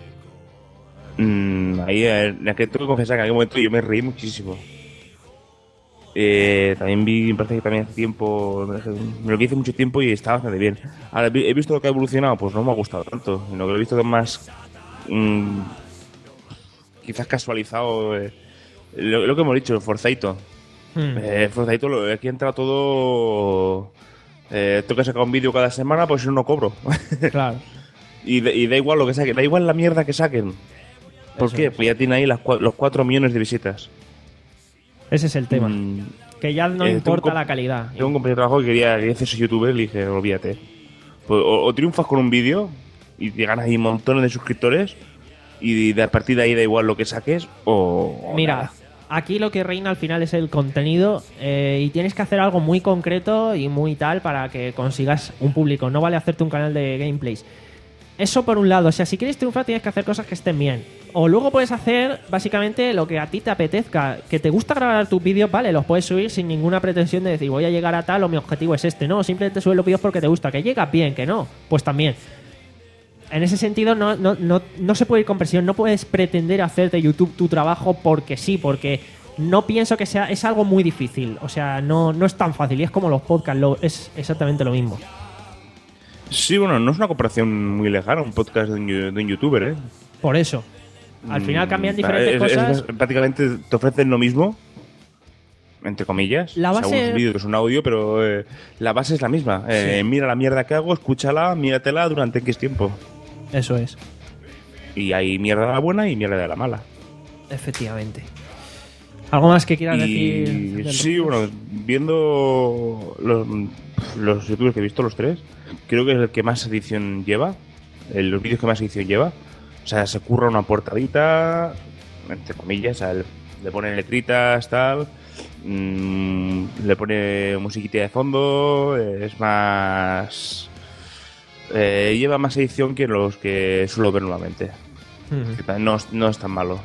Mm, ahí, eh, en aquel, tengo que confesar que en aquel momento yo me reí muchísimo. Eh, también vi, me parece que también hace tiempo, me lo vi hace mucho tiempo y estaba bastante bien. Ahora, vi- he visto lo que ha evolucionado, pues no me ha gustado tanto. Lo que he visto más, mm, quizás casualizado, eh, lo, lo que hemos dicho, Forzaito. Hmm. Eh, Forzaito, lo- aquí entra todo. Eh, tengo que sacar un vídeo cada semana, pues si no, no cobro. Claro. y, da- y da igual lo que saquen, da igual la mierda que saquen. ¿Por Eso qué? es. Pues ya tiene ahí las cua- los cuatro millones de visitas. Ese es el tema. Mm, Que ya no eh, tengo importa un comp- la calidad. Tengo un compañero de trabajo que quería, quería hacerse youtuber y le dije, olvídate. Pues, o, o triunfas con un vídeo y te ganas ahí montones de suscriptores y de a partir de ahí da igual lo que saques o... o Mira, nada. aquí lo que reina al final es el contenido eh, y tienes que hacer algo muy concreto y muy tal para que consigas un público. No vale hacerte un canal de gameplays. Eso por un lado. O sea, si quieres triunfar tienes que hacer cosas que estén bien. O luego puedes hacer básicamente lo que a ti te apetezca. Que te gusta grabar tus vídeos, vale, los puedes subir sin ninguna pretensión de decir voy a llegar a tal o mi objetivo es este. No, simplemente subes los vídeos porque te gusta. Que llegas bien, que no, pues también. En ese sentido no, no, no, no se puede ir con presión. No puedes pretender hacer de YouTube tu trabajo porque sí, porque no pienso que sea... Es algo muy difícil. O sea, no, no es tan fácil. Y es como los podcasts, lo, es exactamente lo mismo. Sí, bueno, no es una comparación muy lejana un podcast de un, yu- de un youtuber, ¿eh? Por eso. Al final cambian Mm, diferentes es- es- cosas. es- prácticamente te ofrecen lo mismo, entre comillas. La O sea, base- un vídeo que es un audio, pero eh, la base es la misma. Eh, Mira la mierda que hago, escúchala, míratela durante X tiempo. Eso es. Y hay mierda de la buena y mierda de la mala. Efectivamente. ¿Algo más que quieras Y decir? del- sí, bueno, viendo los, los youtubers que he visto, los tres, creo que es el que más edición lleva, el- los vídeos que más edición lleva. O sea, se curra una portadita, entre comillas, o sea, le, le pone letritas, tal, mm, le pone musiquita de fondo, eh, es más... eh, lleva más edición que los que suelo ver normalmente. Ujú. Que también no, es- no es tan malo.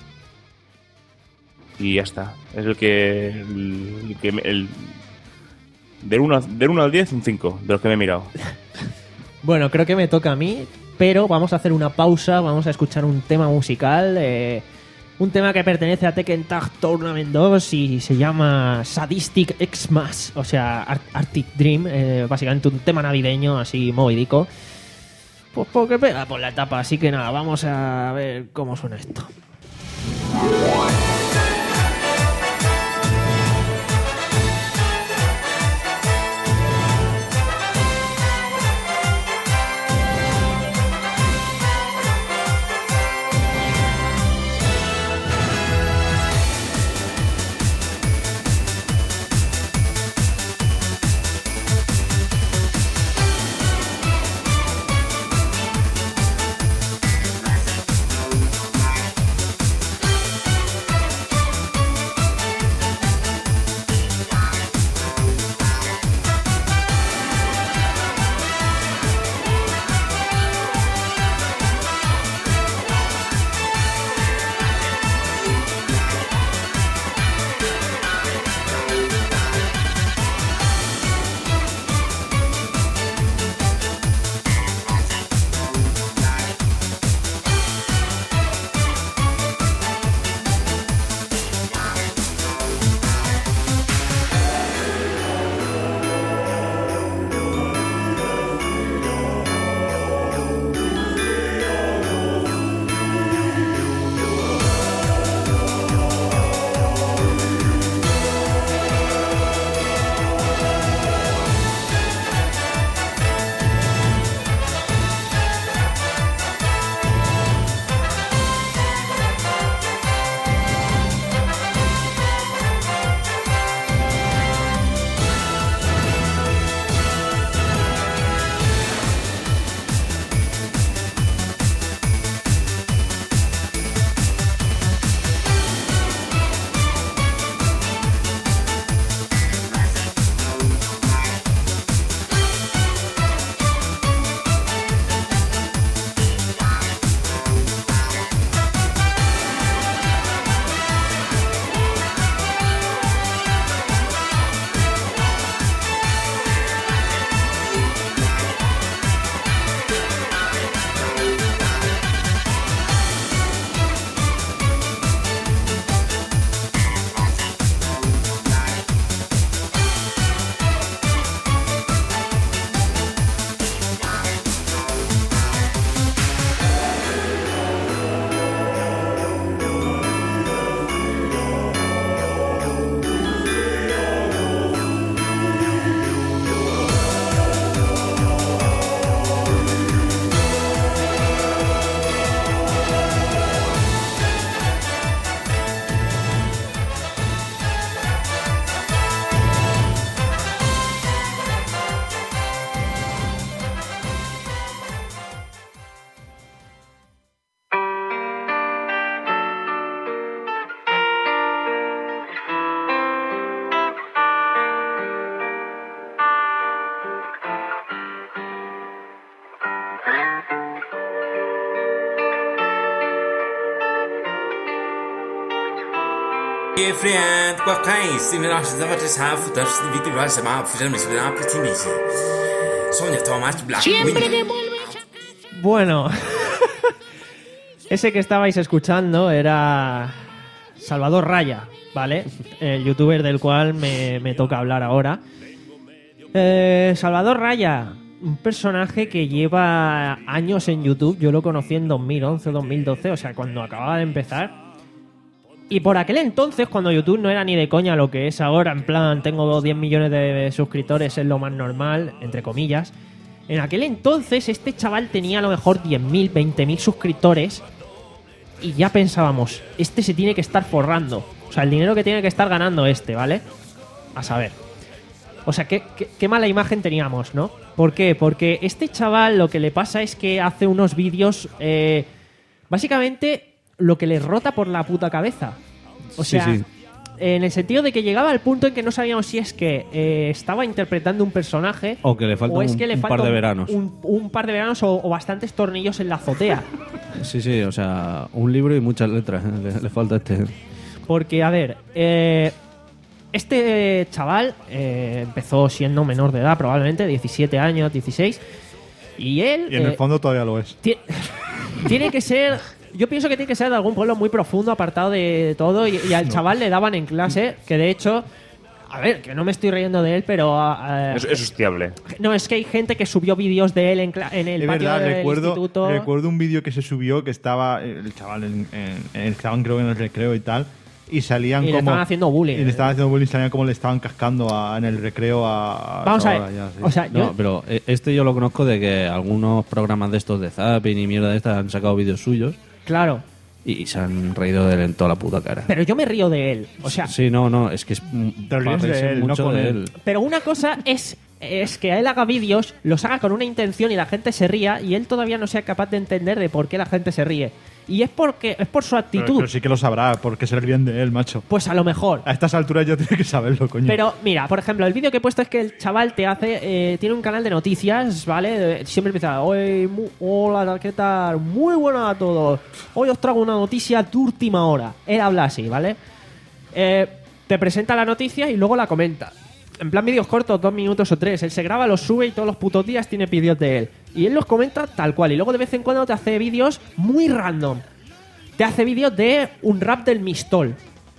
Y ya está. Es el que. El, el que me- el- del uno al diez, un cinco, de los que me he mirado. Bueno, creo que me toca a mí, pero vamos a hacer una pausa, vamos a escuchar un tema musical, eh, un tema que pertenece a Tekken Tag Tournament dos y se llama Sadistic Xmas, o sea, Ar- Arctic Dream, eh, básicamente un tema navideño así movidico, pues porque pega por la etapa, así que nada, vamos a ver cómo suena esto. Siempre que Bueno, ese que estabais escuchando era Salvador Raya, ¿vale? El youtuber del cual me, me toca hablar ahora. Eh, Salvador Raya, un personaje que lleva años en YouTube. Yo lo conocí en dos mil once, dos mil doce, o sea, cuando acababa de empezar. Y por aquel entonces, cuando YouTube no era ni de coña lo que es ahora, en plan, tengo diez millones de suscriptores, es lo más normal, entre comillas. En aquel entonces, este chaval tenía a lo mejor diez mil, veinte mil suscriptores y ya pensábamos, este se tiene que estar forrando. O sea, el dinero que tiene que estar ganando este, ¿vale? A saber. O sea, qué, qué, qué mala imagen teníamos, ¿no? ¿Por qué? Porque este chaval lo que le pasa es que hace unos vídeos... Eh, básicamente... lo que le rota por la puta cabeza. O sea, sí, sí. En el sentido de que llegaba al punto en que no sabíamos si es que eh, estaba interpretando un personaje o que le falta o es un, que le un falta par de veranos. Un, un par de veranos o, o bastantes tornillos en la azotea. Sí, sí, o sea, un libro y muchas letras. ¿eh? Le, le falta este. Porque, a ver, eh, este chaval eh, empezó siendo menor de edad, probablemente, diecisiete años, dieciséis. Y él... Y en el eh, fondo todavía lo es. Tiene que ser... Yo pienso que tiene que ser de algún pueblo muy profundo, apartado de todo, y, y al no. chaval le daban en clase, que de hecho, a ver, que no me estoy riendo de él, pero... Uh, es, es hostiable. No, es que hay gente que subió vídeos de él en, en el es patio verdad, del recuerdo, instituto. Recuerdo un vídeo que se subió que estaba el chaval, en, en, en, estaban creo en el recreo y tal, y salían y como... le estaban haciendo bullying. Y le estaban haciendo bullying, salían como le estaban cascando a, en el recreo a... a Vamos a ver, ya, sí. o sea, No, yo... pero este yo lo conozco de que algunos programas de estos de Zapping y mierda de estas han sacado vídeos suyos. Claro. Y se han reído de él en toda la puta cara. Pero yo me río de él, o sea... Sí, no, no, es que es... Te ríes de él, mucho no con de él. él. Pero una cosa es, es que él haga vídeos, los haga con una intención y la gente se ría, y él todavía no sea capaz de entender de por qué la gente se ríe. Y es porque es por su actitud. Pero, pero sí que lo sabrá, porque se ríen de él, macho. Pues a lo mejor. A estas alturas ya tiene que saberlo, coño. Pero mira, por ejemplo, el vídeo que he puesto es que el chaval te hace... Eh, tiene un canal de noticias, ¿vale? Siempre empieza... Hoy, mu- hola, ¿qué tal? Muy buenas a todos. Hoy os traigo una noticia de última hora. Él habla así, ¿vale? Eh, te presenta la noticia y luego la comenta. En plan vídeos cortos, dos minutos o tres. Él se graba, los sube y todos los putos días tiene vídeos de él. Y él los comenta tal cual. Y luego de vez en cuando te hace vídeos muy random. Te hace vídeos de un rap del Mistol.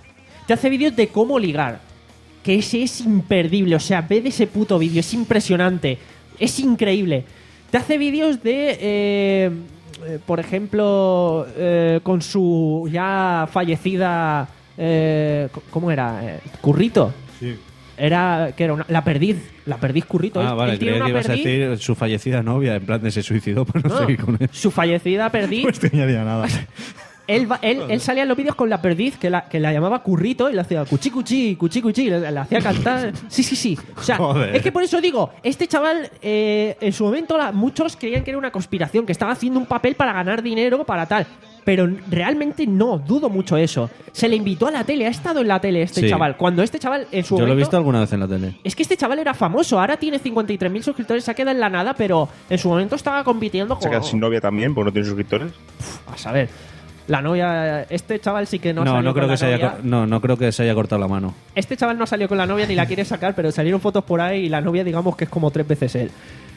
Te hace vídeos de cómo ligar. Que ese es imperdible. O sea, ve de ese puto vídeo. Es impresionante. Es increíble. Te hace vídeos de... Eh, eh, por ejemplo, eh, con su ya fallecida... Eh, ¿Cómo era? Eh, Currito. Sí. Era, que era una, la perdiz, la perdiz Currito. Ah, él, vale, él tiene creía una que ibas perdiz, a decir su fallecida novia, en plan de se suicidó por no, No, seguir con él. su fallecida perdiz. Pues tenía nada. Él, va- él, él salía en los vídeos con la perdiz, que la, que la llamaba Currito, y le hacía cuchi cuchi, cuchi cuchi, le, le hacía cantar. Sí, sí, sí. O sea, Joder. es que por eso digo, este chaval, eh, en su momento la- muchos creían que era una conspiración, que estaba haciendo un papel para ganar dinero, para tal. Pero realmente no, dudo mucho eso. Se le invitó a la tele, ha estado en la tele este Sí. chaval. Cuando este chaval, en su Yo lo he momento... visto alguna vez en la tele. Es que este chaval era famoso, ahora tiene cincuenta y tres mil suscriptores, se ha quedado en la nada, pero en su momento estaba compitiendo Se con... queda sin novia también, porque no tiene suscriptores. A saber, la novia... Este chaval sí que no, No, salió no, con creo la que se haya, novia. co- no, no creo que se haya cortado la mano. Este chaval no salió con la novia ni la quiere sacar, pero salieron fotos por ahí y la novia digamos que es como tres veces él.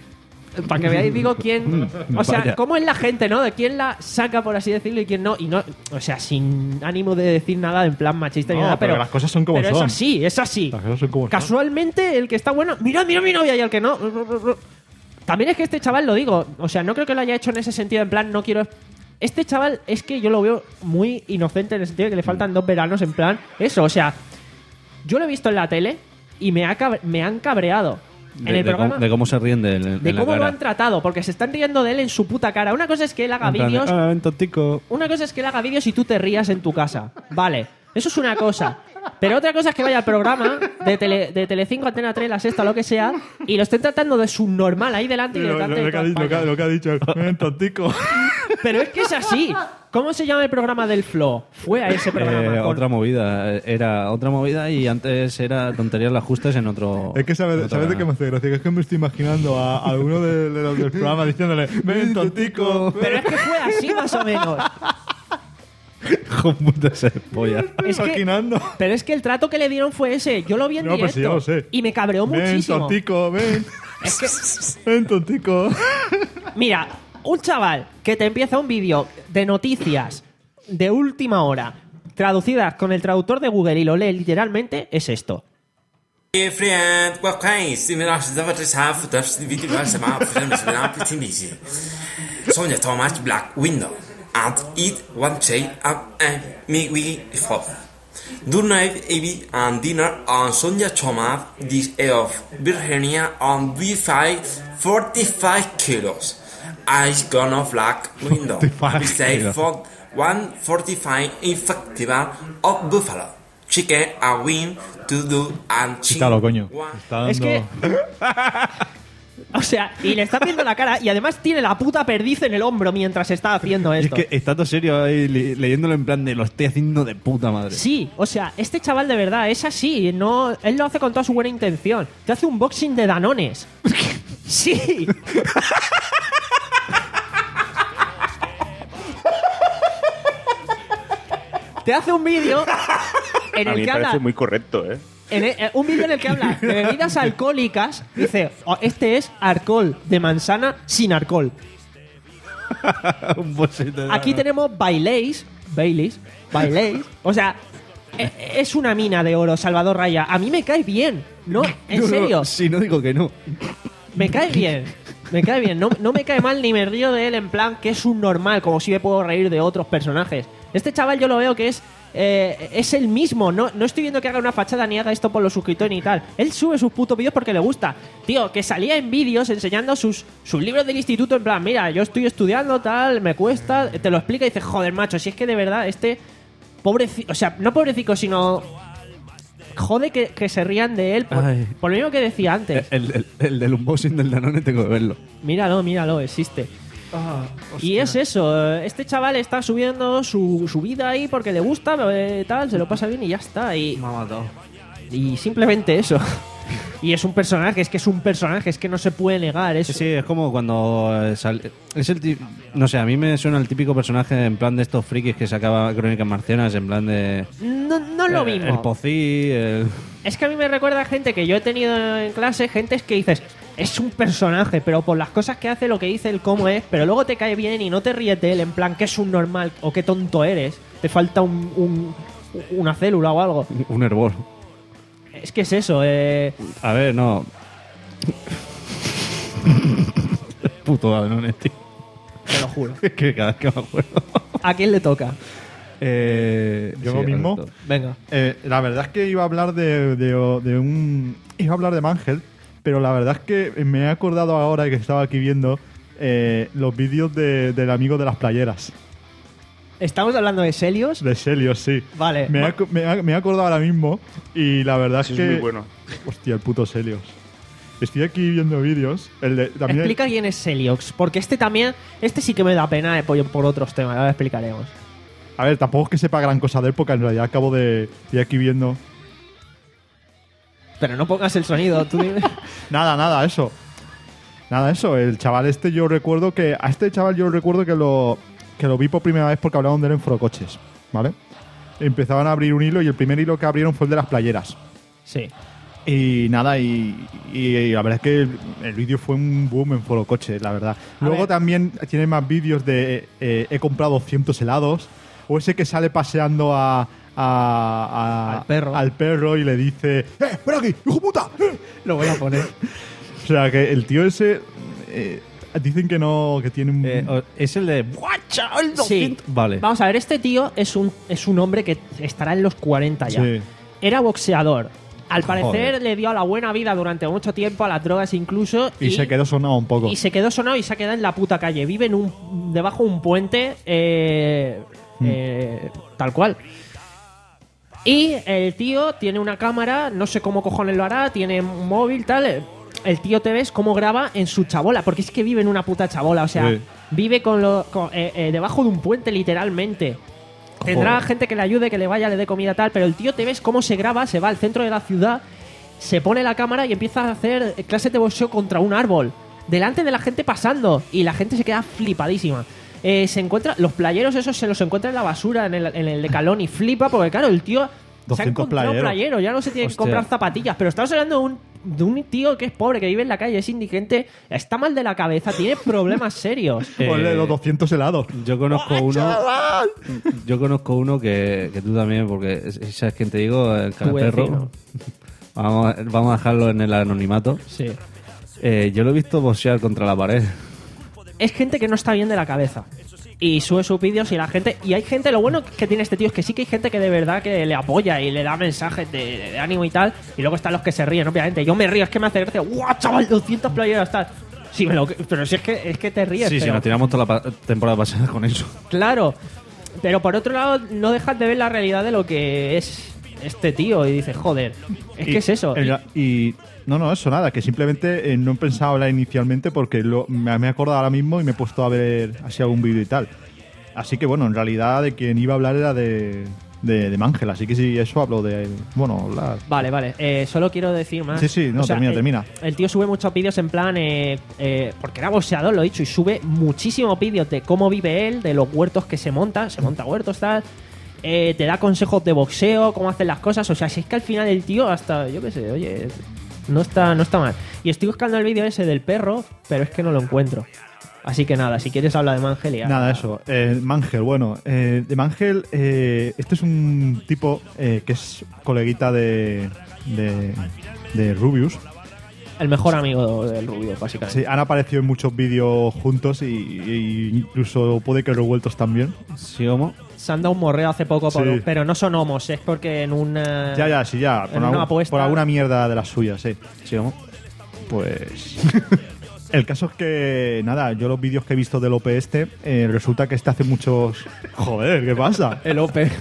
Para que veáis, digo, quién... O sea, Vaya. cómo es la gente, ¿no? De quién la saca, por así decirlo, y quién no. Y no, o sea, sin ánimo de decir nada en plan machista ni No, nada, pero pero... las cosas son como pero son. es así, es así. Las cosas son como son. Casualmente, el que está bueno... Mira, mira mi novia, y el que no... También es que este chaval, lo digo, o sea, no creo que lo haya hecho en ese sentido, en plan, no quiero... Este chaval es que yo lo veo muy inocente en el sentido de que le faltan dos veranos, en plan, eso, o sea, yo lo he visto en la tele y me, ha cab- me han cabreado. En De, el de programa, cómo, de cómo se ríen de él en, de en la cómo lo cara. han tratado, porque se están riendo de él en su puta cara. Una cosa es que él haga En plan de, vídeos, "Ah, ven, tontico". una cosa es que él haga vídeos y tú te rías en tu casa. Vale, eso es una cosa. Pero otra cosa es que vaya al programa de, tele, de Telecinco, Antena tres, La Sexta, lo que sea, y lo estén tratando de subnormal ahí delante y Lo, delante lo- lo de que ha toda dicho, lo que ha- España. lo que ha dicho, ven, tontico. Pero es que es así. ¿Cómo se llama el programa del Flow? Fue a ese programa. Eh, con- otra movida. Era otra movida y antes era tonterías las justas en otro. Es que sabes, en otra- ¿sabes de qué me hace gracia? Que es que me estoy imaginando a, a alguno de, de los del programa diciéndole, ven, tontico. Pero es que fue así más o menos. Con puta esa polla. Es que- Imaginando. Pero es que el trato que le dieron fue ese. Yo lo vi en No, pues directo sí, ya lo sé. y me cabreó Ven, muchísimo. tontico, ven. Es que, Ven, tontico. mira, un chaval que te empieza un vídeo de noticias de última hora traducidas con el traductor de Google y lo lee literalmente, es esto. Hey friend, welcome. Similar to the half the video was about the opportunity. Sonia Thomas Black Window and it one shade up and me we for. Do night A B and dinner on Sonia Thomas this of Virginia on V five forty-five kilos. Ice gonna black window. We say for one forty-five effective of buffalo. Chicken a win to do and Quítalo, coño. Está dando... Es que... O sea, y le está viendo la cara y además tiene la puta perdiz en el hombro mientras está haciendo Es esto. que está todo serio ahí le- leyéndolo en plan de lo estoy haciendo de puta madre. Sí, o sea, este chaval de verdad es así, no, él lo hace con toda su buena intención. Te hace un boxing de Danones. Sí. Te hace un vídeo en A el mí me que parece habla muy correcto, ¿eh? en el- eh, un vídeo en el que habla de bebidas alcohólicas. Dice, "Oh, este es alcohol de manzana sin alcohol. Un bolsito de Aquí nada. tenemos Baileys, Baileys, Baileys. O sea, e- es una mina de oro, Salvador Raya. A mí me cae bien, ¿no? En No, no, serio, si no digo que no. me cae bien. Me cae bien, no, no me cae mal ni me río de él en plan que es un normal, como si me puedo reír de otros personajes. Este chaval yo lo veo que es eh, es el mismo, no, no estoy viendo que haga una fachada ni haga esto por los suscriptores ni tal. Él sube sus putos vídeos porque le gusta. Tío, que salía en vídeos enseñando sus, sus libros del instituto en plan, mira, yo estoy estudiando tal, me cuesta, te lo explica y dices, joder, macho, si es que de verdad este pobrecico, o sea, no pobrecico, sino jode que, que se rían de él por, Ay. por lo mismo que decía antes. El, el, el del unboxing del Danone tengo que verlo. Míralo, míralo, existe. Y es eso, este chaval está subiendo su, su vida ahí porque le gusta, eh, tal, se lo pasa bien y ya está. Y, y simplemente eso. Y es un personaje, es que es un personaje, es que no se puede negar. Es, Sí, sí, es como cuando eh, sale- es el ti- no sé, a mí me suena el típico personaje en plan de estos frikis que sacaba Crónicas Marcianas, en plan de no, no es lo eh, mismo. el Pocí, el... Es que a mí me recuerda a gente que yo he tenido en clase, gente que dices, es un personaje, pero por las cosas que hace, lo que dice, el cómo es, pero luego te cae bien y no te ríes de él, en plan que es un normal o qué tonto eres, te falta un, un- una célula o algo. un hervor. Es que es eso, eh... A ver, no. Puto Danone, tío. Te lo juro. Es que cada vez que me acuerdo. ¿A quién le toca? Eh, Yo sí, lo mismo. Alberto. Venga. Eh, la verdad es que iba a hablar de, de, de un... Iba a hablar de Mangel, pero la verdad es que me he acordado ahora que estaba aquí viendo eh, los vídeos de- del amigo de las playeras. ¿Estamos hablando de Celios? De Celios, sí. Vale. Me he, ac- me he- me he acordado ahora mismo y la verdad Eso es es que... muy bueno. Hostia, el puto Celios. Estoy aquí viendo vídeos. El de, también Explica quién es Celiox, porque este también, este sí que me da pena eh, por, por otros temas, ahora explicaremos. A ver, tampoco es que sepa gran cosa de él, porque en realidad acabo de... Estoy aquí viendo... Pero no pongas el sonido, tú dime. Nada, nada, eso. Nada, eso. El chaval este yo recuerdo que... A este chaval yo recuerdo que lo, que lo vi por primera vez porque hablaban de él en Forocoches, ¿vale? Empezaban a abrir un hilo y el primer hilo que abrieron fue el de las playeras. Sí. Y nada, y, y la verdad es que el, el vídeo fue un boom en Forocoches, la verdad. Luego ver. también tiene más vídeos de eh, he comprado doscientos helados. O ese que sale paseando a... a- a- Al perro. al perro y le dice ¡Eh, ven aquí, hijo puta! ¡Eh! Lo voy a poner. O sea, que el tío ese... eh, dicen que no... que tiene un... Eh, o- es el de ¡Guacha! El Sí. doscientos! Vale. Vamos a ver, este tío es un, es un hombre que estará en los cuarenta ya. Sí. Era boxeador. Al parecer Joder. le dio a la buena vida durante mucho tiempo, a las drogas incluso. Y, se quedó sonado un poco. Y se quedó sonado y se ha quedado en la puta calle. Vive en un, debajo de un puente, eh, Mm. eh, tal cual. Y el tío tiene una cámara, no sé cómo cojones lo hará, tiene un móvil, tal. El tío te ves cómo graba en su chabola, porque es que vive en una puta chabola, o sea, Sí. vive con lo, con- eh, eh, debajo de un puente literalmente. Tendrá Joder. gente que le ayude, que le vaya, le dé comida tal, pero el tío te ves cómo se graba, se va al centro de la ciudad, se pone la cámara y empieza a hacer clases de boxeo contra un árbol, delante de la gente pasando, y la gente se queda flipadísima. Eh, se encuentra, los playeros esos se los encuentra en la basura, en el, en el Decalón, y flipa porque, claro, el tío se ha encontrado playeros. playeros, ya no se tiene que Hostia. comprar zapatillas. Pero estamos hablando de un, de un tío que es pobre, que vive en la calle, es indigente, está mal de la cabeza, tiene problemas serios. Eh, Ponle los doscientos helados. Yo conozco uno. Yo conozco uno que, que tú también, porque es- sabes quién te digo, el Tu perro. vecino. Vamos, a- vamos a dejarlo en el anonimato. Sí. Eh, yo lo he visto boxear contra la pared. Es gente que no está bien de la cabeza. Y sube sus vídeos y la gente... Y hay gente... Lo bueno que tiene este tío es que sí que hay gente que de verdad que le apoya y le da mensajes de, de ánimo y tal. Y luego están los que se ríen, obviamente. Yo me río, es que me hace gracia. ¡Guau, chaval! doscientos playeras, tal. Sí, me lo, pero si es que, es que te ríes. Sí, sí, pero- nos tiramos toda la pa- temporada pasada con eso. Claro. Pero por otro lado, no dejas de ver la realidad de lo que es este tío. Y dices, joder, es Y- que es eso. el- Y, no, no, eso nada, que simplemente eh, no he pensado hablar inicialmente porque lo- me, me he acordado ahora mismo y me he puesto a ver así algún vídeo y tal. Así que bueno, en realidad de quien iba a hablar era de, de, de Mangel, así que sí, eso hablo de... Bueno, hablar... Vale, vale. Eh, solo quiero decir más. Sí, sí, no, termina, el, termina. El tío sube muchos vídeos en plan. Eh, eh, porque era boxeador, lo he dicho, y sube muchísimos vídeos de cómo vive él, de los huertos que se monta. Se monta huertos, tal. Eh, te da consejos de boxeo, cómo hacen las cosas. O sea, si es que al final el tío, hasta. Yo qué sé, oye. No está, no está mal. Y estoy buscando el vídeo ese del perro, pero es que no lo encuentro. Así que nada, si quieres habla de Mangel y ya. Nada, eso. Eh, Mangel, bueno, eh, de Mangel, eh, este es un tipo eh, que es coleguita de, de, de Rubius. El mejor amigo del Rubio, básicamente. Sí, han aparecido en muchos vídeos juntos y, y incluso puede que revueltos también. Sí, homo. Se han dado un morreo hace poco, por- Sí. pero no son homos, es porque en una. Ya, ya, sí, ya. en Por, una algún- apuesta- por alguna mierda de las suyas, sí. Sí, homo. Pues. El caso es que, nada, yo los vídeos que he visto del O P este, eh, resulta que este hace muchos. Joder, ¿qué pasa? El O P.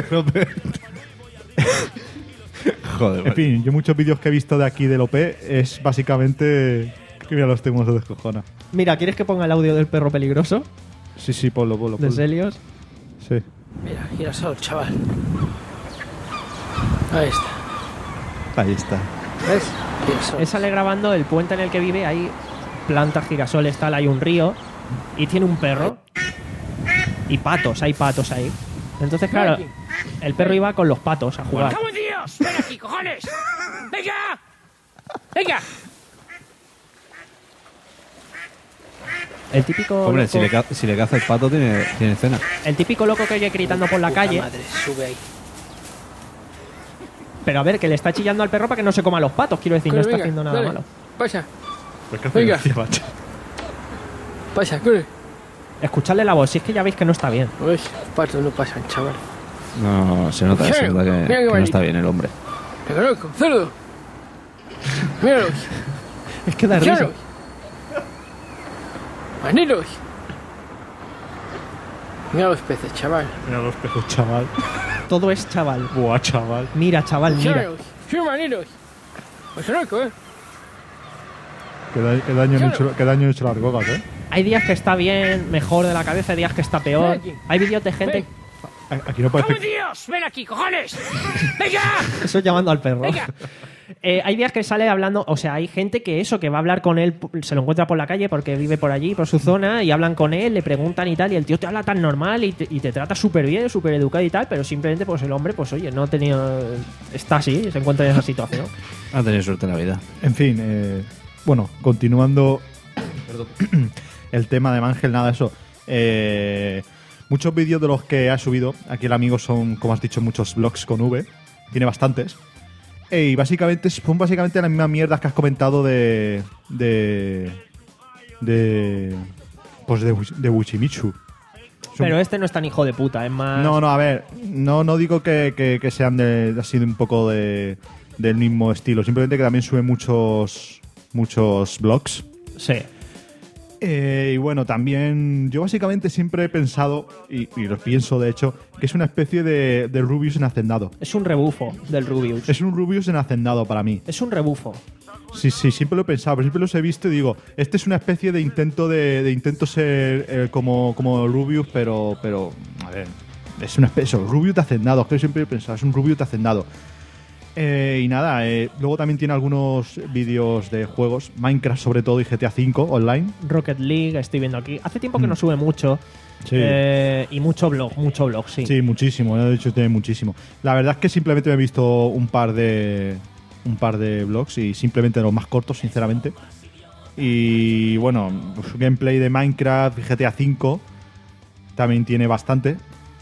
Joder, En fin, yo muchos vídeos que he visto de aquí del O P es básicamente. Que mira, los tengo de descojona. Mira, ¿quieres que ponga el audio del perro peligroso? Sí, sí, ponlo, ponlo. De ponlo. Celios. Sí. Mira, girasol, chaval. Ahí está. Ahí está. ¿Ves? Girasol. Él sale grabando el puente en el que vive, hay plantas, girasoles, tal, hay un río y tiene un perro y patos, hay patos ahí. Entonces, claro, el perro iba con los patos a jugar. ¡Vamos, Dios! ¡Ven aquí, cojones! ¡Venga! ¡Venga! El típico Hombre, loco, si le, ca- si le caza el pato, tiene, tiene cena. el típico loco que oye gritando por la Puta calle, madre, sube ahí. pero a ver, que le está chillando al perro para que no se coma los patos, quiero decir, no Corre, está venga, haciendo nada dale. malo. Pasa, Pues ¿qué hace Venga. gracia, macho? pasa, corre. Escucharle la voz, si es que ya veis que no está bien. ¿Ves? Los patos no pasan, chaval. No, se nota, se nota que, Mira qué que no bonito. está bien el hombre. ¡Te conozco, cerdo! ¡Míralos! Es que da risa. ¡Míralos! ¡Manilos! Mira los peces, chaval. Mira los peces, chaval. Todo es chaval. Buah, chaval. Mira, chaval, mira. ¡Míralos! ¡Sí, manilos! Os conozco, ¿eh? Qué, da- qué daño, han Claro. hecho, qué daño han hecho las gogas, ¿eh? Hay días que está bien, mejor de la cabeza, hay días que está peor. Ven aquí. Hay vídeos de gente... Ven. Aquí no parece. ¡Vamos, Dios! ¡Ven aquí, cojones! ¡Venga! Eso llamando al perro. Venga. Eh, hay días que sale hablando, o sea, hay gente que eso, que va a hablar con él, se lo encuentra por la calle porque vive por allí, por su zona, y hablan con él, le preguntan y tal, y el tío te habla tan normal y te, y te trata súper bien, súper educado y tal, pero simplemente pues el hombre, pues oye, no ha tenido... Está así, se encuentra en esa situación. Ha tenido suerte en la vida. En fin, eh, bueno, continuando el tema de Mangel, nada, eso. Eh, muchos vídeos de los que ha subido, aquí el amigo son, como has dicho, muchos vlogs con V, tiene bastantes. Eh, y básicamente son básicamente las mismas mierdas que has comentado de. de. de. pues de, Wish- de Wishimitsu. Son- Pero este no es tan hijo de puta, es más... No, no, a ver, no, no digo que, que- que sean de, así de un poco de, del mismo estilo, simplemente que también sube muchos muchos vlogs. Sí. Eh, y bueno, también yo básicamente siempre he pensado, y, y lo pienso de hecho, que es una especie de, de Rubius en hacendado. Es un rebufo del Rubius. Es un Rubius en hacendado para mí. Es un rebufo. Sí, sí, siempre lo he pensado, pero siempre los he visto y digo, este es una especie de intento de, de intento ser eh, como, como Rubius, pero, pero, a ver, es una especie, eso, Rubius de hacendado, que yo siempre he pensado, es un Rubius de hacendado. Eh, y nada, eh, luego también tiene algunos vídeos de juegos, Minecraft sobre todo y G T A cinco online. Rocket League, estoy viendo aquí. Hace tiempo que Mm. no sube mucho. Sí. Eh, y mucho blog, mucho blog, sí. Sí, muchísimo, de hecho tiene muchísimo. La verdad es que simplemente me he visto un par de un par de vlogs y simplemente los más cortos, sinceramente. Y bueno, pues, gameplay de Minecraft y G T A cinco también tiene bastante.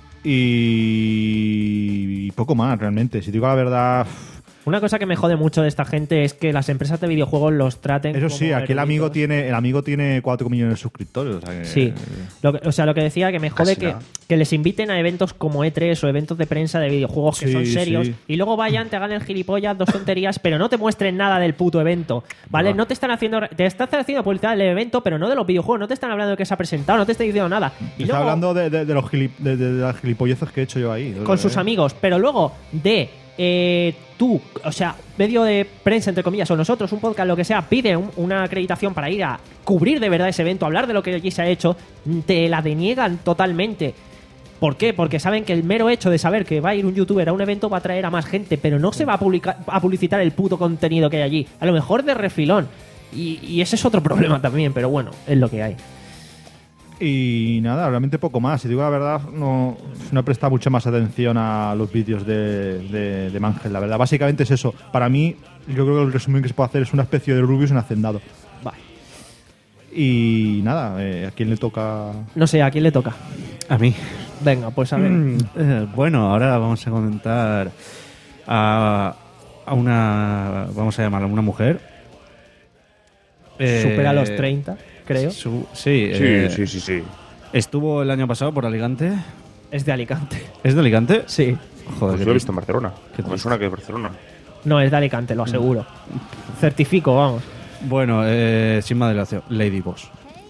Y... y poco más, realmente. Si te digo la verdad... Una cosa que me jode mucho de esta gente es que las empresas de videojuegos los traten. Eso como sí, aquí el amigo eruditos. tiene el amigo tiene cuatro millones de suscriptores. O sea, que- Sí. Lo que- o sea, lo que decía que me jode Casi que, nada. que les inviten a eventos como E tres o eventos de prensa de videojuegos que Sí, son serios sí. y luego vayan, te hagan el gilipollas, dos tonterías, pero no te muestren nada del puto evento, ¿vale? Buah. No te están haciendo te están haciendo publicidad del evento, pero no de los videojuegos, no te están hablando de que se ha presentado, no te están diciendo nada. Y Está luego, hablando de, de- de los gilip- de, de- de las gilipollezas que he hecho yo ahí. con sus amigos, pero luego de eh, tú, o sea, medio de prensa, entre comillas, o nosotros, un podcast, lo que sea, pide un- una acreditación para ir a cubrir de verdad ese evento, hablar de lo que allí se ha hecho, te la deniegan totalmente. ¿Por qué? Porque saben que el mero hecho de saber que va a ir un youtuber a un evento va a atraer a más gente, pero no se va a, publicar, a publicitar el puto contenido que hay allí. A lo mejor de refilón. Y, y ese es otro problema también, pero bueno, es lo que hay. Y nada, realmente poco más. Si digo la verdad, no, no he prestado mucha más atención a los vídeos de, de, de Mangel. La verdad, básicamente es eso. Para mí, yo creo que el resumen que se puede hacer es una especie de Rubius en Hacendado. Vale. Y nada, eh, ¿a quién le toca? No sé, ¿a quién le toca? A mí. Venga, pues a ver. Mm, eh, bueno, ahora vamos a comentar a, a una, vamos a llamarla una mujer. Eh, Supera los treinta, creo. su- sí, Sí, eh, sí, sí, sí. Estuvo el año pasado por Alicante. Es de Alicante. ¿Es de Alicante? Sí. Joder, Pues qué lo he visto triste. en Barcelona. Qué Me suena que es Barcelona. No, es de Alicante, lo aseguro. Certifico, vamos. Bueno, eh, sin más dilación, Lady Boss.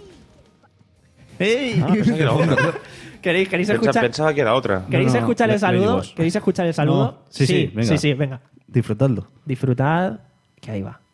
¡Ey! Ah, pensaba que era otra. ¿Queréis, queréis Pensa- escuchar? Pensaba que era otra. ¿Queréis No, no, escuchar el La- Lady saludo? Boss. ¿Queréis escuchar el saludo? No. Sí, sí, venga. Sí, sí, venga. Disfrutadlo. Disfrutad, que ahí va.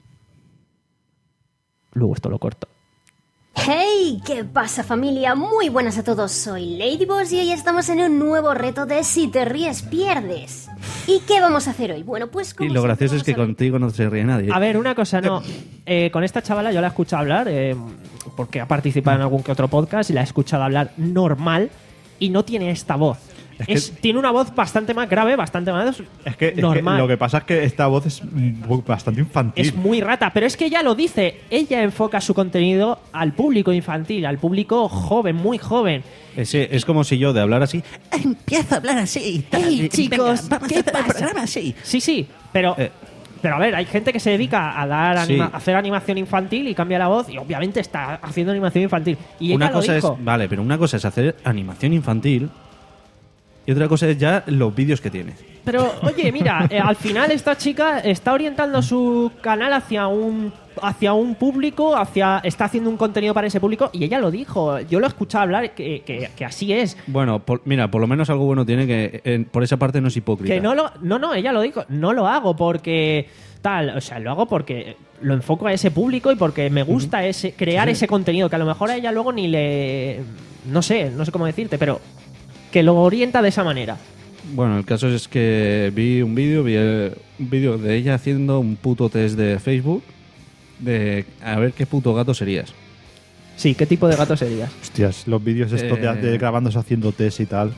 Luego esto lo corto. ¡Hey! ¿Qué pasa, familia? Muy buenas a todos, soy Ladyboss y hoy estamos en un nuevo reto de Si te ríes, pierdes. ¿Y qué vamos a hacer hoy? Bueno, pues Y como lo gracioso es que contigo no se ríe nadie. A ver, una cosa, no. Eh, con esta chavala yo la he escuchado hablar, eh, porque ha participado en algún que otro podcast y la he escuchado hablar normal y no tiene esta voz. Es que- Es- tiene una voz bastante más grave, bastante más Es que, es que normal. lo que pasa es que esta voz es mm, bastante infantil. Es muy rata, pero es que ella lo dice. Ella enfoca su contenido al público infantil, al público joven, muy joven. Es, es como si yo de hablar así. Empiezo a hablar así. ¡Hey, chicos! ¿Qué pasa? Sí, sí, pero... Pero a ver, hay gente que se dedica a dar Sí. anima- a hacer animación infantil y cambia la voz y obviamente está haciendo animación infantil. Y Una ella lo cosa dijo. es. Vale, pero una cosa es hacer animación infantil. Y otra cosa es ya los vídeos que tiene. Pero, oye, mira, eh, al final esta chica está orientando su canal hacia un hacia un público, hacia está haciendo un contenido para ese público y ella lo dijo. Yo lo he escuchado hablar que, que, que así es. Bueno, por- mira, por lo menos algo bueno tiene que en- por esa parte no es hipócrita. Que no lo no, no, ella lo dijo, no lo hago porque tal, o sea, lo hago porque lo enfoco a ese público y porque me gusta ese crear Sí. ese contenido que a lo mejor a ella luego ni le no sé, no sé cómo decirte, pero que lo orienta de esa manera. Bueno, el caso es que vi un vídeo, vi eh, un vídeo de ella haciendo un puto test de Facebook de a ver qué puto gato serías. Sí, ¿qué tipo de gato serías? Hostias, los vídeos estos de- Eh. de, grabándose haciendo test y tal.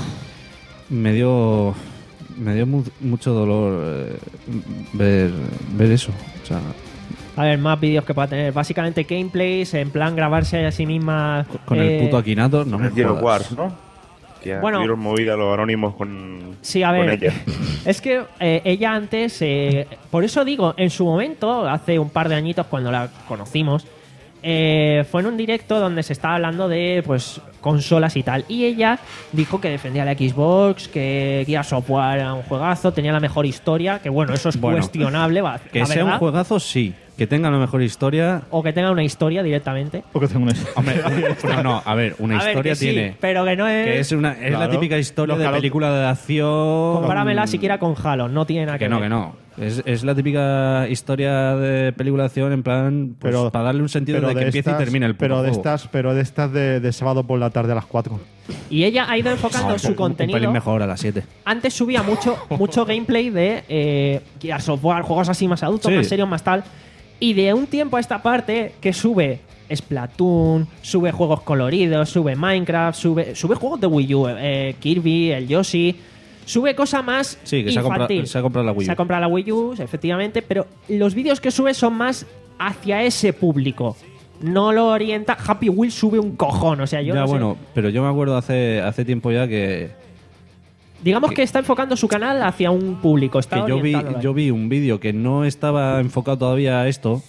Me dio me dio mu- mucho dolor eh, ver ver eso. O sea, A ver, más vídeos que pueda tener. Básicamente gameplays, en plan grabarse a sí misma. con eh, el puto Akinator no me El Gears of jodas. War, ¿no? Que Bueno. tuvieron movida los anónimos con, Sí, a con ver. ella. Es que eh, ella antes. eh, por eso digo, en su momento, hace un par de añitos cuando la conocimos, eh, fue en un directo donde se estaba hablando de pues consolas y tal. Y ella dijo que defendía la Xbox, que Gears of War era un juegazo, tenía la mejor historia. Que bueno, eso es Bueno, cuestionable. va, Que la sea un verdad. juegazo, sí. que tenga la mejor historia. O que tenga una historia directamente. O que tenga una Hombre, no, no, a ver, una A ver, historia que sí, tiene. pero que no es... Que es, una, es Claro. la típica historia Los de Halo- película de acción. Compáramela siquiera con Halo, no tiene nada que, Que no, ver. que no. Es, es la típica historia de película de acción en plan, pues, Pero- para darle un sentido pero de que empiece estas- y termine el puto Pero de juego. estas, pero de estas de, de sábado por la tarde a las cuatro. Y ella ha ido enfocando No, su un- Un contenido. pelín mejor a las siete. Antes subía mucho, mucho gameplay de eh, Gears of War, juegos así más adultos, Sí. más serios, más tal. Y de un tiempo a esta parte que sube Splatoon, sube juegos coloridos, sube Minecraft, sube, sube juegos de Wii U, eh, Kirby, el Yoshi. Sube cosa más Sí, que se ha, infantil. comprado, se ha comprado la Wii U. Se ha comprado la Wii U, efectivamente, pero los vídeos que sube son más hacia ese público. No lo orienta. Happy Wheel sube un cojón, o sea, yo ya, no sé. bueno, pero yo me acuerdo hace, hace tiempo ya que, Digamos que, está enfocando su canal hacia un público. Está que yo, vi, orientándolo ahí. yo vi un vídeo que no estaba enfocado todavía a esto.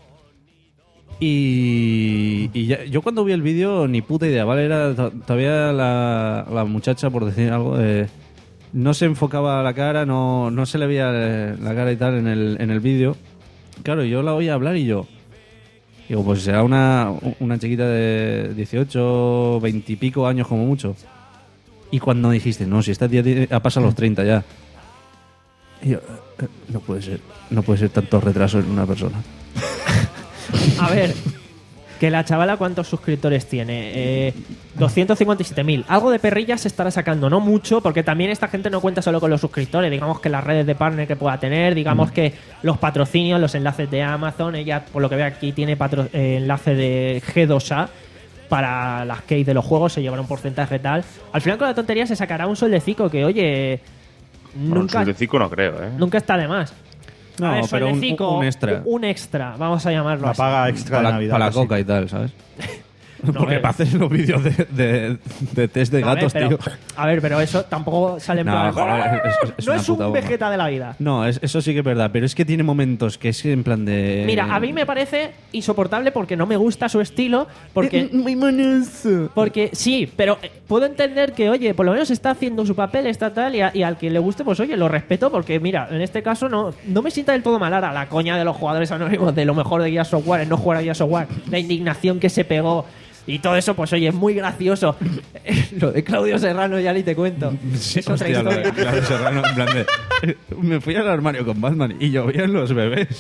Y, y ya- yo cuando vi el vídeo, ni puta idea, ¿vale? Era to- todavía la, la muchacha, por decir algo, eh, no se enfocaba la cara, no, no se le veía eh, la cara y tal en el, en el vídeo. Claro, yo la oía hablar y yo... Digo, pues será una, una chiquita de dieciocho, veinte y pico años como mucho. Y cuando dijiste, no, si esta tía tiene- ha pasado los treinta ya. Y yo, eh, eh, no puede ser, no puede ser tanto retraso en una persona. A ver, que la chavala, ¿cuántos suscriptores tiene? Eh, doscientos cincuenta y siete mil. Algo de perrillas se estará sacando, no mucho, porque también esta gente no cuenta solo con los suscriptores. Digamos que las redes de partner que pueda tener, digamos que los patrocinios, los enlaces de Amazon. Ella, por lo que veo aquí, tiene patro- eh, enlace de G dos A para las keys de los juegos, se llevará un porcentaje tal. Al final, con la tontería, se sacará un soldecico que, oye, Bueno, nunca, de cinco no creo, ¿eh? nunca está de más. No, A ver, pero un- soldecico, un extra. Un extra, vamos a llamarlo La así. paga extra Para de la, Navidad. para la casi. coca y tal, ¿sabes? No, Porque eh. para hacer los vídeos de, de, de test de No, a ver, gatos, pero- tío. A ver, pero eso tampoco sale en No, plan. joder, es- es- es no una es un puta bomba. Vegeta de la vida. No, es- eso sí que es verdad, pero es que tiene momentos que es en plan de... Mira, a mí me parece insoportable porque no me gusta su estilo. Porque. Muy monoso. Porque sí, pero eh, puedo entender que, oye, por lo menos está haciendo su papel, está tal, y, a- y al que le guste, pues oye, lo respeto, porque mira, en este caso no, no me sienta del todo mal. Ahora, la coña de los jugadores anónimos de lo mejor de Gears of War es no jugar a Gears of War, la indignación que se pegó. Y todo eso, pues oye, es muy gracioso. Lo de Claudio Serrano ya ni te cuento. Sí, es otra hostia, lo de historia. Claudio Serrano, en plan de... Me fui al armario con Batman y llovían los bebés.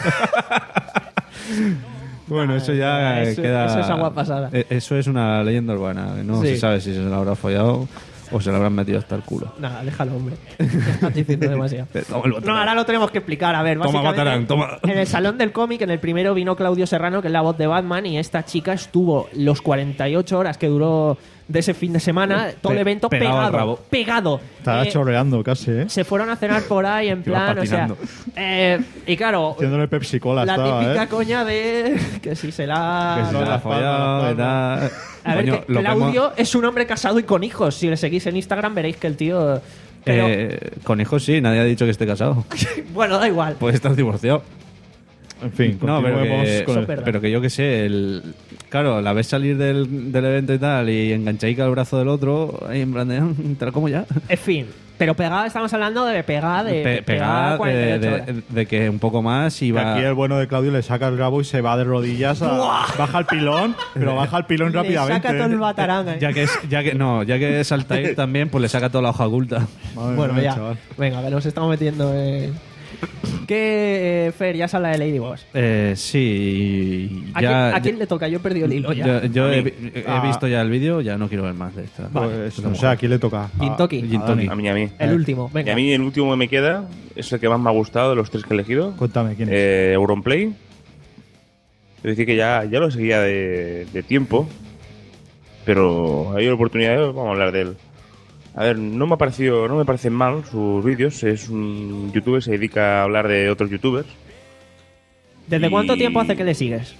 Bueno, eso ya eso- queda... eso es agua pasada. Eh, Eso es una leyenda urbana. No Sí. se sabe si se lo habrá follado o se lo habrán metido hasta el culo. Nada, déjalo, hombre. Te estás diciendo demasiado. Toma el Batarang. No, ahora lo tenemos que explicar. A ver, Toma, básicamente, Batarang, toma. en el salón del cómic, en el primero vino Claudio Serrano, que es la voz de Batman, y esta chica estuvo los cuarenta y ocho horas que duró de ese fin de semana, todo el Pe- evento pegado al pegado. rabo. Pegado. Estaba Eh, chorreando casi, ¿eh? se fueron a cenar por ahí en Iba plan, o sea. patinando. eh, y claro, Haciéndole Pepsi Cola la estaba, típica ¿eh? coña de que si se la. Que si se la ha follado y tal. A ver, Coño, que lo que Claudio hemos- es un hombre casado y con hijos. Si le seguís en Instagram veréis que el tío. Pero, Eh, con hijos sí, nadie ha dicho que esté casado. bueno, da igual. Puede estar divorciado. En fin, No, pero continuemos que, con el- verdad. pero que yo que sé, el, claro, la ves salir del, del evento y tal y enganchaica al brazo del otro, ahí en plan de, ¿te la como ya? En fin, pero pegada, estamos hablando de pegada de. Pe- pegada pegada cuarenta y de, ocho de- horas. de que un poco más y Que va... aquí el bueno de Claudio le saca el rabo y se va de rodillas, a- baja el pilón, pero baja el pilón Le rápidamente. saca todo el batarán, ¿eh? Ya que es, ya que no, ya que es Altair también, pues le saca toda la hoja oculta. Madre Bueno, mía, ya. chaval. Venga, que nos estamos metiendo en. ¿Qué, eh, Fer? Ya se habla de Ladyboss. Eh, sí, ¿A, ya, quién, a quién le toca? Yo he perdido el hilo ya. yo, yo A he, mí. he Ah. visto ya el vídeo, ya no quiero ver más de esta. Pues, o sea, ¿a quién le toca? A- Gintoki. Gin tonic. A mí, a mí. El último, Y venga. a mí el último que me queda es el que más me ha gustado de los tres que he elegido. Cuéntame, ¿quién es? Eh, Auronplay. Es decir, que ya, ya lo seguía de, de tiempo, pero ha habido la oportunidad de, vamos a hablar de él. A ver, no me ha parecido, no me parecen mal sus vídeos. Es un youtuber, se dedica a hablar de otros youtubers. ¿Desde y- cuánto tiempo hace que le sigues?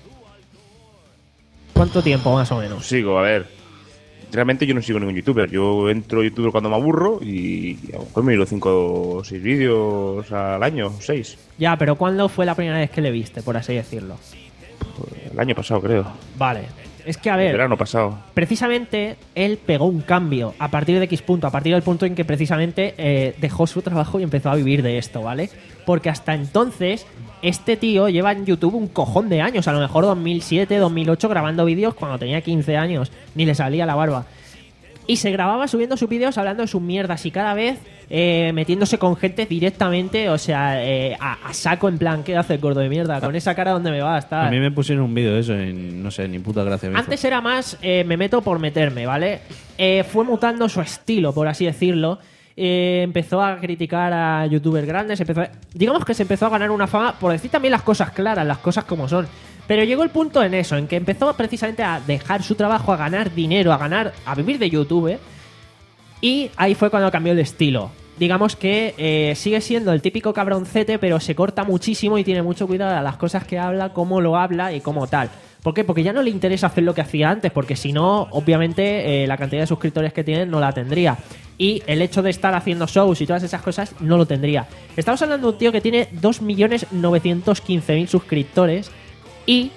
¿Cuánto tiempo más o menos? Sigo, a ver. Realmente yo no sigo ningún youtuber. Yo entro a youtuber cuando me aburro y a lo mejor me miro cinco o seis vídeos al año, seis. Ya, pero ¿cuándo fue la primera vez que le viste, por así decirlo? El año pasado, creo. Vale. Es que, a El ver, verano pasado. precisamente él pegó un cambio a partir de X punto, a partir del punto en que precisamente eh, dejó su trabajo y empezó a vivir de esto, ¿vale? porque hasta entonces este tío lleva en YouTube un cojón de años, a lo mejor dos mil siete, dos mil ocho, grabando vídeos cuando tenía quince años, ni le salía la barba. Y se grababa subiendo sus vídeos hablando de sus mierdas y cada vez eh, metiéndose con gente directamente, o sea, eh, a, a saco, en plan, ¿qué hace el gordo de mierda? Con esa cara, ¿dónde me va a estar? A mí me pusieron un vídeo de eso y no sé, ni puta gracia me hizo. Antes era más, eh, me meto por meterme, ¿vale? Eh, fue mutando su estilo, por así decirlo. Eh, empezó a criticar a youtubers grandes, empezó a- digamos que se empezó a ganar una fama por decir también las cosas claras, las cosas como son. Pero llegó el punto en eso, en que empezó precisamente a dejar su trabajo, a ganar dinero, a ganar, a vivir de YouTube, ¿eh? Y ahí fue cuando cambió el estilo. Digamos que eh, sigue siendo el típico cabroncete, pero se corta muchísimo y tiene mucho cuidado a las cosas que habla, cómo lo habla y cómo tal. ¿Por qué? Porque ya no le interesa hacer lo que hacía antes, porque si no, obviamente, eh, la cantidad de suscriptores que tiene no la tendría. Y el hecho de estar haciendo shows y todas esas cosas no lo tendría. Estamos hablando de un tío que tiene dos millones novecientos quince mil suscriptores y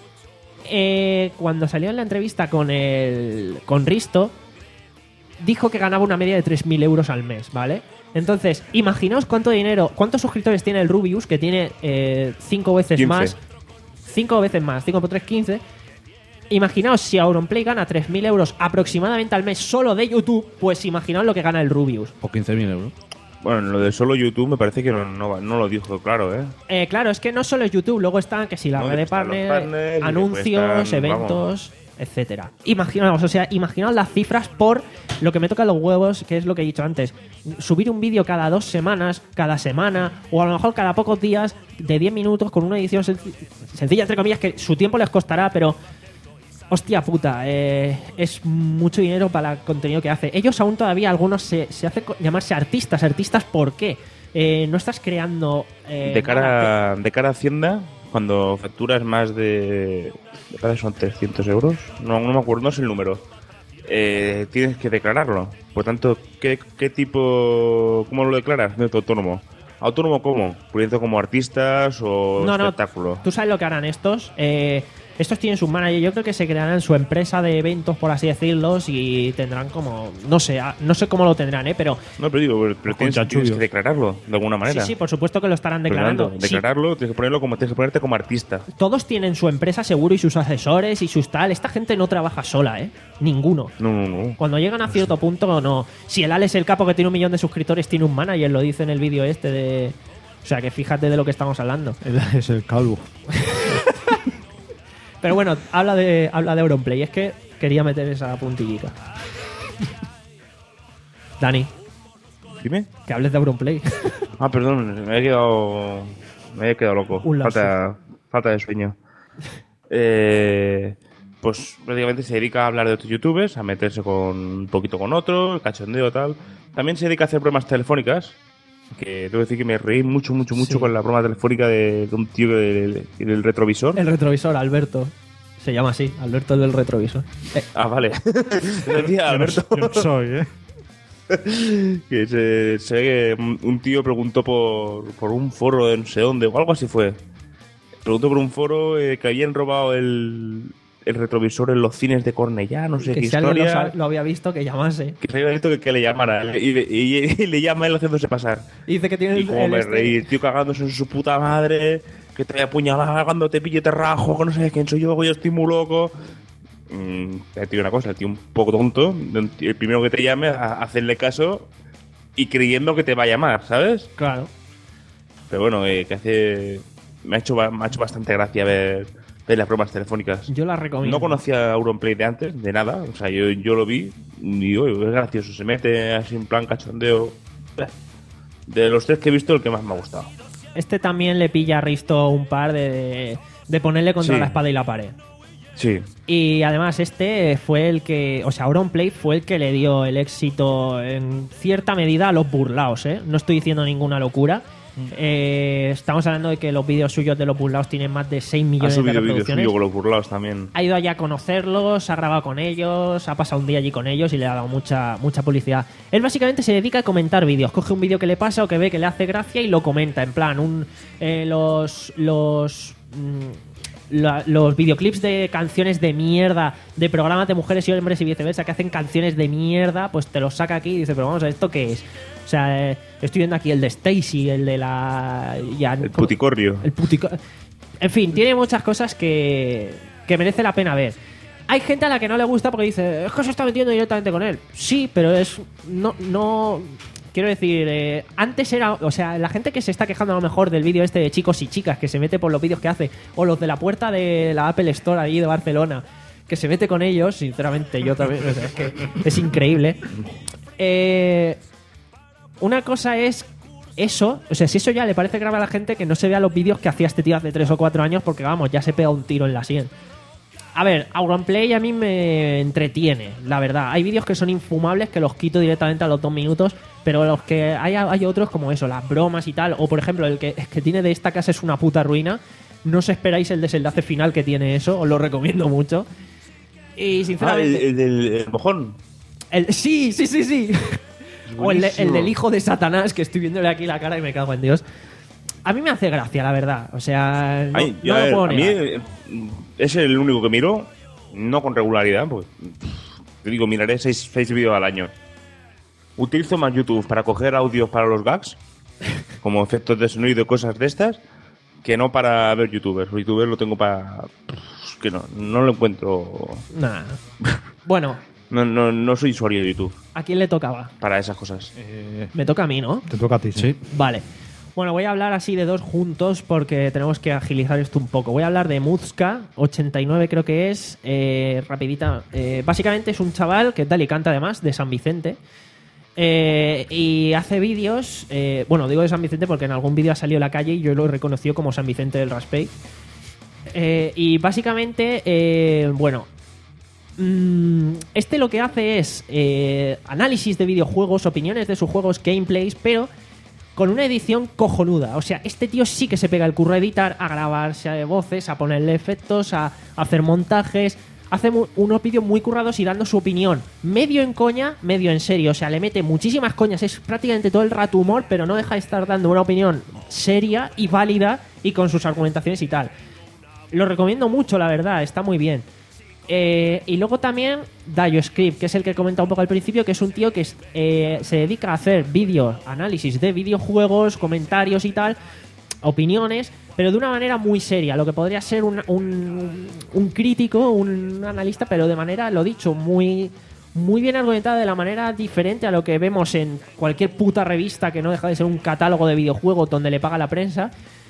eh, cuando salió en la entrevista con, el, con Risto, dijo que ganaba una media de tres mil euros al mes, ¿vale? Entonces, imaginaos cuánto dinero, cuántos suscriptores tiene el Rubius, que tiene cinco veces quince. más. cinco veces más, cinco por tres, quince. Imaginaos si Auronplay gana tres mil euros aproximadamente al mes solo de YouTube, pues imaginaos lo que gana el Rubius. O quince mil euros. Bueno, lo de solo YouTube me parece que no, no, no lo dijo claro, ¿eh? Eh, claro, es que no solo es YouTube, luego están que si la No, red de están los partner, partners, y anuncios, después están, eventos, etcétera. Imaginaos, o sea, imaginaos las cifras por lo que me toca los huevos, que es lo que he dicho antes. Subir un vídeo cada dos semanas, cada semana, o a lo mejor cada pocos días, de diez minutos, con una edición senc- sencilla, entre comillas, que su tiempo les costará, pero hostia puta, eh, es mucho dinero para el contenido que hace. Ellos aún todavía, algunos se, se hacen co- llamarse artistas. ¿Artistas por qué? Eh, no estás creando... eh, de nada cara de cara a Hacienda, cuando facturas más de... me parece que son trescientos euros, no, no me acuerdo, no sé el número. Eh, tienes que declararlo. Por tanto, ¿qué, qué tipo... ¿Cómo lo declaras? Método autónomo. ¿Autónomo cómo? ¿Proyecto como artistas o No, no, espectáculo? tú sabes lo que harán estos. Eh, estos tienen su manager. Yo creo que se crearán su empresa de eventos, por así decirlo, y tendrán como... No sé, ah, no sé cómo lo tendrán, ¿eh? Pero... No, pero digo, pero, pero tienes, tienes que declararlo de alguna manera. Sí, sí, por supuesto que lo estarán Por lo declarando. tanto, Sí, declararlo, tienes que ponerlo como tienes que ponerte como artista. todos tienen su empresa seguro y sus asesores y sus tal. Esta gente no trabaja sola, ¿eh? Ninguno. No, no, no. Cuando llegan a cierto punto, no. Si el Alex el Capo, que tiene un millón de suscriptores, tiene un manager, lo dice en el vídeo este de... O sea, que fíjate de lo que estamos hablando. Es el calvo. Pero bueno, habla de habla de Auronplay. Es que quería meter esa puntillica. Dani. Dime. Que hables de Auronplay. Ah, perdón, me he quedado. Me he quedado loco. Un lapsus. Falta, falta de sueño. Eh, pues prácticamente se dedica a hablar de otros youtubers, a meterse con un poquito con otro, el cachondeo tal. También se dedica a hacer bromas telefónicas. Que tengo que decir que me reí mucho, mucho, mucho Sí. con la broma telefónica de, de un tío del, del retrovisor. El retrovisor, Alberto. Se llama así, Alberto el del retrovisor. Eh, Ah, vale. Decía Alberto. Yo no soy, ¿eh? Que se, se ve que un un tío preguntó por, por un foro de no sé dónde o algo así fue. Preguntó por un foro eh, que habían robado el, el retrovisor en los cines de Cornellá, no sé que qué si alguien lo, historia. sabe- lo había visto, que llamase. Que se había visto que, que le llamara. Y, y- y le llama él haciéndose pasar. Y dice que tiene Y el, como el me este- reí, el tío cagándose en su puta madre, que te voy a apuñalar cuando te pille te rajo, que no sé quién soy yo, que yo estoy muy loco. Mm, te digo una cosa, el tío un poco tonto, el primero que te llame, a hacerle caso y creyendo que te va a llamar, ¿sabes? Claro. Pero bueno, eh, que hace... Me ha, hecho, ba- me ha hecho bastante gracia ver, ver las bromas telefónicas. Yo las recomiendo. No conocía a Auronplay de antes, de nada. O sea, yo, yo lo vi y digo, es gracioso. Se mete así en plan cachondeo. De los tres que he visto, el que más me ha gustado. Este también le pilla a Risto un par de, de ponerle contra Sí. la espada y la pared. Sí. Y además este fue el que, o sea, Auronplay fue el que le dio el éxito en cierta medida a los burlaos, ¿eh? No estoy diciendo ninguna locura. Eh, estamos hablando de que los vídeos suyos de los burlaos tienen más de seis Ha millones de subido vídeos reproducciones. suyo con los burlados también. Ha ido allá a conocerlos, ha grabado con ellos, ha pasado un día allí con ellos y le ha dado mucha, mucha publicidad. Él básicamente se dedica a comentar vídeos. Coge un vídeo que le pasa o que ve que le hace gracia y lo comenta. En plan, un eh, los los mm, la- los videoclips de canciones de mierda, de programas de mujeres y hombres y viceversa, que hacen canciones de mierda, pues te los saca aquí y dice, pero vamos a ver, ¿esto qué es? O sea, eh, estoy viendo aquí el de Stacy, el de la... ya, El ¿cómo? puticorrio. El putico... En fin, tiene muchas cosas que, que merece la pena ver. Hay gente a la que no le gusta porque dice, es que se está metiendo directamente con él. Sí, pero es... No... no quiero decir, eh, antes era... O sea, la gente que se está quejando a lo mejor del vídeo este de chicos y chicas, que se mete por los vídeos que hace, o los de la puerta de la Apple Store allí de Barcelona, que se mete con ellos, sinceramente, yo también... O sea, es que es increíble. Eh... Una cosa es eso, o sea, si eso ya le parece grave a la gente, que no se vea los vídeos que hacía este tío hace tres o cuatro años, porque vamos, ya se pega un tiro en la sien. A ver, Auronplay a mí me entretiene, la verdad. Hay vídeos que son infumables, que los quito directamente a los dos minutos, pero los que hay, hay otros como eso, las bromas y tal, o por ejemplo, el que, el que tiene de esta casa es una puta ruina. No os esperáis el desenlace final que tiene eso, os lo recomiendo mucho. Y Ah, sinceramente... el, el del el mojón. El, sí, sí, sí, sí. O el, de- el buenísimo. del hijo de Satanás, que estoy viéndole aquí la cara y me cago en Dios. A mí me hace gracia, la verdad. O sea, no, Ay, no yo, a lo ver, puedo a mí negar. eh, es el único que miro, no con regularidad, pues te digo, miraré seis, seis vídeos al año. Utilizo más YouTube para coger audios para los gags, como efectos de sonido y cosas de estas, que no para ver youtubers. Los youtubers lo tengo para... que no, no lo encuentro... Nah. Bueno, No, no, no soy usuario de YouTube ¿a quién le tocaba? para esas cosas. Me toca a mí, ¿no? Te toca a ti, sí. Vale. Bueno, voy a hablar así de dos juntos porque tenemos que agilizar esto un poco. Voy a hablar de Muzka, ochenta y nueve creo que es, eh, rapidita. Eh, básicamente es un chaval que tal y canta además, de San Vicente. Eh, y hace vídeos, eh, bueno, digo de San Vicente porque en algún vídeo ha salido a la calle y yo lo he reconocido como San Vicente del Raspberry. Eh, y básicamente, eh, bueno, mm, este lo que hace es eh, análisis de videojuegos, opiniones de sus juegos, gameplays, pero con una edición cojonuda. O sea, este tío sí que se pega el curro a editar, a grabarse voces, a ponerle efectos, a, a hacer montajes. Hace mu- unos vídeos muy currados y dando su opinión. Medio en coña, medio en serio. O sea, le mete muchísimas coñas. Es prácticamente todo el rato humor, pero no deja de estar dando una opinión seria y válida y con sus argumentaciones y tal. Lo recomiendo mucho, la verdad. Está muy bien. Eh, y luego también DioScript, que es el que he comentado un poco al principio, que es un tío que es- eh, se dedica a hacer vídeos, análisis de videojuegos, comentarios y tal, opiniones, pero de una manera muy seria, lo que podría ser un, un, un crítico, un analista, pero de manera, lo dicho, muy, muy bien argumentada, de la manera diferente a lo que vemos en cualquier puta revista que no deja de ser un catálogo de videojuegos donde le paga la prensa.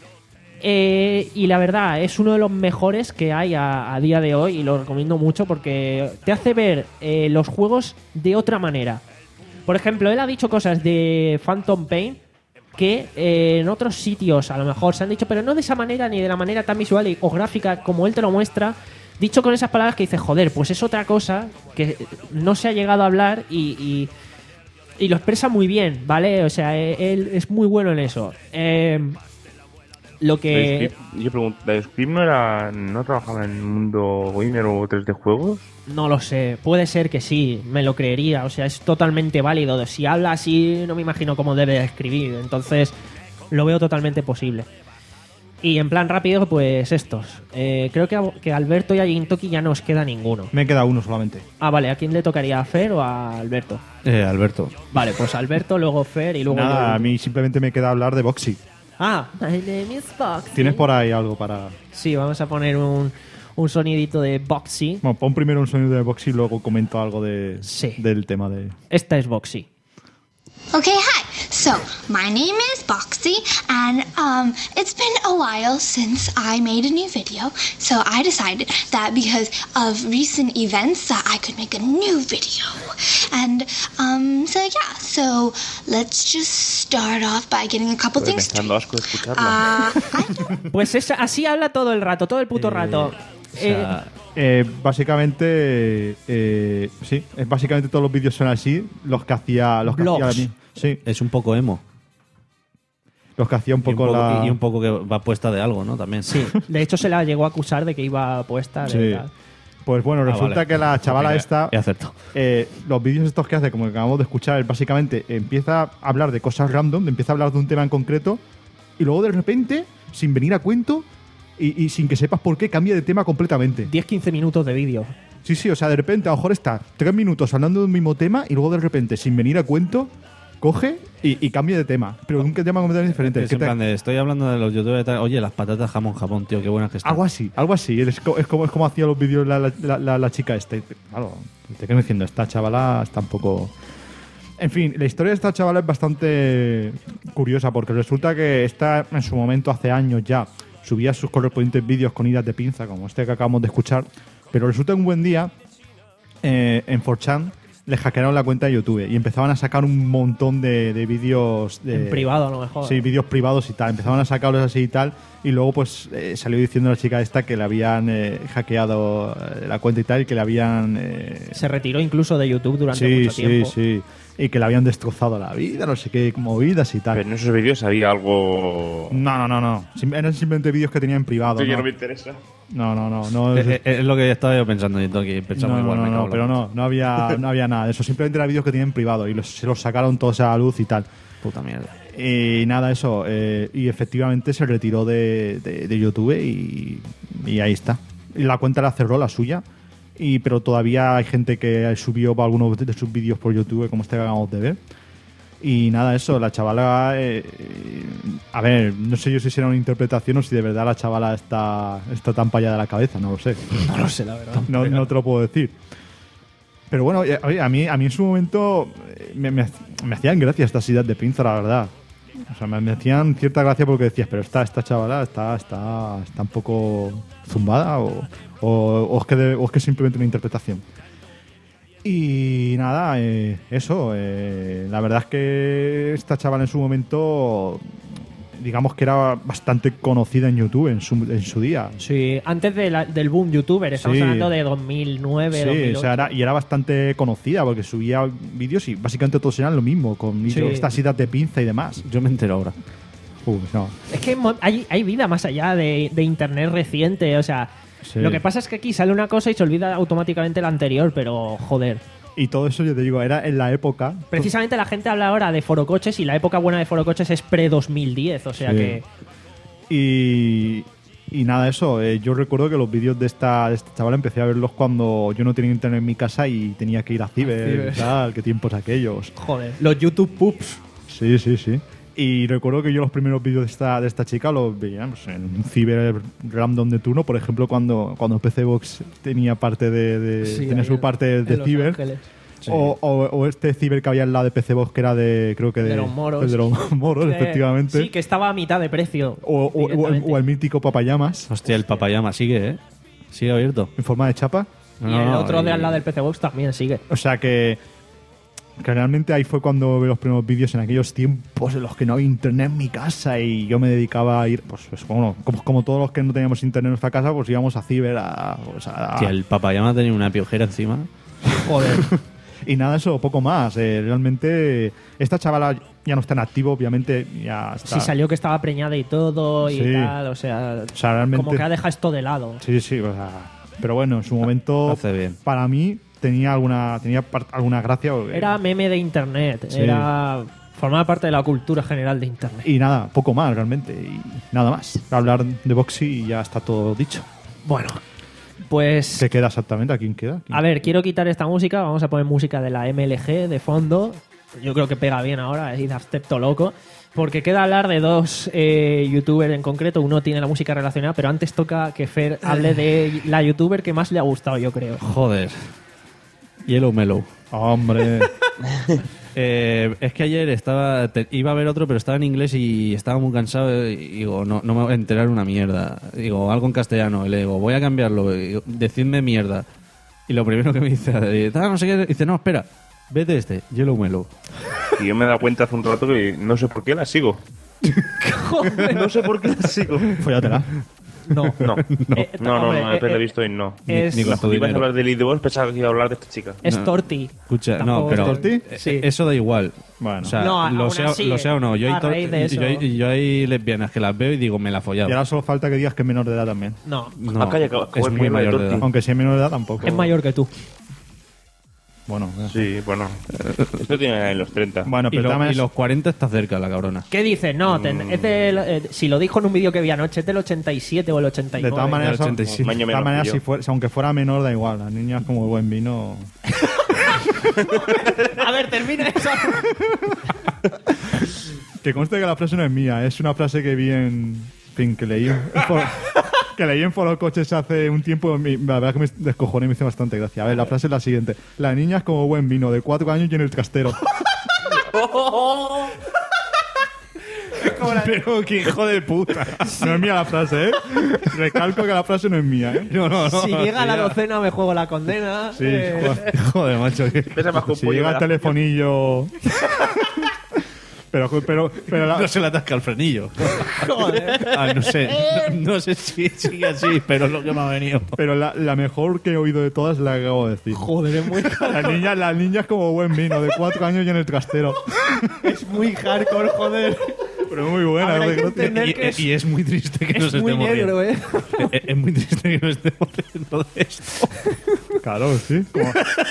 Eh, y la verdad, es uno de los mejores que hay a, a día de hoy y lo recomiendo mucho porque te hace ver eh, los juegos de otra manera. Por ejemplo, él ha dicho cosas de Phantom Pain que eh, en otros sitios a lo mejor se han dicho, pero no de esa manera ni de la manera tan visual y- o gráfica como él te lo muestra, dicho con esas palabras que dice, joder, pues es otra cosa que no se ha llegado a hablar y, y, y lo expresa muy bien, ¿vale? O sea, eh, él es muy bueno en eso. Eh, lo que... DioScript- Yo pregunto, ¿DioScript no era, no trabajaba en el mundo gamer o tres D juegos? No lo sé, puede ser que sí, me lo creería, o sea, es totalmente válido. Si habla así, no me imagino cómo debe de escribir, entonces lo veo totalmente posible. Y en plan rápido, pues estos. Eh, creo que a, que a Alberto y a Gintoki ya no os queda ninguno. Me queda uno solamente. Ah, vale, ¿a quién le tocaría? ¿A Fer o a Alberto? Eh, Alberto. Vale, pues Alberto, luego Fer y luego Nada, yo. a mí simplemente me queda hablar de Boxy. Ah, my name is Boxy. ¿Tienes por ahí algo para...? Sí, vamos a poner un, un sonidito de Boxy. Bueno, pon primero un sonido de Boxy y luego comento algo de, del tema de... Esta es Boxy. Okay, hi. So, my name is Boxy, and um, it's been a while since I made a new video. So I decided that because of recent events, that I could make a new video. And um, so yeah, so let's just start off by getting a couple Joder, me things está dando asco escucharla. Ah, Pues es, así habla todo el rato, todo el puto rato. Eh, Eh, básicamente, eh, sí, es básicamente todos los vídeos son así, los que hacía, los que hacía Blogs. la mi- sí, Es un poco emo. los que hacía un Y un poco, poco, la, y un poco que va puesta de algo, ¿no? También. Sí, de hecho se la llegó a acusar de que iba puesta de Sí. tal. Pues bueno, Ah, resulta vale. que la chavala Mira, esta, he acertado. eh, los vídeos estos que hace, como que acabamos de escuchar, es básicamente empieza a hablar de cosas random, empieza a hablar de un tema en concreto y luego de repente, sin venir a cuento, y, y sin que sepas por qué cambia de tema completamente. diez a quince minutos de vídeo. Sí, sí, o sea, de repente a lo mejor está tres minutos hablando del mismo tema y luego de repente, sin venir a cuento, coge y, y cambia de tema. Pero un tema completamente diferente. Es ¿Qué en te- plan de, estoy hablando de los youtubers y tal. Oye, las patatas jamón Japón, tío, qué buenas que están. Algo así, algo así. Es, co- es como, es como hacía los vídeos la, la, la- la- la chica esta. Y te- Claro, te quedo diciendo, esta chavala está un poco... En fin, la historia de esta chavala es bastante curiosa porque resulta que esta en su momento, hace años ya, subía sus correspondientes vídeos con idas de pinza, como este que acabamos de escuchar, pero resulta que un buen día eh, en cuatro chan le hackearon la cuenta de YouTube y empezaban a sacar un montón de, de vídeos de, En privado, a lo mejor. Sí, vídeos privados y tal. Empezaban a sacarlos así y tal. Y luego, pues, eh, salió diciendo la chica esta que le habían eh, hackeado eh, la cuenta y tal, y que le habían... eh, Se retiró incluso de YouTube durante sí, mucho sí, tiempo. sí. Y que le habían destrozado la vida, no sé qué movidas y tal. Pero en esos vídeos había algo... No, no, no, no. Sim- Eran simplemente vídeos que tenía en privado. Que ¿no? no me interesa. No, no, no. no Es, es- es lo que estaba yo pensando. Y que pensamos no, igual, no, me no, cago en la pero puta. no, no había, no había nada de eso. Simplemente eran vídeos que tenía en privado y los- se los sacaron todos a la luz y tal. Puta mierda. Y nada, eso. eh, y efectivamente se retiró de, de- de YouTube y, y ahí está. Y la cuenta la cerró, la suya. Y, pero todavía hay gente que subió algunos de sus vídeos por YouTube, como este que acabamos de ver. Y nada, eso, la chavala... eh, eh, a ver, no sé yo si será una interpretación o si de verdad la chavala está, está tan payada de la cabeza, no lo sé. No lo sé, la verdad. No, no te lo puedo decir. Pero bueno, eh, oye, a mí, a mí en su momento eh, me, me, me hacían gracia estas ideas de pinza, la verdad. O sea, me, me hacían cierta gracia porque decías, pero esta, esta chavala está, está, está un poco zumbada o, o, o es que de- o es que es simplemente una interpretación. Y nada, eh, eso. eh, la verdad es que esta chavala en su momento, digamos que era bastante conocida en YouTube en su, en su día. Sí, antes de la- del boom youtuber, estamos Sí. hablando de dos mil nueve, Sí, dos mil ocho. o sea, era, y era bastante conocida porque subía vídeos y básicamente todos eran lo mismo, con Sí. estas idas de pinza y demás. Yo me entero ahora. Uh, no. Es que mo- hay, hay vida más allá de, de internet reciente, o sea, Sí. lo que pasa es que aquí sale una cosa y se olvida automáticamente la anterior, pero joder. Y todo eso, yo te digo, era en la época. Precisamente la gente habla ahora de forocoches y la época buena de forocoches es pre-dos mil diez, o sea Sí. que... Y, y nada, eso. eh, yo recuerdo que los vídeos de esta, de esta chavala empecé a verlos cuando yo no tenía internet en mi casa y tenía que ir a ciber, ciber. y tal. Qué tiempos aquellos. Joder, los YouTube Pups. Sí, sí, sí. Y recuerdo que yo los primeros vídeos de esta, de esta chica los veía pues, en un ciber random de turno, por ejemplo, cuando, cuando P C Box tenía parte de, de- Sí, tenía ahí su en- parte de en Los ciber. Ángeles. Sí. O, o- o este ciber que había al lado de P C Box que era de, creo que de, De los moros. el de los moros, Eh, efectivamente. Sí, que estaba a mitad de precio. O, o- o el, directamente. o el mítico Papayamas. Hostia, el papayama sigue, ¿eh? Sigue abierto. En forma de chapa. Y el otro de al lado del P C Box también sigue. O sea que, que realmente ahí fue cuando vi los primeros vídeos en aquellos tiempos en los que no había internet en mi casa y yo me dedicaba a ir, pues, pues bueno, como, como todos los que no teníamos internet en nuestra casa, pues íbamos a ciber, a, pues, a- Hostia, el papayama tenía una piojera encima. Joder. y nada, eso, poco más. Eh, realmente, esta chavala ya no está en activo, obviamente, ya está. Sí, salió que estaba preñada y todo y Sí. tal, o sea, O sea, realmente- como que ha dejado esto de lado. Sí, sí, o sea, pero bueno, en su momento, Hace bien. para mí, tenía alguna, tenía par- alguna gracia. porque- Era meme de internet, Sí. era formaba parte de la cultura general de internet. Y nada, poco más realmente. Y nada más. Hablar de Boxy y ya está todo dicho. Bueno, pues ¿Qué queda exactamente? ¿A quién queda? a ver, quiero quitar esta música, vamos a poner música de la M L G de fondo. Yo creo que pega bien ahora, es Dubstep loco. Porque queda hablar de dos eh, youtubers en concreto. Uno tiene la música relacionada, pero antes toca que Fer hable de la youtuber que más le ha gustado, yo creo. Joder. Yellow Mellow. Hombre. Eh, es que ayer estaba te- iba a ver otro, pero estaba en inglés y estaba muy cansado. Y digo, no, no me voy a enterar una mierda. Digo, algo en castellano. Y le digo, voy a cambiarlo. Y digo, decidme mierda. Y lo primero que me dice, eh, "Ah, no sé qué", dice, no, espera, vete este, Yellow Mellow. Y yo me he dado cuenta hace un rato que no sé por qué la sigo. No sé por qué la sigo. Fóllatela. No. No, no, Eh, no, no, hombre, no, eh, después eh, he visto y no. es- Ni con tu Ibas a dinero. hablar de Lady Boss, pensaba que iba a hablar de esta chica. Es No. Torti. Escucha, Tampoco no, pero es Torti. eh, Sí. eso da igual. Bueno. O sea, No, lo, aún sea, así, lo sea o no. Yo a hay, tor- raíz de eso- yo, hay, yo hay lesbianas que las veo y digo, me la he follado. Y ahora solo falta que digas que es menor de edad también. No, No, Ah, calla, que- que es voy muy primero de mayor de Torti. edad. Aunque sea menor de edad tampoco. es mayor que tú. Bueno, eh. Sí, bueno. Esto tiene en los treinta. Bueno, Y, pero lo- también y es- los cuarenta está cerca, la cabrona. ¿Qué dices? No, ten- es del, eh, si lo dijo en un vídeo que vi anoche, es del ochenta y siete o el ochenta y de nueve. todas maneras, ochenta y de siete. Maño todas menos maneras que si yo. fuera- aunque fuera menor, da igual. Las niñas como buen vino. A ver, termina eso. Que conste que la frase no es mía, es una frase que vi en. en fin, que leí en, for- que leí en Foro Coches hace un tiempo. y La verdad que me descojoné y me hizo bastante gracia. A ver, la frase es la siguiente: la niña es como buen vino, de cuatro años y en el trastero. Pero que hijo de puta. No es mía la frase, ¿eh? Recalco que la frase no es mía, ¿eh? No, no, no. Si llega a la ya. docena me juego la condena. Sí, eh, joder, Joder, macho. que- Pesa más que un si pollo llega el de la- telefonillo. pero, pero, pero la- No se le atasca el frenillo. Joder. Ah, no sé. No, no sé si sigue así, pero es lo que me ha venido. pero la, la mejor que he oído de todas la que acabo de decir. Joder, es muy, La niña, la niña es como buen vino, de cuatro años y en el trastero. es muy hardcore, joder. Pero muy buena. A ver, hay de que gracia. entender Y, que es, y es muy triste que es nos muy estemos negro, riendo. ¿eh? Es, es muy triste que nos estemos riendo de esto. Claro, sí. Como-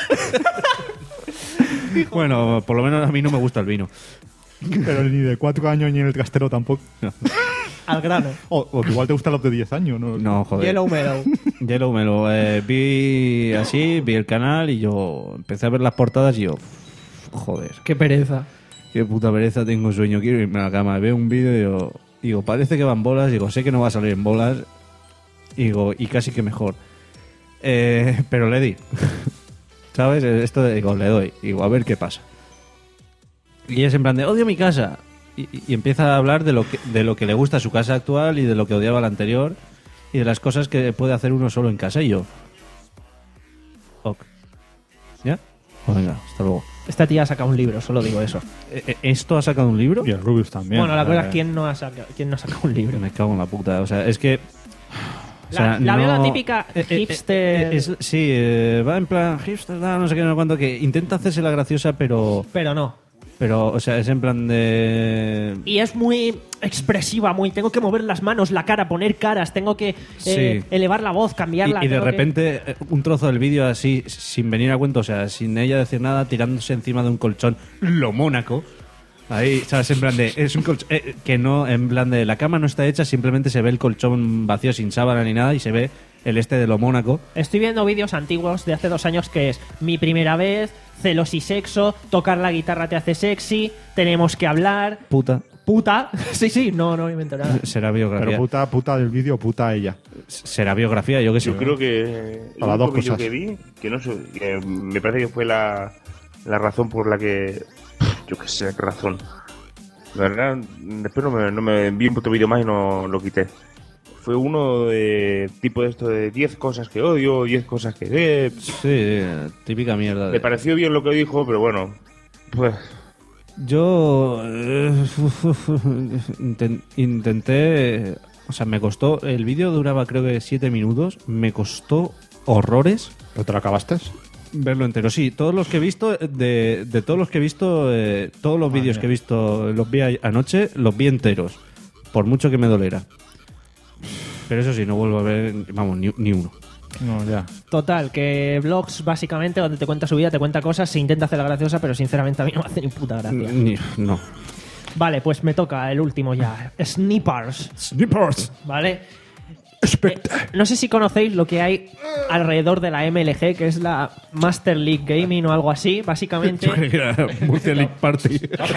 Bueno, por lo menos a mí no me gusta el vino. pero ni de cuatro años ni en el trastero tampoco. Al grano. O, o que igual te gustan los de diez años, ¿no? No, joder. Yellow Mellow. Yellow Mellow. Eh, vi así, vi el canal y yo empecé a ver las portadas y yo... Joder, Qué pereza. qué puta pereza, tengo sueño, quiero irme a la cama. Veo un vídeo y yo... Digo, parece que van bolas. Digo, sé que no va a salir en bolas. Digo, y casi que mejor. Eh, pero le di. ¿Sabes? Esto de, digo, le doy. Digo, a ver qué pasa. Y es en plan de, odio mi casa. Y, y empieza a hablar de lo, que, de lo que le gusta a su casa actual y de lo que odiaba la anterior. Y de las cosas que puede hacer uno solo en casa. Y yo... Ok. ¿Ya? Pues venga, hasta luego. Esta tía ha sacado un libro, solo digo eso. Eh, eh, ¿Esto ha sacado un libro? Y el Rubius también. Bueno, la cosa Eh, es quién no ha sacado, quién no ha sacado un libro. Me cago en la puta. O sea, es que... o sea, La, la veo no- la típica eh, eh, hipster. eh, es- sí, eh, va en plan hipster, da, no sé qué, no sé cuánto, que intenta hacerse la graciosa, pero... Pero no. Pero, o sea, es en plan de... Y es muy expresiva, muy. Tengo que mover las manos, la cara, poner caras, tengo que eh, Sí. elevar la voz, cambiarla. Y, y de tengo que- repente eh, un trozo del vídeo así, sin venir a cuento, o sea, sin ella decir nada, tirándose encima de un colchón, lo Mónaco. Ahí, ¿sabes? En plan de... Es un colchón... eh, que no, en plan de... La cama no está hecha, simplemente se ve el colchón vacío, sin sábana ni nada, y se ve el este de lo Mónaco. Estoy viendo vídeos antiguos de hace dos años que es mi primera vez, celos y sexo, tocar la guitarra te hace sexy, tenemos que hablar, Puta. puta. Sí, sí, no, no invento nada. Será biografía. Pero puta, puta del vídeo, puta ella. Será biografía, yo que sé. Yo creo que el A las dos único vídeo cosas. que vi, que no sé, que me parece que fue la, la razón por la que, yo qué sé, qué razón. La verdad, después no me, no me vi un puto vídeo más y no lo quité. Fue uno de tipo de esto de diez cosas que odio, diez cosas que sé. Sí, típica mierda. Me pareció bien lo que dijo, pero bueno, pues Yo eh, inten- intenté, o sea, me costó, el vídeo duraba creo que siete minutos, me costó horrores. ¿Pero te lo acabaste? Verlo entero, sí. Todos los que he visto, de, de todos los que he visto, eh, todos los vídeos mía. que he visto, los vi a- anoche, los vi enteros, por mucho que me dolera. Pero eso sí, no vuelvo a ver, vamos, ni, ni uno. No, ya. Total, que vlogs básicamente donde te cuenta su vida, te cuenta cosas, se intenta hacer la graciosa, pero sinceramente a mí no me hace ni puta gracia. Ni- no. Vale, pues me toca el último ya. Snippers. Snippers. ¿Vale? Eh, no sé si conocéis lo que hay alrededor de la M L G, que es la Master League Gaming o algo así. Básicamente. Yo creí que era Murcia League Party.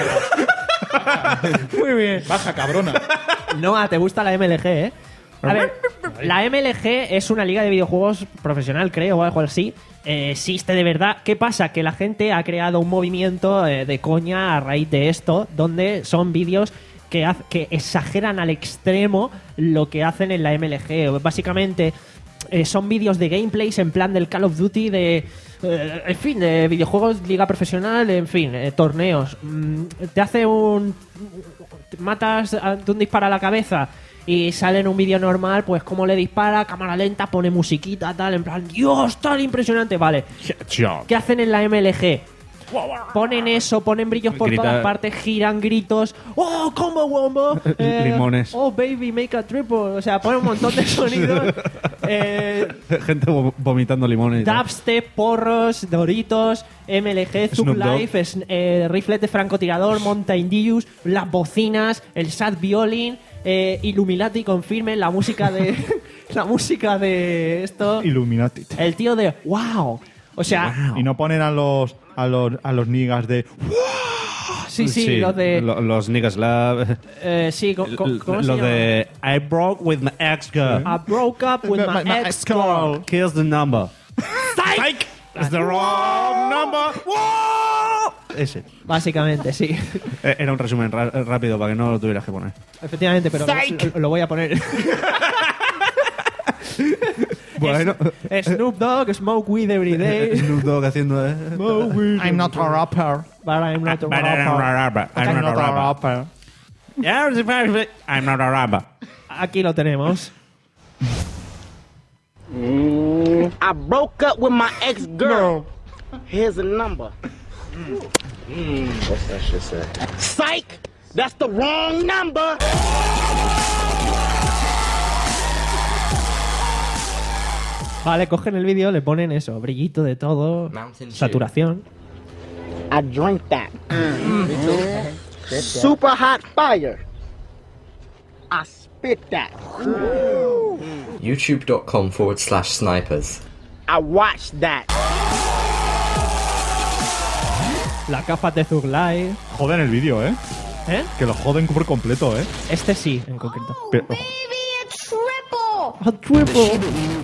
Muy bien. Baja, cabrona. Noah, ¿te gusta la M L G, eh? A ver, la M L G es una liga de videojuegos profesional, creo, o algo así. Eh, existe de verdad. ¿Qué pasa? Que la gente ha creado un movimiento eh, de coña a raíz de esto, donde son vídeos que, haz- que exageran al extremo lo que hacen en la M L G. Básicamente, eh, son vídeos de gameplays en plan del Call of Duty, de. eh, en fin, de videojuegos, liga profesional, en fin, eh, torneos. Mm, te hace un. te matas a- de un disparo a la cabeza y sale en un vídeo normal, pues cómo le dispara, cámara lenta, pone musiquita, tal, en plan, Dios, tan impresionante, vale. ¿Qué hacen en la M L G? Ponen eso, ponen brillos por Grita- todas partes, giran gritos. ¡Oh, combo wombo! Eh, Limones. ¡Oh, baby, make a triple! O sea, ponen un montón de sonidos. eh, Gente vo- vomitando limones. y tal. Dubstep, porros, Doritos, M L G, Zug Snoop Dogg. Life, es- eh, riflete francotirador, Mountain Dew, las bocinas, el sad violin, eh, Illuminati confirme, la música de la música de esto, Illuminati. el tío de wow, o sea, Y no ponen a los a los a los niggas de sí, sí, los de lo- los niggas lab. eh, sí, co- co- ¿cómo se Los llama? de I broke with my ex girl. I broke up with my, My ex girl. Here's the number. Psych. It's the wrong number. Ese. Básicamente, sí. Eh, Era un resumen ra- rápido para que no lo tuvieras que poner. Efectivamente, pero Psych. lo, lo voy a poner. Bueno. Es- Snoop Dogg, smoke weed every day. Snoop Dogg haciendo. eh. I'm not a rapper. But I'm not a But I'm not a rapper. I'm not a rapper. Yeah, I'm not a rapper. Aquí lo tenemos. Mm, I broke up with my ex girl. Here's the number. Mm. What's that shit say? Psych! That's the wrong number! Vale, cogen el vídeo, le ponen eso, brillito de todo, saturación. I drink that. Super hot fire. I spit that. YouTube.com forward slash snipers. I watch that. La capa de Zug Life. Joden el vídeo, ¿eh? ¿Eh? Que lo joden por completo, ¿eh? Este sí, en concreto. Pero- A triple.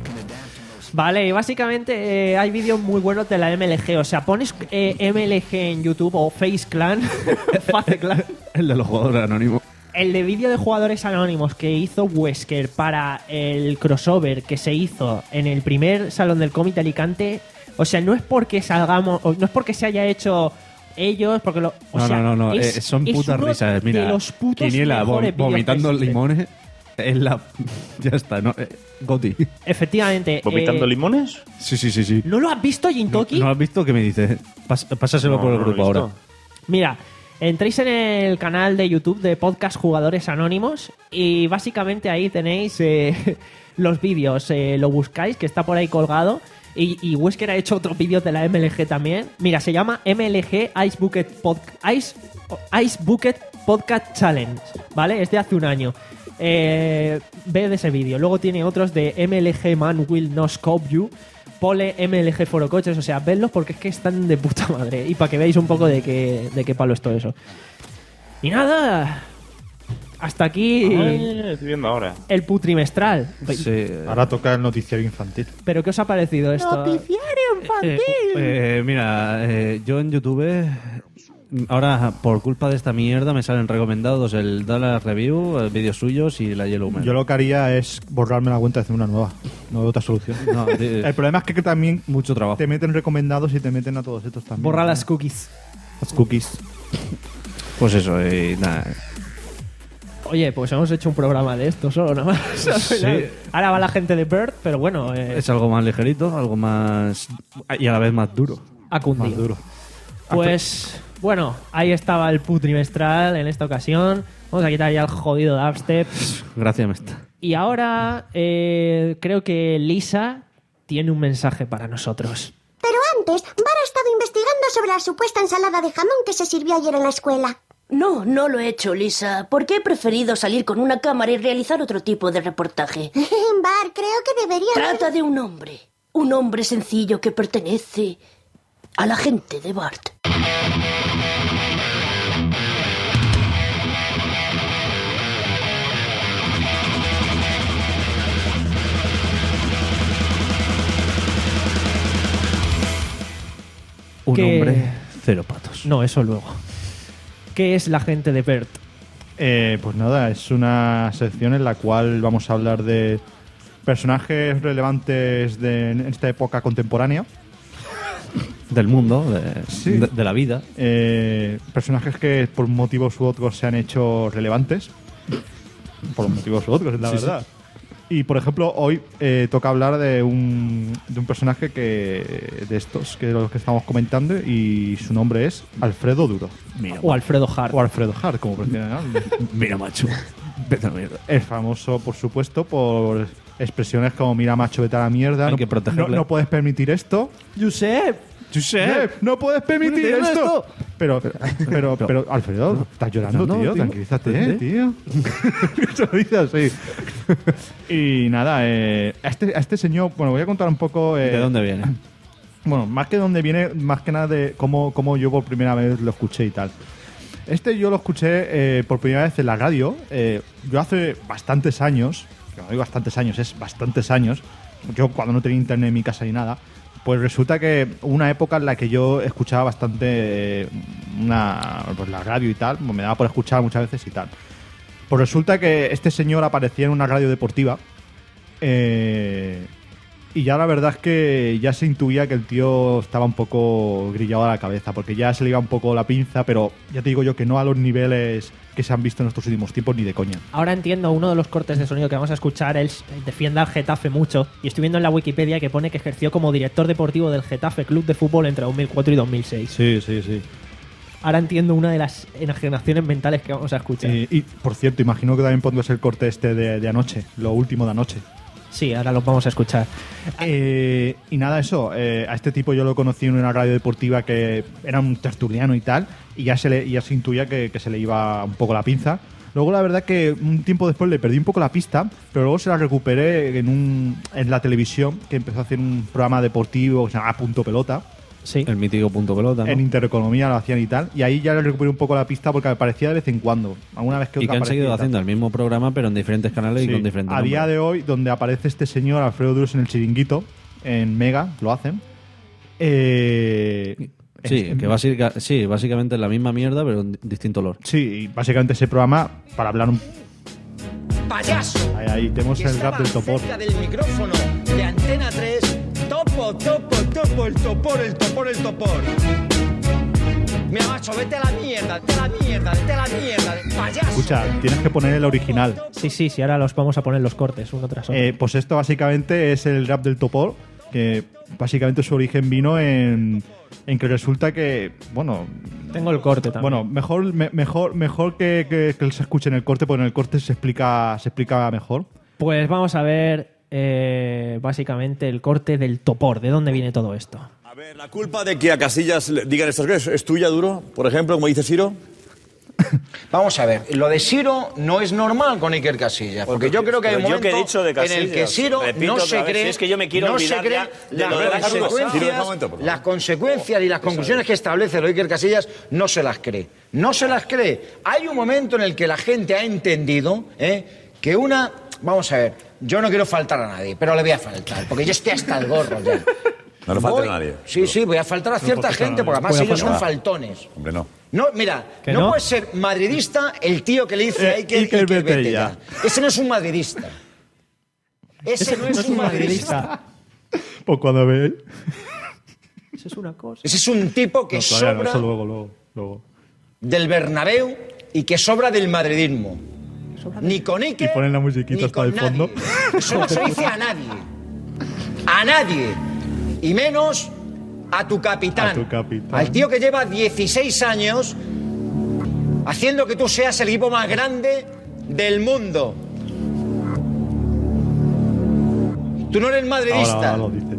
Vale, y básicamente eh, hay vídeos muy buenos de la M L G. O sea, pones eh, M L G en YouTube o Face Clan, Face Clan. El de los jugadores anónimos. El de vídeo de jugadores anónimos que hizo Wesker para el crossover que se hizo en el primer Salón del Cómic de Alicante. O sea, no es porque salgamos, o no es porque se haya hecho ellos, porque lo. O No, sea, no, no, no. es- eh, son es putas uno risas. Mira, de los putos Quiniela vo- mejores vídeos vomitando que existen. limones. Es la. Ya está, ¿no? Eh, Goti. Efectivamente. ¿Vomitando eh, limones? Sí, sí, sí, sí. ¿No lo has visto, Jintoki? ¿No lo has visto? ¿Qué me dices? Pas- pásaselo No, por el no lo he grupo ahora. visto. Mira, entréis en el canal de YouTube de Podcast Jugadores Anónimos y básicamente ahí tenéis eh, los vídeos. Eh, lo buscáis, que está por ahí colgado. Y, y Wesker ha hecho otros vídeos de la M L G también. Mira, se llama M L G Ice Bucket, Pod- Ice, Ice Bucket Podcast Challenge, ¿vale? Es de hace un año. Eh, ve de ese vídeo. Luego tiene otros de M L G Man Will No Scope You, Pole M L G Foro Coches. O sea, vedlos porque es que están de puta madre. Y para que veáis un poco de qué, de qué palo es todo eso. Y nada, hasta aquí Ay, estoy viendo ahora. el putrimestral. Ahora toca el noticiario infantil. ¿Pero qué os ha parecido esto? Noticiario infantil. Eh, eh, mira, eh, yo en YouTube, ahora por culpa de esta mierda me salen recomendados el Dallas Review, el vídeos suyos y la Yellow Man. Yo lo que haría es borrarme la cuenta y hacer una nueva. No veo otra solución. No, de- El problema es que, que también mucho trabajo. te meten recomendados y te meten a todos estos también. Borra las cookies. Las cookies. Pues eso, y nada. Oye, pues hemos hecho un programa de esto solo, nada más. Sí. Ahora va la gente de Bird, pero bueno, eh, Es algo más ligerito, algo más. Y a la vez más duro. ha cundido. Más duro. Pues bueno, ahí estaba el putrimestral en esta ocasión. Vamos a quitar ya el jodido dubstep. Gracias, Mesta. Y ahora eh, creo que Lisa tiene un mensaje para nosotros. Pero antes, Bar ha estado investigando sobre la supuesta ensalada de jamón que se sirvió ayer en la escuela. No, no lo he hecho, Lisa, porque he preferido salir con una cámara y realizar otro tipo de reportaje. Bar, creo que debería... Trata de un hombre. Un hombre sencillo que pertenece a la gente de Bart. Un Que- hombre, cero patos. No, eso luego. ¿Qué es la gente de Bird? Eh, pues nada, es una sección en la cual vamos a hablar de personajes relevantes de en esta época contemporánea. Del mundo, de, de, de la vida. Eh, personajes que por motivos u otros se han hecho relevantes. Por motivos u otros, es la Sí, sí. verdad. Y, por ejemplo, hoy eh, toca hablar de un, de un personaje que de estos, que de los que estamos comentando, y su nombre es Alfredo Duro. Mira, o Alfredo Hart. O Alfredo Hart, como prefieran llamarle. Mira, macho. Vete a la mierda. Es famoso, por supuesto, por expresiones como mira, macho, vete a la mierda. Hay no, que protegerle. No, no puedes permitir esto. Josep. Josep, no puedes permitir ¿Permitir esto. esto? Pero, pero, pero, Alfredo, estás llorando, No, tío. tío. Tranquilízate, eh, tío. Se lo dice así. Y nada, eh, a, este, a este señor, bueno, voy a contar un poco. Eh, ¿De dónde viene? Bueno, más que dónde viene, más que nada de cómo, cómo yo por primera vez lo escuché y tal. Este yo lo escuché eh, por primera vez en la radio. Eh, yo hace bastantes años, que no digo bastantes años, es bastantes años. Yo cuando no tenía internet en mi casa ni nada. Pues resulta que hubo una época en la que yo escuchaba bastante eh, una, pues la radio y tal, pues me daba por escuchar muchas veces y tal. Pues resulta que este señor aparecía en una radio deportiva eh, y ya la verdad es que ya se intuía que el tío estaba un poco grillado a la cabeza, porque ya se le iba un poco la pinza, pero ya te digo yo que no a los niveles que se han visto en estos últimos tiempos ni de coña. Ahora entiendo, uno de los cortes de sonido que vamos a escuchar, él defiende al Getafe mucho, y estoy viendo en la Wikipedia que pone que ejerció como director deportivo del Getafe Club de Fútbol entre dos mil cuatro y dos mil seis. Sí, sí, sí. Ahora entiendo una de las enajenaciones mentales que vamos a escuchar. Eh, y, por cierto, imagino que también pondrás el corte este de, de anoche, lo último de anoche. Sí, ahora lo vamos a escuchar. Eh, y nada, eso, eh, a este tipo yo lo conocí en una radio deportiva que era un tertuliano y tal, y ya se, le, ya se intuía que, que se le iba un poco la pinza. Luego la verdad que un tiempo después le perdí un poco la pista, pero luego se la recuperé en, un, en la televisión, que empezó a hacer un programa deportivo que se llamaba Punto Pelota. Sí. El mítico Punto Pelota, ¿no? En Intereconomía lo hacían y tal. Y ahí ya le recuperé un poco la pista porque me parecía de vez en cuando. Alguna vez que Y otra que han aparecía seguido y tal. haciendo el mismo programa, pero en diferentes canales Sí. y con diferentes A día nombres. de hoy, donde aparece este señor Alfredo Duros en el Chiringuito, en Mega, lo hacen. Eh, Sí, en- que básica, sí, básicamente es la misma mierda, pero en distinto olor. Sí, y básicamente ese programa, para hablar un... Payaso. Ahí, ahí tenemos que el estaba rap del topor. cerca del micrófono de Antena tres. Topo, topo, topo, el topor, el topor, el topor. Mira, macho, vete a la mierda, vete a la mierda, vete a la mierda, payaso. Escucha, tienes que poner el original. Sí, sí, sí, ahora los vamos a poner los cortes uno tras otro. Eh, pues esto básicamente es el rap del topor, que básicamente su origen vino en, en que resulta que, bueno... Tengo el corte también. Bueno, mejor, me- mejor, mejor que, que, que se escuche en el corte, porque en el corte se explica, se explica mejor. Pues vamos a ver eh, básicamente el corte del topor. ¿De dónde viene todo esto? La culpa de que a Casillas le digan estas cosas es tuya, Duro, por ejemplo, como dice Siro. Vamos a ver, lo de Siro no es normal con Iker Casillas, porque yo creo que hay un Pero yo momento que he dicho de en el que Casillas, Siro repito no otra se vez, cree, si es que yo me quiero no se olvidar cree ya de las lo de Casillas. Siro, consecuencias, un momento, por favor. las consecuencias y las conclusiones que establece lo de Iker Casillas no se las cree, no se las cree. Hay un momento en el que la gente ha entendido ¿eh? que una, vamos a ver, yo no quiero faltar a nadie, pero le voy a faltar, porque yo estoy hasta el gorro ya. No le falta Voy- a nadie. Sí, sí, voy a faltar a cierta falta a gente, porque nadie. además Voy a ellos son faltar. faltones. Hombre, no. No, mira, ¿Que no, no? puede ser madridista el tío que le dice a Eh, Iker, Iker, Iker, vete vete ya. ya. Ese no es un madridista. Ese, no es un madridista. Pues cuando ve... Eso es una cosa. Ese es un tipo que No, todavía no, sobra eso luego, luego, luego. del Bernabéu y que sobra del madridismo. Ni con Y Iker, ponen la musiquita ni hasta de con fondo. nadie. Eso no se dice a nadie. A nadie. Y menos a tu capitán. A tu capitán. Al tío que lleva dieciséis años haciendo que tú seas el equipo más grande del mundo. Tú no eres madridista. Ahora, ahora lo dice.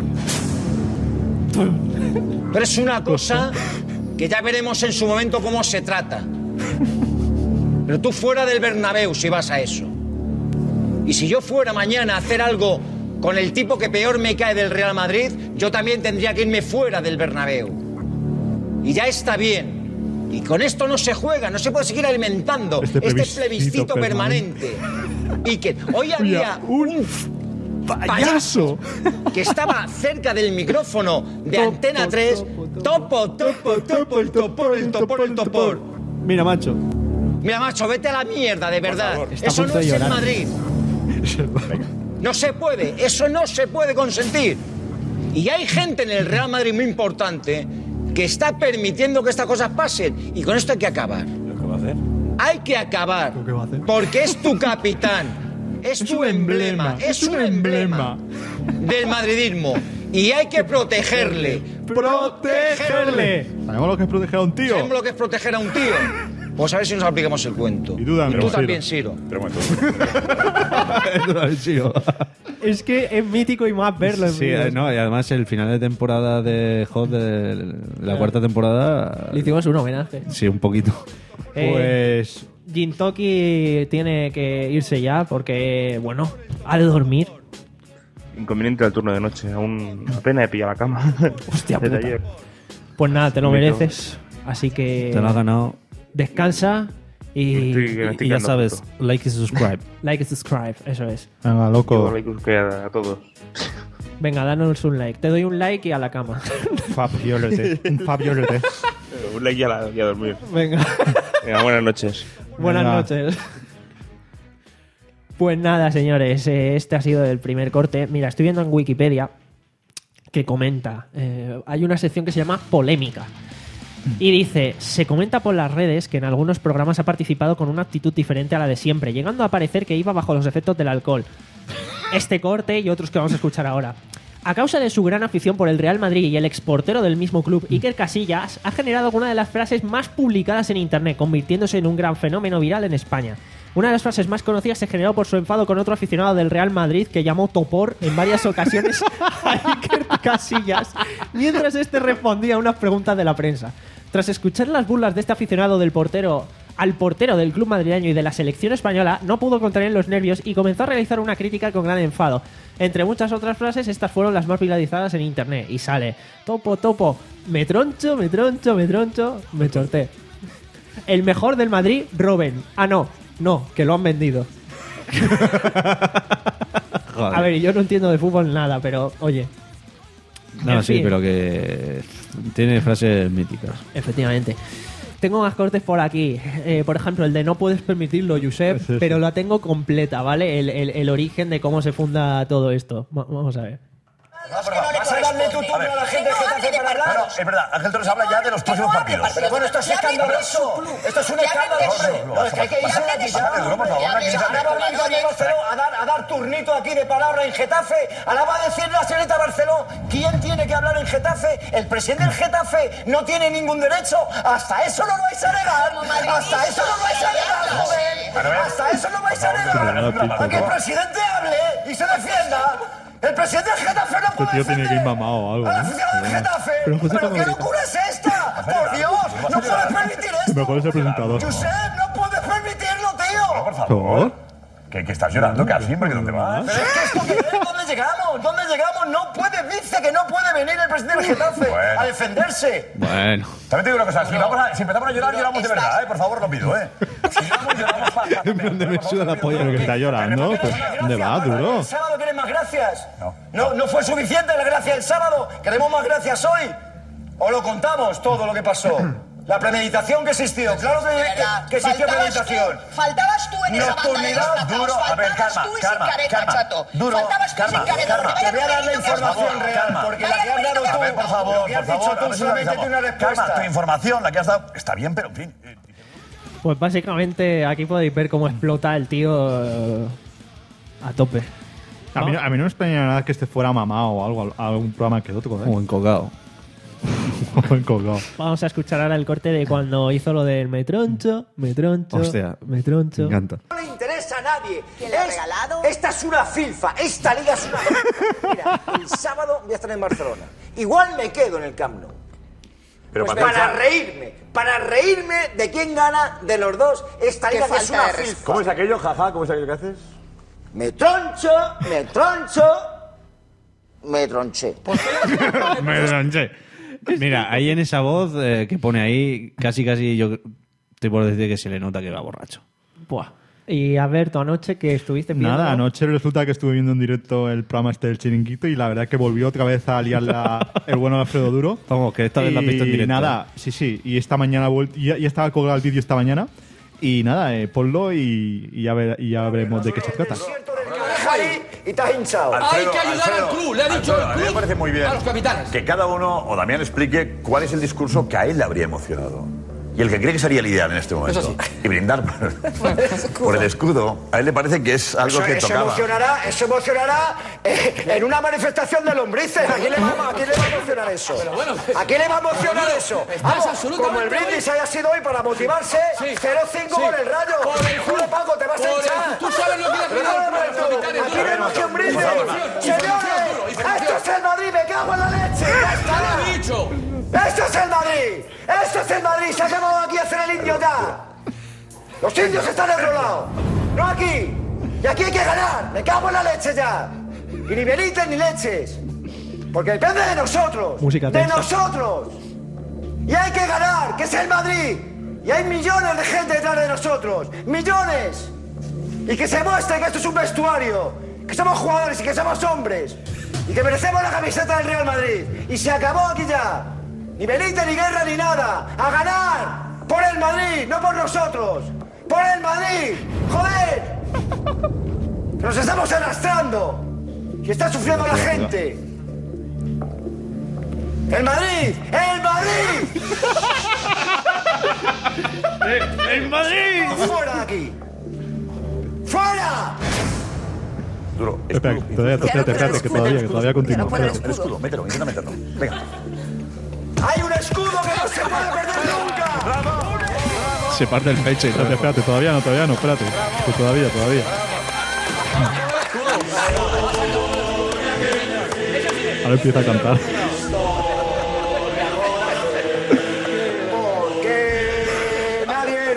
Pero es una cosa que ya veremos en su momento cómo se trata. Pero tú fuera del Bernabéu si vas a eso. Y si yo fuera mañana a hacer algo con el tipo que peor me cae del Real Madrid, yo también tendría que irme fuera del Bernabéu. Y ya está bien. Y con esto no se juega, no se puede seguir alimentando Este este, plebiscito plebiscito permanente. Y que hoy había un payaso que estaba cerca del micrófono de Antena tres. Topo, topo, topo, el topor, el topor, el topor. Mira, macho. Mira, macho, vete a la mierda, de verdad. Está a Eso punto no de es el llorar. Madrid. No se puede, eso no se puede consentir. Y hay gente en el Real Madrid muy importante que está permitiendo que estas cosas pasen. Y con esto hay que acabar. ¿Qué va a hacer? Hay que acabar. Porque es tu capitán. es tu emblema, es un emblema del madridismo. Y hay que protegerle. ¡Protegerle! ¿Sabemos lo que es proteger a un tío? ¿Sabemos lo que es proteger a un tío? Pues a ver si nos aplicamos el cuento. Y tú también, y tú Ciro. también, Ciro. Pero bueno, Es que es mítico y más verlo. en Sí, vídeos. eh, no, y además el final de temporada de Hot, de la cuarta temporada. Le hicimos un homenaje. Sí, un poquito. Eh, Jintoki tiene que irse ya porque, bueno, ha de dormir. Inconveniente del turno de noche. Aún apenas he pillado la cama. Hostia Desde puta. ayer. Pues nada, te lo Bonito. mereces. Así que. Te lo has ganado. Descansa y. Estoy- me estoy Y ya quedando sabes, puto. like y subscribe. Like y subscribe, eso es. Venga, loco. Yo like que a, a todos. Venga, danos un like. Te doy un like y a la cama. Fabiolete. Un Fabiolete. Un like y a, la- y a dormir. Venga. Venga, buenas noches. Buenas Venga. noches. Pues nada, señores, eh, este ha sido el primer corte. Mira, estoy viendo en Wikipedia que comenta, eh, hay una sección que se llama Polémica. Y dice, se comenta por las redes que en algunos programas ha participado con una actitud diferente a la de siempre, llegando a parecer que iba bajo los efectos del alcohol. Este corte y otros que vamos a escuchar ahora. A causa de su gran afición por el Real Madrid y el exportero del mismo club, Iker Casillas, ha generado una de las frases más publicadas en internet, convirtiéndose en un gran fenómeno viral en España. Una de las frases más conocidas se generó por su enfado con otro aficionado del Real Madrid que llamó topor en varias ocasiones a Iker Casillas, mientras este respondía a unas preguntas de la prensa. Tras escuchar las burlas de este aficionado del portero al portero del club madrileño y de la selección española, no pudo contener los nervios y comenzó a realizar una crítica con gran enfado. Entre muchas otras frases, estas fueron las más viralizadas en internet. Y sale, topo, topo, me troncho, me troncho, me troncho, me chorté. El mejor del Madrid, Robben. Ah, no, no, que lo han vendido. Joder. A ver, yo no entiendo de fútbol nada, pero oye. No, En sí, fin. pero que tiene frases míticas. Efectivamente. Tengo más cortes por aquí. Eh, por ejemplo, el de no puedes permitirlo, Josep, Es ese. pero la tengo completa, ¿vale? El, el- el origen de cómo se funda todo esto. Va- Vamos a ver. ¿Vas a darle tu turno a la gente de Getafe para hablar? No, es verdad, Ángel Torres habla ya de los próximos partidos. Pero bueno, esto es escandaloso. Esto es un escándalo. No, es que hay que irse de aquí ya. Ahora va a venir Daniel Barceló a dar, a dar turnito aquí de palabra en Getafe. Ahora va a decir la señorita Barceló quién tiene que hablar en Getafe. El presidente del Getafe no tiene ningún derecho. Hasta eso no lo vais a negar. Hasta eso no lo vais a negar, joven. Hasta eso no vais a negar. A que el presidente hable y se defienda. El presidente del Getafe no Este puede tío tiene que ir defender mamado o algo. a la ¿no? aficionado del Getafe. Pero José ¿Pero cómo qué grita. locura es esta? Por Dios, no puedes permitir esto. Mejor es el presentador. Josep, no puedes permitirlo, tío. Por ¿Por? Que, que estás llorando casi, porque ¿dónde vas? Pero es que esto que es, ¿dónde llegamos? ¿Dónde llegamos? No puede, dice que no puede venir el presidente del Getafe Bueno. a defenderse. Bueno. También te digo una cosa, si, vamos a- si empezamos a llorar, lloramos de verdad, ¿eh? Por favor, lo pido, ¿eh? Si lloramos, lloramos para... En plan de me suda la polla. Pero que está llorando. Pues, ¿dónde va, duro? ¿El sábado quieres más gracias? No. no. ¿No fue suficiente la gracia del sábado? ¿Queremos más gracias hoy? ¿O lo contamos todo lo que pasó? La premeditación que existió, claro que, que, que existió premeditación. Faltabas tú en esa banda de Nocturnidad, destacados, duro, a ver, faltabas calma, tú y sin calma, careta, calma, chato. duro, Faltabas tú calma, sin careta, calma. porque Te voy a vaya dar la numerito que has información dado. real, Calma. porque la Vaya que has dado numerito que tú, has por dado. favor, Lo que has por dicho favor, tú a ver si solamente organizamos. tiene una respuesta. Calma, tu información, la que has dado, está bien, pero en fin. eh, Pues básicamente aquí podéis ver cómo explota el tío eh, a tope. A mí, no- a mí no me extraña nada que este fuera mamado o algo, a algún programa anecdótico. ¿eh? O encocado. O encocado. Vamos a escuchar ahora el corte de cuando hizo lo del me troncho, me troncho, Hostia, me troncho. Me encanta. No le interesa a nadie. ¿Quién le ha Es- regalado? Esta es una filfa, esta liga es una filfa. Mira, el sábado voy a estar en Barcelona. Igual me quedo en el Camp Nou. Pero Pues Patricia- para reírme, para reírme de quién gana de los dos esta Qué liga que es falta una de filfa. ¿Cómo es aquello, jaja? ¿Cómo es aquello que haces? Me troncho, me troncho, me tronché. Me tronché. Mira, ahí en esa voz eh, que pone ahí, casi casi yo estoy por decir que se le nota que va borracho. Buah. Y a ver, tu anoche que estuviste viendo... Nada, anoche resulta que estuve viendo en directo el programa este del Chiringuito y la verdad es que volvió otra vez a liarla el bueno de Alfredo Duro. Vamos, que esta vez lo has visto en Y directo. nada, sí, sí. Y esta mañana vuel- ya, ya estaba colgado el vídeo esta mañana. Y nada, eh, ponlo y, y ya ver- y ya veremos de qué se trata. Y te has hinchado. Hay que ayudar al club, le ha dicho el club. A mí me parece muy bien a los capitanes. que cada uno o Damián explique cuál es el discurso que a él le habría emocionado. Y el que cree que sería el ideal en este momento, Eso y brindar por, por el escudo, a él le parece que es algo Eso, que eso tocaba. emocionará, eso emocionará eh, en una manifestación de lombrices. ¿A quién le va, a quién le va a emocionar eso? ¿A quién le va a emocionar Pero, eso? estás Vamos, absolutamente como el brindis haya sido hoy para motivarse, Sí. cero cinco Sí. con el Rayo. Por el Joder, Paco, te vas a por el- echar. tú sabes lo que le ha pedido al Roberto, pueblo, Vitales, aquí tú. vemos que un brindis. Por favor. Señores, esto es el Madrid, me cago en la leche. Ya está. he dicho. ¡Esto es el Madrid! ¡Esto es el Madrid! ¡Se ha llamado aquí a hacer el indio ya! ¡Los indios están al otro lado! ¡No aquí! ¡Y aquí hay que ganar! ¡Me cago en la leche ya! Y ni Benítez ni leches. Porque depende de nosotros. Música ¡De tensa. nosotros! Y hay que ganar, que es el Madrid. Y hay millones de gente detrás de nosotros. ¡Millones! Y que se muestre que esto es un vestuario. Que somos jugadores y que somos hombres. Y que merecemos la camiseta del Real Madrid. Y se acabó aquí ya. Ni Benítez, ni guerra, ni nada. ¡A ganar! ¡Por el Madrid! ¡No por nosotros! ¡Por el Madrid! ¡Joder! ¡Nos estamos arrastrando! ¡Y está sufriendo la gente! ¡El Madrid! ¡El Madrid! ¡El Madrid! ¡Fuera de aquí! ¡Fuera! Duro. Espera, todavía, espérate, espérate, que todavía, que todavía continúa. espérate. El escudo, mételo, intenta meterlo. Venga. ¡Hay un escudo que no se puede perder nunca! Se parte el pecho y todo. Espérate, espérate, todavía no, todavía no, espérate. Que todavía, todavía. Ahora empieza a cantar. Porque nadie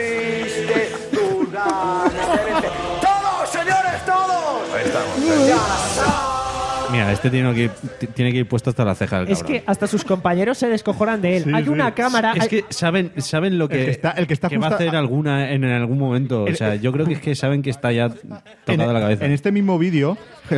resiste tus ganas de vencer. ¡Todos, señores, todos! Ahí estamos. ¡Ya está! Mira, este tiene que, ir, tiene que ir puesto hasta la ceja del Es cabrón. que hasta sus compañeros se descojonan de él. Sí, hay sí. una cámara. Es hay- que saben, saben lo que, El que está- el que está va a justa- hacer alguna en algún momento. O El- sea, yo creo que es que saben que está ya En, tocado la cabeza. en este mismo vídeo,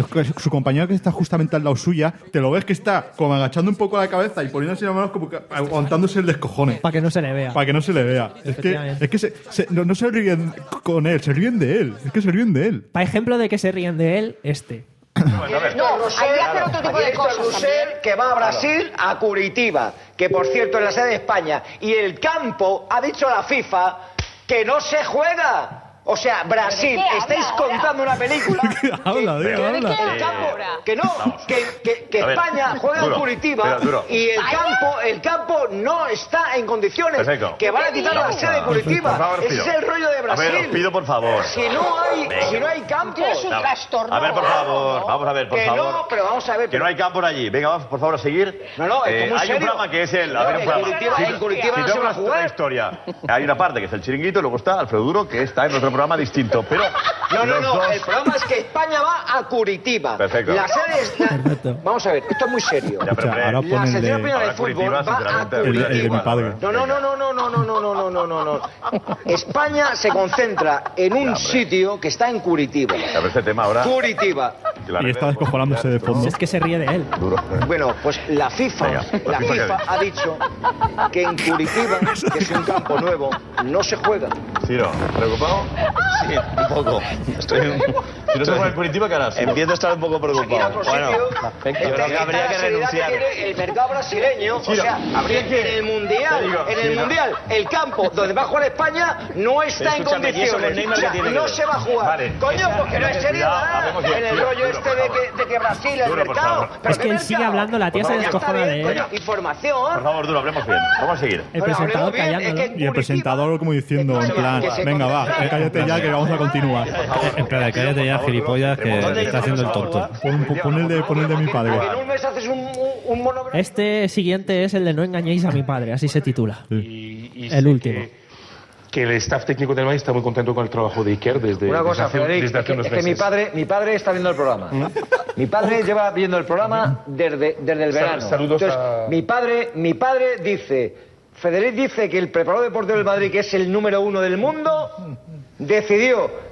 su compañero que está justamente al lado suya, te lo ves que está como agachando un poco la cabeza y poniéndose las manos como que aguantándose el descojone. Para que no se le vea. Para que no se le vea. Es que, Efectivamente. es que se- se- no, no se ríen con él, se ríen de él. Es que se ríen de él. Para ejemplo de que se ríen de él, este. No, hay que hacer otro tipo de cosas. Rusell, que va a Brasil, a Curitiba, que por cierto es la sede de España. Y el campo ha dicho a la FIFA que no se juega. O sea, Brasil, ¿De qué estáis habla contando una película. Habla, que, tío, que- habla. que el campo, que no, que, que, que A ver, España juega duro, en Curitiba mira, duro. y el campo, el campo no está en condiciones. Perfecto. Que van a quitar la Vamos sede de a- Curitiba. Por favor, Ese pido. es el rollo de A Brasil. ver, os pido por favor. Si no hay, Venga. si no hay campo. Tienes un trastorno. A ver, por favor, vamos a ver, por Que favor. no, pero vamos a ver. Que no hay campo allí. Venga, vamos, por favor, a seguir. No, no, Eh, esto muy hay serio. un programa que es el. A No, ver, un en programa. Curitiba- Si- en Curitiba si no tengo se va a una jugar. historia. Hay una parte que es el chiringuito, luego está Alfredo Duro, que está en otro programa distinto. Pero. No, no, los no, dos- el problema es que España va a Curitiba. Perfecto. La sede es... la- Vamos a ver, esto es muy serio. Ya, pero, O sea, ahora La pon el selección de, española de ahora Curitiba, fútbol va a sinceramente, el, Curitiba. el de mi padre. No, no, no, no, no, no, no, no, no, no, no, no. España se concentra en un sitio que está en Curitiba. A ver, este tema ahora. Curitiba. que la Y está arreglemos, descojonándose de fondo. Es que se ríe de él. Duro. Bueno, pues la FIFA, Venga, la la FIFA FIFA que- ha dicho que en Curitiba, que es un campo nuevo, no se juega. Ciro, ¿preocupado? Sí, un poco. Estoy un... Si no se juega en Curitiba, ¿qué harás? Empiezo a estar un poco Ir a preocupado. otro Bueno, sitio, yo esta- creo que esta habría es que la seriedad renunciar. tiene el mercado brasileño, o Ciro, sea, habría que- en el mundial, Te digo, en el sí, no. mundial, el campo donde va a jugar España no está en Escúchame, ¿y eso con condiciones, Neymar o sea, qué tiene que no ver? se va a jugar. Vale. Coño, Esa- porque no es esa- seriedad cuidado, hablemos bien. en el Duro, rollo duro, este por de favor. que, de que Brasil es Duro, por mercado. favor. ¿Pero Es que qué él sigue mercado? hablando, la tía Por se favor, ya descojona está de bien, él. coño, información. Por favor, Duro, hablemos bien. Vamos a seguir. El Pero presentador hablemos bien, es callándolo. que Y el presentador como diciendo, en España, plan, que se venga, va, concentra- eh, cállate ya que vamos a continuar. En plan, cállate ya, gilipollas, que ¿Dónde está haciendo el vamos a tonto. jugar? Pon, pon- pon el de, pon el de mi padre. En un mes haces un, un, un monográfico. Este siguiente es el de No engañéis a mi padre, así se titula. Y, y El sé último. Que, que el staff técnico del Madrid está muy contento con el trabajo de Iker desde, Una cosa, desde hace, Federic, desde hace que, unos es que meses. mi padre, mi padre está viendo el programa. Mi padre lleva viendo el programa desde, desde el Sal- verano. saludos Entonces, a- mi padre, mi padre dice, Federic dice que el preparador deportivo del Madrid, que es el número uno del mundo, decidió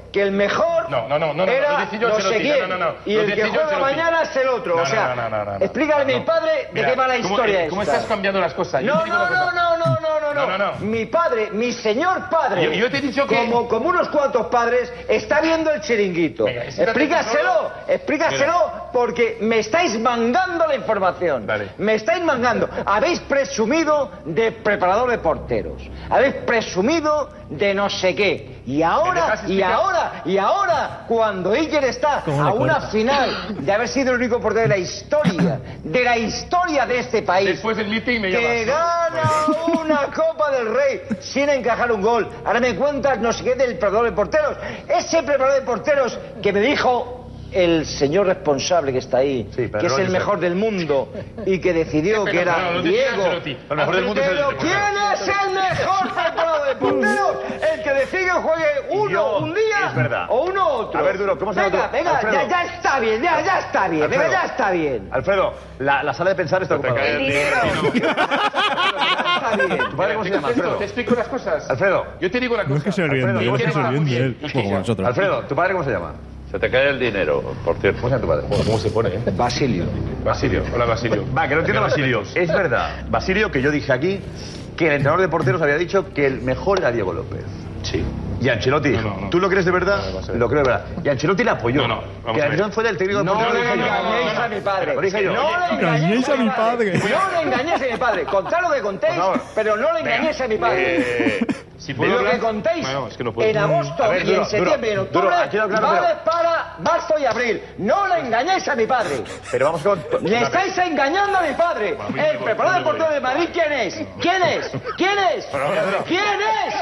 que el mejor No, no, no, no, no, era lo decía yo, no sé Ancelotti, quién, no, no, no, y lo el que decía yo, juega Ancelotti. mañana es el otro. No, o sea, no, no, no, no, no, explícale a no. mi padre de Mira, qué va la ¿cómo- historia ¿Cómo esta. estás cambiando las cosas? Yo No, te digo no, una cosa. no, no, no, no, no, No, no, no. Mi padre, mi señor padre, Yo- yo te he dicho que- como, como unos cuantos padres, está viendo el chiringuito. Venga, siéntate Explícaselo, solo. explícaselo, porque me estáis mangando la información. Vale. Me estáis mangando. Habéis presumido de preparador de porteros. Habéis presumido de no sé qué. Y ¿Me ahora, dejas y explicar? ahora, y ahora, cuando Iker está ¿Cómo le a una corta? final de haber sido el único portero de la historia, de la historia de este país, Después del meeting me que llamas, ¿no? gana una Copa del Rey sin encajar un gol. Ahora me cuentas no sé qué del preparador de porteros. Ese preparador de porteros que me dijo el señor responsable que está ahí, pero que es no, el yo sé. mejor del mundo y que decidió Pero, que era pero, no te Diego. digas, Ancelotti. El mejor del mundo es el- Pero el ¿quién portero. es el mejor preparador de porteros? El que decide que juegue uno yo, un día es verdad. o uno otro. A ver, Duro, ¿cómo se Venga, llama tú? venga, Alfredo. ya, ya está bien, ya, ya está bien, venga, Alfredo. ya está bien. Alfredo, la, la sala de pensar está ocupada. cae el dinero. Está bien. ¿Tu padre cómo se llama, Alfredo? Te explico las cosas. Alfredo. Yo te digo una cosa. No es que se ríen de él, Alfredo, es que se ríen de él. Como nosotros. Alfredo, ¿tu padre cómo se llama? Se te cae el dinero, por cierto. ¿Cómo se llama tu padre? ¿Cómo se pone, eh? Basilio. Basilio. Hola, Basilio. Va, que no entiendo, Basilio. Es verdad, Basilio, que yo dije aquí que el entrenador de porteros había dicho que el mejor era Diego López. Sí. Y Ancelotti, No, no, no. ¿tú lo crees de verdad? No, vamos a ver. Lo creo de verdad. Y Ancelotti le apoyó. No, no, vamos que a la ver. decisión fue del técnico de No porteros. le lo dije yo. engañéis a mi padre. Lo dije yo. No le engañéis a mi padre. padre. No le engañéis a mi padre. Contad lo que contéis, Por favor. pero no le engañéis a mi padre. Eh, Si De puedo lo que hablar. contéis Bueno, es que no puedo. en agosto A ver, y duro, en septiembre y en duro, octubre duro, aquí lo claro, vale pero- para marzo y abril. No le engañéis a mi padre. Pero vamos con... Le estáis engañando a mi padre. El preparador de portero de Madrid, ¿quién es? ¿Quién es? ¿Quién es? ¿Quién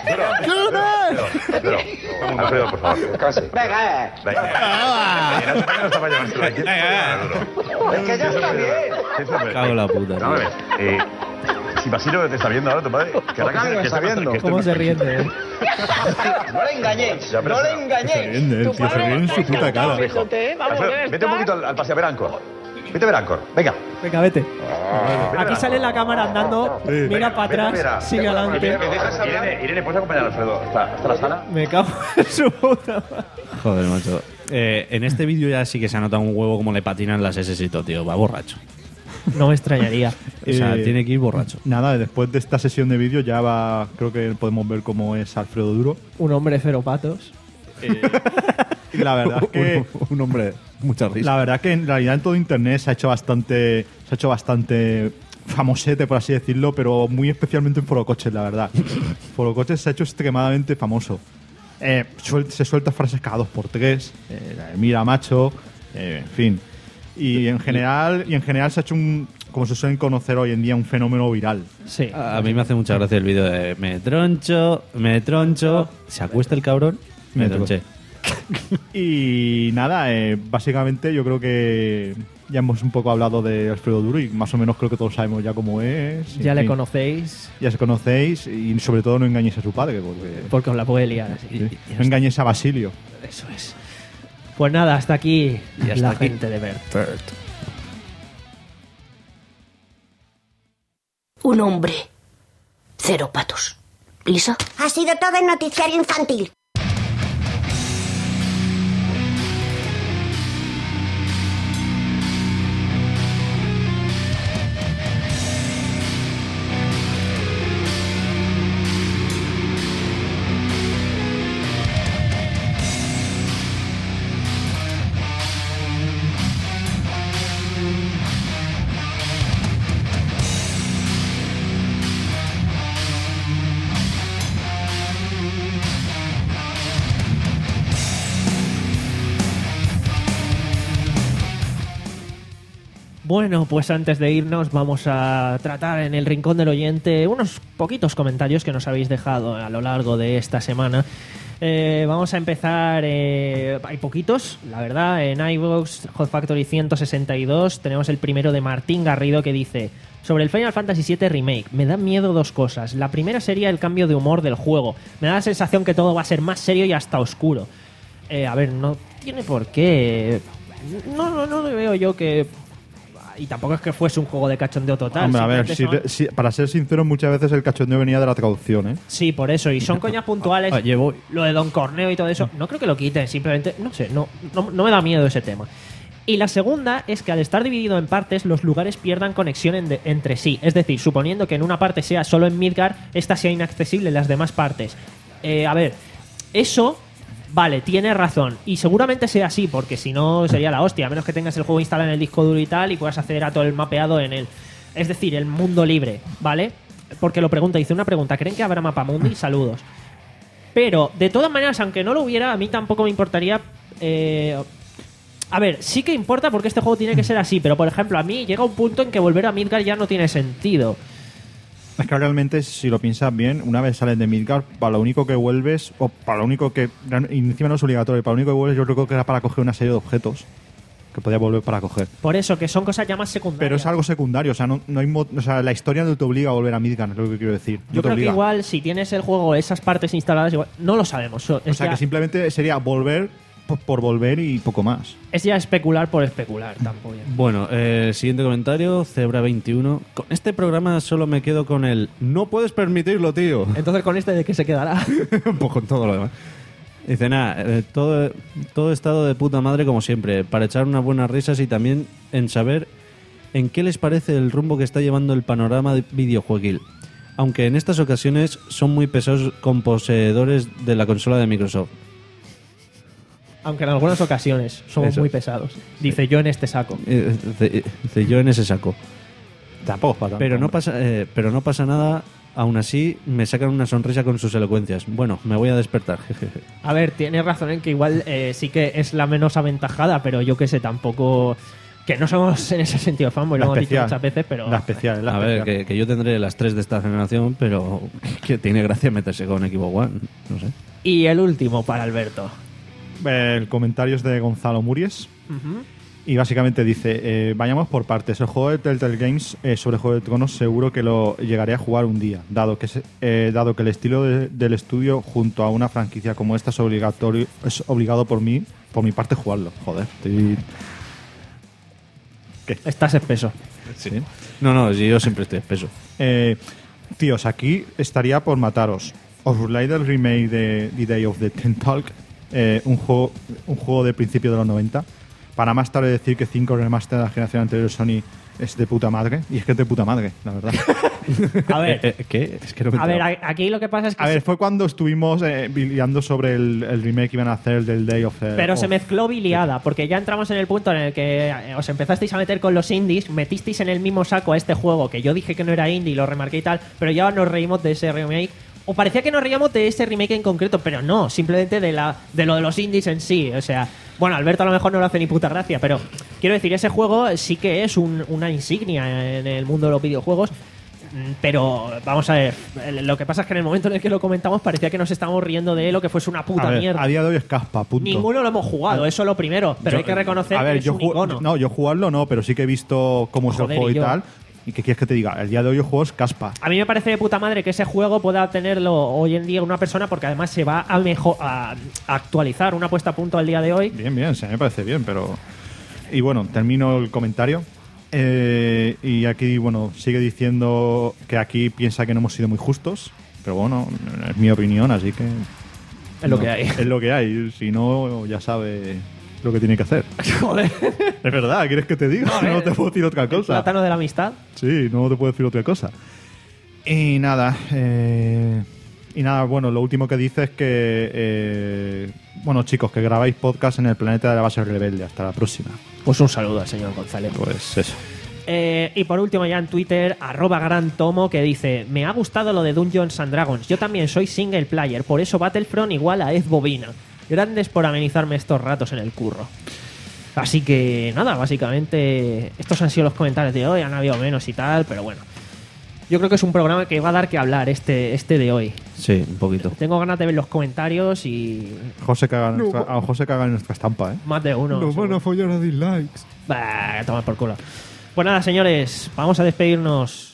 es? Duro. Alfredo, por favor. Venga, eh. Venga. No está para llevárselo aquí. Es que ya está bien. Cago en la puta. Vamos a ver. eh, Si Basilio te está viendo ahora, tu padre. Que ahora Claro, que, me que está viendo. que ¿Cómo se ríen de él? No le engañéis. Ya, pero No le se- Se engañéis. ríen de él, tío, se ríen en su puta cara. Alfredo, vete un poquito al, al paseo, a ver Ancor. Vete a ver Ancor. Venga. Venga, vete. Vete a Aquí ver sale la cámara andando, mira para Vete a ver atrás, a- sigue adelante. Irene, Irene, ¿puedes acompañar a Alfredo hasta, hasta la sala? Me cago en su puta madre. Joder, macho. Eh, en este vídeo ya sí que se ha notado un huevo como le patinan las S y todo, tío. Va borracho. No me extrañaría. O sea, Eh, tiene que ir borracho. Nada, después de esta sesión de vídeo ya va, creo que podemos ver cómo es Alfredo Duro. Un hombre cero patos. Y la verdad es que un, un hombre, mucha risa. la verdad es que en realidad en todo internet se ha hecho bastante se ha hecho bastante famosete, por así decirlo, pero muy especialmente en Forocoches, la verdad. Forocoches se ha hecho extremadamente famoso. Eh, suel- se suelta frases cada dos por tres, eh, la de mira macho, eh, en fin. Y en general y en general se ha hecho un, como se suelen conocer hoy en día, un fenómeno viral. Sí. A mí me hace mucha gracia el vídeo de me troncho, me troncho, se acuesta el cabrón, me Me tronché. Y nada, eh, básicamente yo creo que ya hemos un poco hablado de Alfredo Duro y más o menos creo que todos sabemos ya cómo es. Ya En le fin, conocéis, Ya se conocéis y sobre todo no engañéis a su padre, porque porque os la puede liar así. sí, no engañéis a Basilio. Eso es. Pues nada, hasta aquí Y hasta la aquí. gente de Bert. Un hombre. Cero patos. ¿Lisa? Ha sido todo en noticiario infantil. Bueno, pues antes de irnos vamos a tratar en el rincón del oyente unos poquitos comentarios que nos habéis dejado a lo largo de esta semana. Eh, vamos a empezar, eh, hay poquitos, la verdad, en iVoox, Hot Factory ciento sesenta y dos, tenemos el primero de Martín Garrido que dice: sobre el Final Fantasy siete Remake, me dan miedo dos cosas. La primera sería el cambio de humor del juego. Me da la sensación que todo va a ser más serio y hasta oscuro. Eh, a ver, no tiene por qué. No, no, no veo yo que y tampoco es que fuese un juego de cachondeo total. Hombre, a ver, simplemente si- son- si- para ser sincero, muchas veces el cachondeo venía de la traducción, ¿eh? Sí, por eso. Y son coñas puntuales. Ah, llevo- Lo de Don Corneo y todo eso. No creo que lo quiten. Simplemente, no sé, no, no, no me da miedo ese tema. Y la segunda es que al estar dividido en partes, los lugares pierdan conexión en de- entre sí. Es decir, suponiendo que en una parte sea solo en Midgar, esta sea inaccesible en las demás partes. Eh, a ver, eso... Vale, tiene razón. Y seguramente sea así, porque si no sería la hostia. A menos que tengas el juego instalado en el disco duro y tal y puedas acceder a todo el mapeado en él. Es decir, el mundo libre, ¿vale? Porque lo pregunta, dice una pregunta. ¿Creen que habrá mapamundi? Saludos. Pero, de todas maneras, aunque no lo hubiera, a mí tampoco me importaría... Eh, a ver, sí que importa porque este juego tiene que ser así. Pero, por ejemplo, a mí llega un punto en que volver a Midgar ya no tiene sentido. Es que realmente, si lo piensas bien, una vez sales de Midgar, para lo único que vuelves, o para lo único que. Y encima no es obligatorio, para lo único que vuelves, yo creo que era para coger una serie de objetos que podía volver para coger. Por eso, que son cosas ya más secundarias. Pero es algo secundario, o sea, no, no hay mo- o sea, la historia no te obliga a volver a Midgar, es lo que quiero decir. No Yo te creo que obliga. igual, si tienes el juego, esas partes instaladas, igual, no lo sabemos. O Es sea, ya- que simplemente sería volver por, por volver y poco más. Es ya especular por especular, tampoco. ya. Bueno, eh, siguiente comentario, Zebra veintiuno. Con este programa solo me quedo con el no puedes permitirlo, tío. Entonces, ¿con este de qué se quedará? Pues con todo lo demás. Dice, nada, eh, todo, todo estado de puta madre como siempre, para echar unas buenas risas y también en saber en qué les parece el rumbo que está llevando el panorama de videojueguil. Aunque en estas ocasiones son muy pesados con poseedores de la consola de Microsoft. Aunque en algunas ocasiones somos Eso. muy pesados. Dice yo en este saco. Eh, Dice dice, yo en ese saco. Tampoco para tanto, Pero no, hombre. pasa, eh, pero no pasa nada, aún así me sacan una sonrisa con sus elocuencias. Bueno, me voy a despertar. jejeje. A ver, tienes razón en que igual eh, sí que es la menos aventajada, pero yo que sé, tampoco... Que no somos en ese sentido fanboy, lo La hemos dicho especial. muchas veces, pero... La especial, la A ver, especial. que, que yo tendré las tres de esta generación, pero que tiene gracia meterse con Xbox One. No sé. Y el último para Alberto. El comentario es de Gonzalo Muries. Ujú. Y básicamente dice, eh, vayamos por partes. El juego de Telltale Games eh, sobre Juego de Tronos seguro que lo llegaré a jugar un día, dado que, se- eh, dado que el estilo de- del estudio junto a una franquicia como esta es obligatorio, es obligado por mí, por mi parte, jugarlo. Joder, estoy... ¿Qué? Estás espeso. Sí. No, no, sí, yo siempre estoy espeso. Eh, tíos, aquí estaría por mataros. ¿Os burláis del remake de The Day of the Tentalk? Eh, un, juego, un juego de principio de los noventa. Para más tarde decir que cinco remaster de la generación anterior de Sony es de puta madre. Y es que es de puta madre, la verdad. A ver, Eh, eh, ¿Qué? Es que no me he a ver, enterado. a- aquí lo que pasa es que... A ver, fue cuando estuvimos eh, biliando sobre el, el remake que iban a hacer del Day of the... Pero se of- mezcló biliada, porque ya entramos en el punto en el que eh, os empezasteis a meter con los indies, metisteis en el mismo saco a este juego, que yo dije que no era indie y lo remarqué y tal, pero ya nos reímos de ese remake. O parecía que nos reíamos de ese remake en concreto, pero no, simplemente de la de lo de los indies en sí. O sea, bueno, Alberto a lo mejor no le hace ni puta gracia, pero quiero decir, ese juego sí que es un- una insignia en el mundo de los videojuegos. Mm, Pero vamos a ver, lo que pasa es que en el momento en el que lo comentamos parecía que nos estábamos riendo de él o que fuese una puta a ver, mierda. a día de hoy es caspa, punto. Ninguno lo hemos jugado, eso es lo primero. Pero Yo- hay que reconocer a ver, que es yo un ju- icono. No, yo jugarlo no, pero sí que he visto cómo es el Joder, juego y y yo. tal. ¿Y qué quieres que te diga? El día de hoy el juego es caspa. A mí me parece de puta madre que ese juego pueda tenerlo hoy en día una persona, porque además se va a, mejor, a, a actualizar una puesta a punto al día de hoy. Bien, bien, sí, me parece bien, pero... Y bueno, termino el comentario. Eh, y aquí, bueno, sigue diciendo que aquí piensa que no hemos sido muy justos. Pero bueno, es mi opinión, así que... Es lo no, que hay. Es lo que hay. Si no, ya sabe lo que tiene que hacer. Joder. Es verdad, ¿quieres que te diga? No, No, eh, te puedo decir otra El cosa. plátano de la amistad. Sí, no te puedo decir otra cosa. Y nada, eh, y nada, bueno, lo último que dice es que, eh, bueno, chicos, que grabáis podcast en el planeta de la base rebelde. Hasta la próxima. Pues un saludo al señor González. Pues eso. Eh, y por último ya en Twitter, arroba gran tomo, que dice: me ha gustado lo de Dungeons and Dragons, yo también soy single player, por eso Battlefront igual a Ed Bobina. Grandes por amenizarme estos ratos en el curro. Así que nada, básicamente estos han sido los comentarios de hoy, han habido menos y tal, pero bueno. Yo creo que es un programa que va a dar que hablar este, este de hoy. Sí, un poquito. Tengo ganas de ver los comentarios y José caga, No, nuestra, va- a José caga en nuestra estampa, ¿eh? más de uno. seguro. a follar a dislikes. Bah, toma por culo. Pues nada, señores, vamos a despedirnos.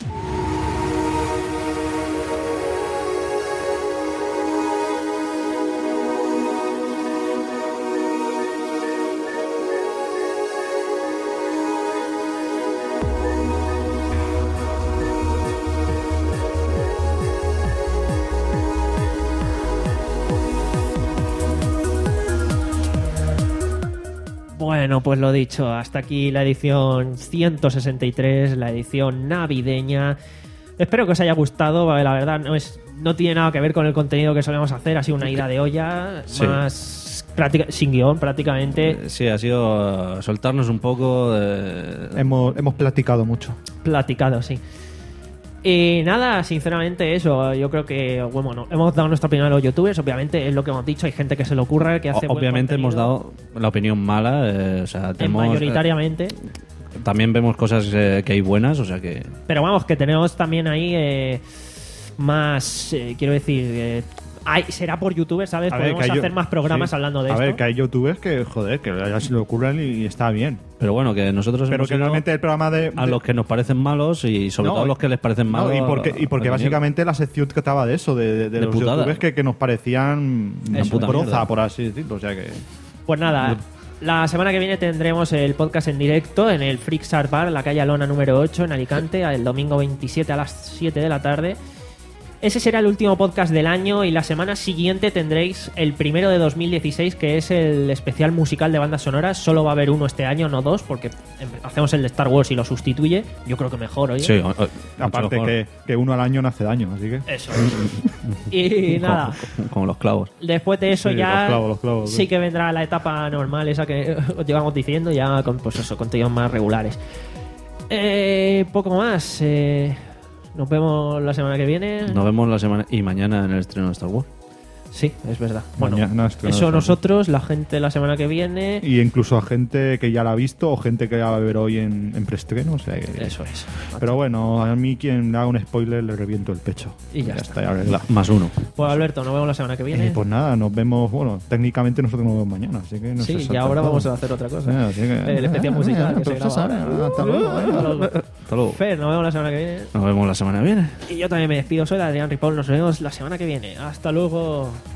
Bueno, pues lo dicho, hasta aquí la edición ciento sesenta y tres, la edición navideña. Espero que os haya gustado, vale, la verdad no es no tiene nada que ver con el contenido que solemos hacer, ha sido una ida de olla, sí. más práctica, sin guión prácticamente. Sí, ha sido uh, soltarnos un poco. De... Hemos, hemos platicado mucho. Platicado, sí. Y nada, sinceramente eso, yo creo que bueno, no, hemos dado nuestra opinión a los youtubers, obviamente es lo que hemos dicho, hay gente que se le ocurre, que hace o, Obviamente buen hemos dado la opinión mala, eh, o sea, tenemos, mayoritariamente. Eh, también vemos cosas eh, que hay buenas, o sea que... Pero vamos, que tenemos también ahí eh, más, eh, quiero decir... Eh, Hay, será por YouTube, ¿sabes? A Podemos ver, hacer yo, más programas sí, hablando de a esto. A ver, que hay youtubers que, joder, que ya se le ocurren y, y está bien. Pero bueno, que nosotros Pero hemos que realmente el programa de, de... A los que nos parecen malos y sobre no, todo a los que les parecen malos. No, y porque, y porque básicamente la sección trataba de eso, de, de, de, de los putada. youtubers que, que nos parecían broza, por así decirlo. O sea que... Pues nada... La semana que viene tendremos el podcast en directo en el Freaks Art Bar, en la calle Alona número ocho, en Alicante, el domingo veintisiete a las siete de la tarde. Ese será el último podcast del año y la semana siguiente tendréis el primero de dos mil dieciséis, que es el especial musical de bandas sonoras. Solo va a haber uno este año, no dos, porque hacemos el de Star Wars y lo sustituye. Yo creo que mejor, oye. Sí, o, o, aparte mejor. Que, que uno al año no hace daño, así que... Eso. Y nada. Como, como los clavos. Después de eso sí, ya los clavos, los clavos, sí que vendrá la etapa normal, esa que os llevamos diciendo, ya con pues eso, contenidos más regulares. Eh, poco más. Eh... Nos vemos la semana que viene. Nos vemos la semana y mañana en el estreno de Star Wars. Sí, es verdad. Bueno, mañana eso nosotros, la gente la semana que viene. Y incluso a gente que ya la ha visto o gente que la va a ver hoy en, en preestreno. O sea que... Eso es. Pero bueno, a mí quien le haga un spoiler le reviento el pecho. Y ya, ya está. está arreglado. Más uno. Pues Alberto, nos vemos la semana que viene. Eh, pues nada, nos vemos. Bueno, técnicamente nosotros nos vemos mañana. Así que no sí, sé y ahora vamos a hacer otra cosa. Sí, así que, el especial ah, musical ah, que se graba ahora. Hasta luego. Hasta luego. Fer, nos vemos la semana que viene. Nos vemos la semana que viene. Y yo también me despido. Soy Adrián Ripoll. Nos vemos la semana que viene. Hasta luego.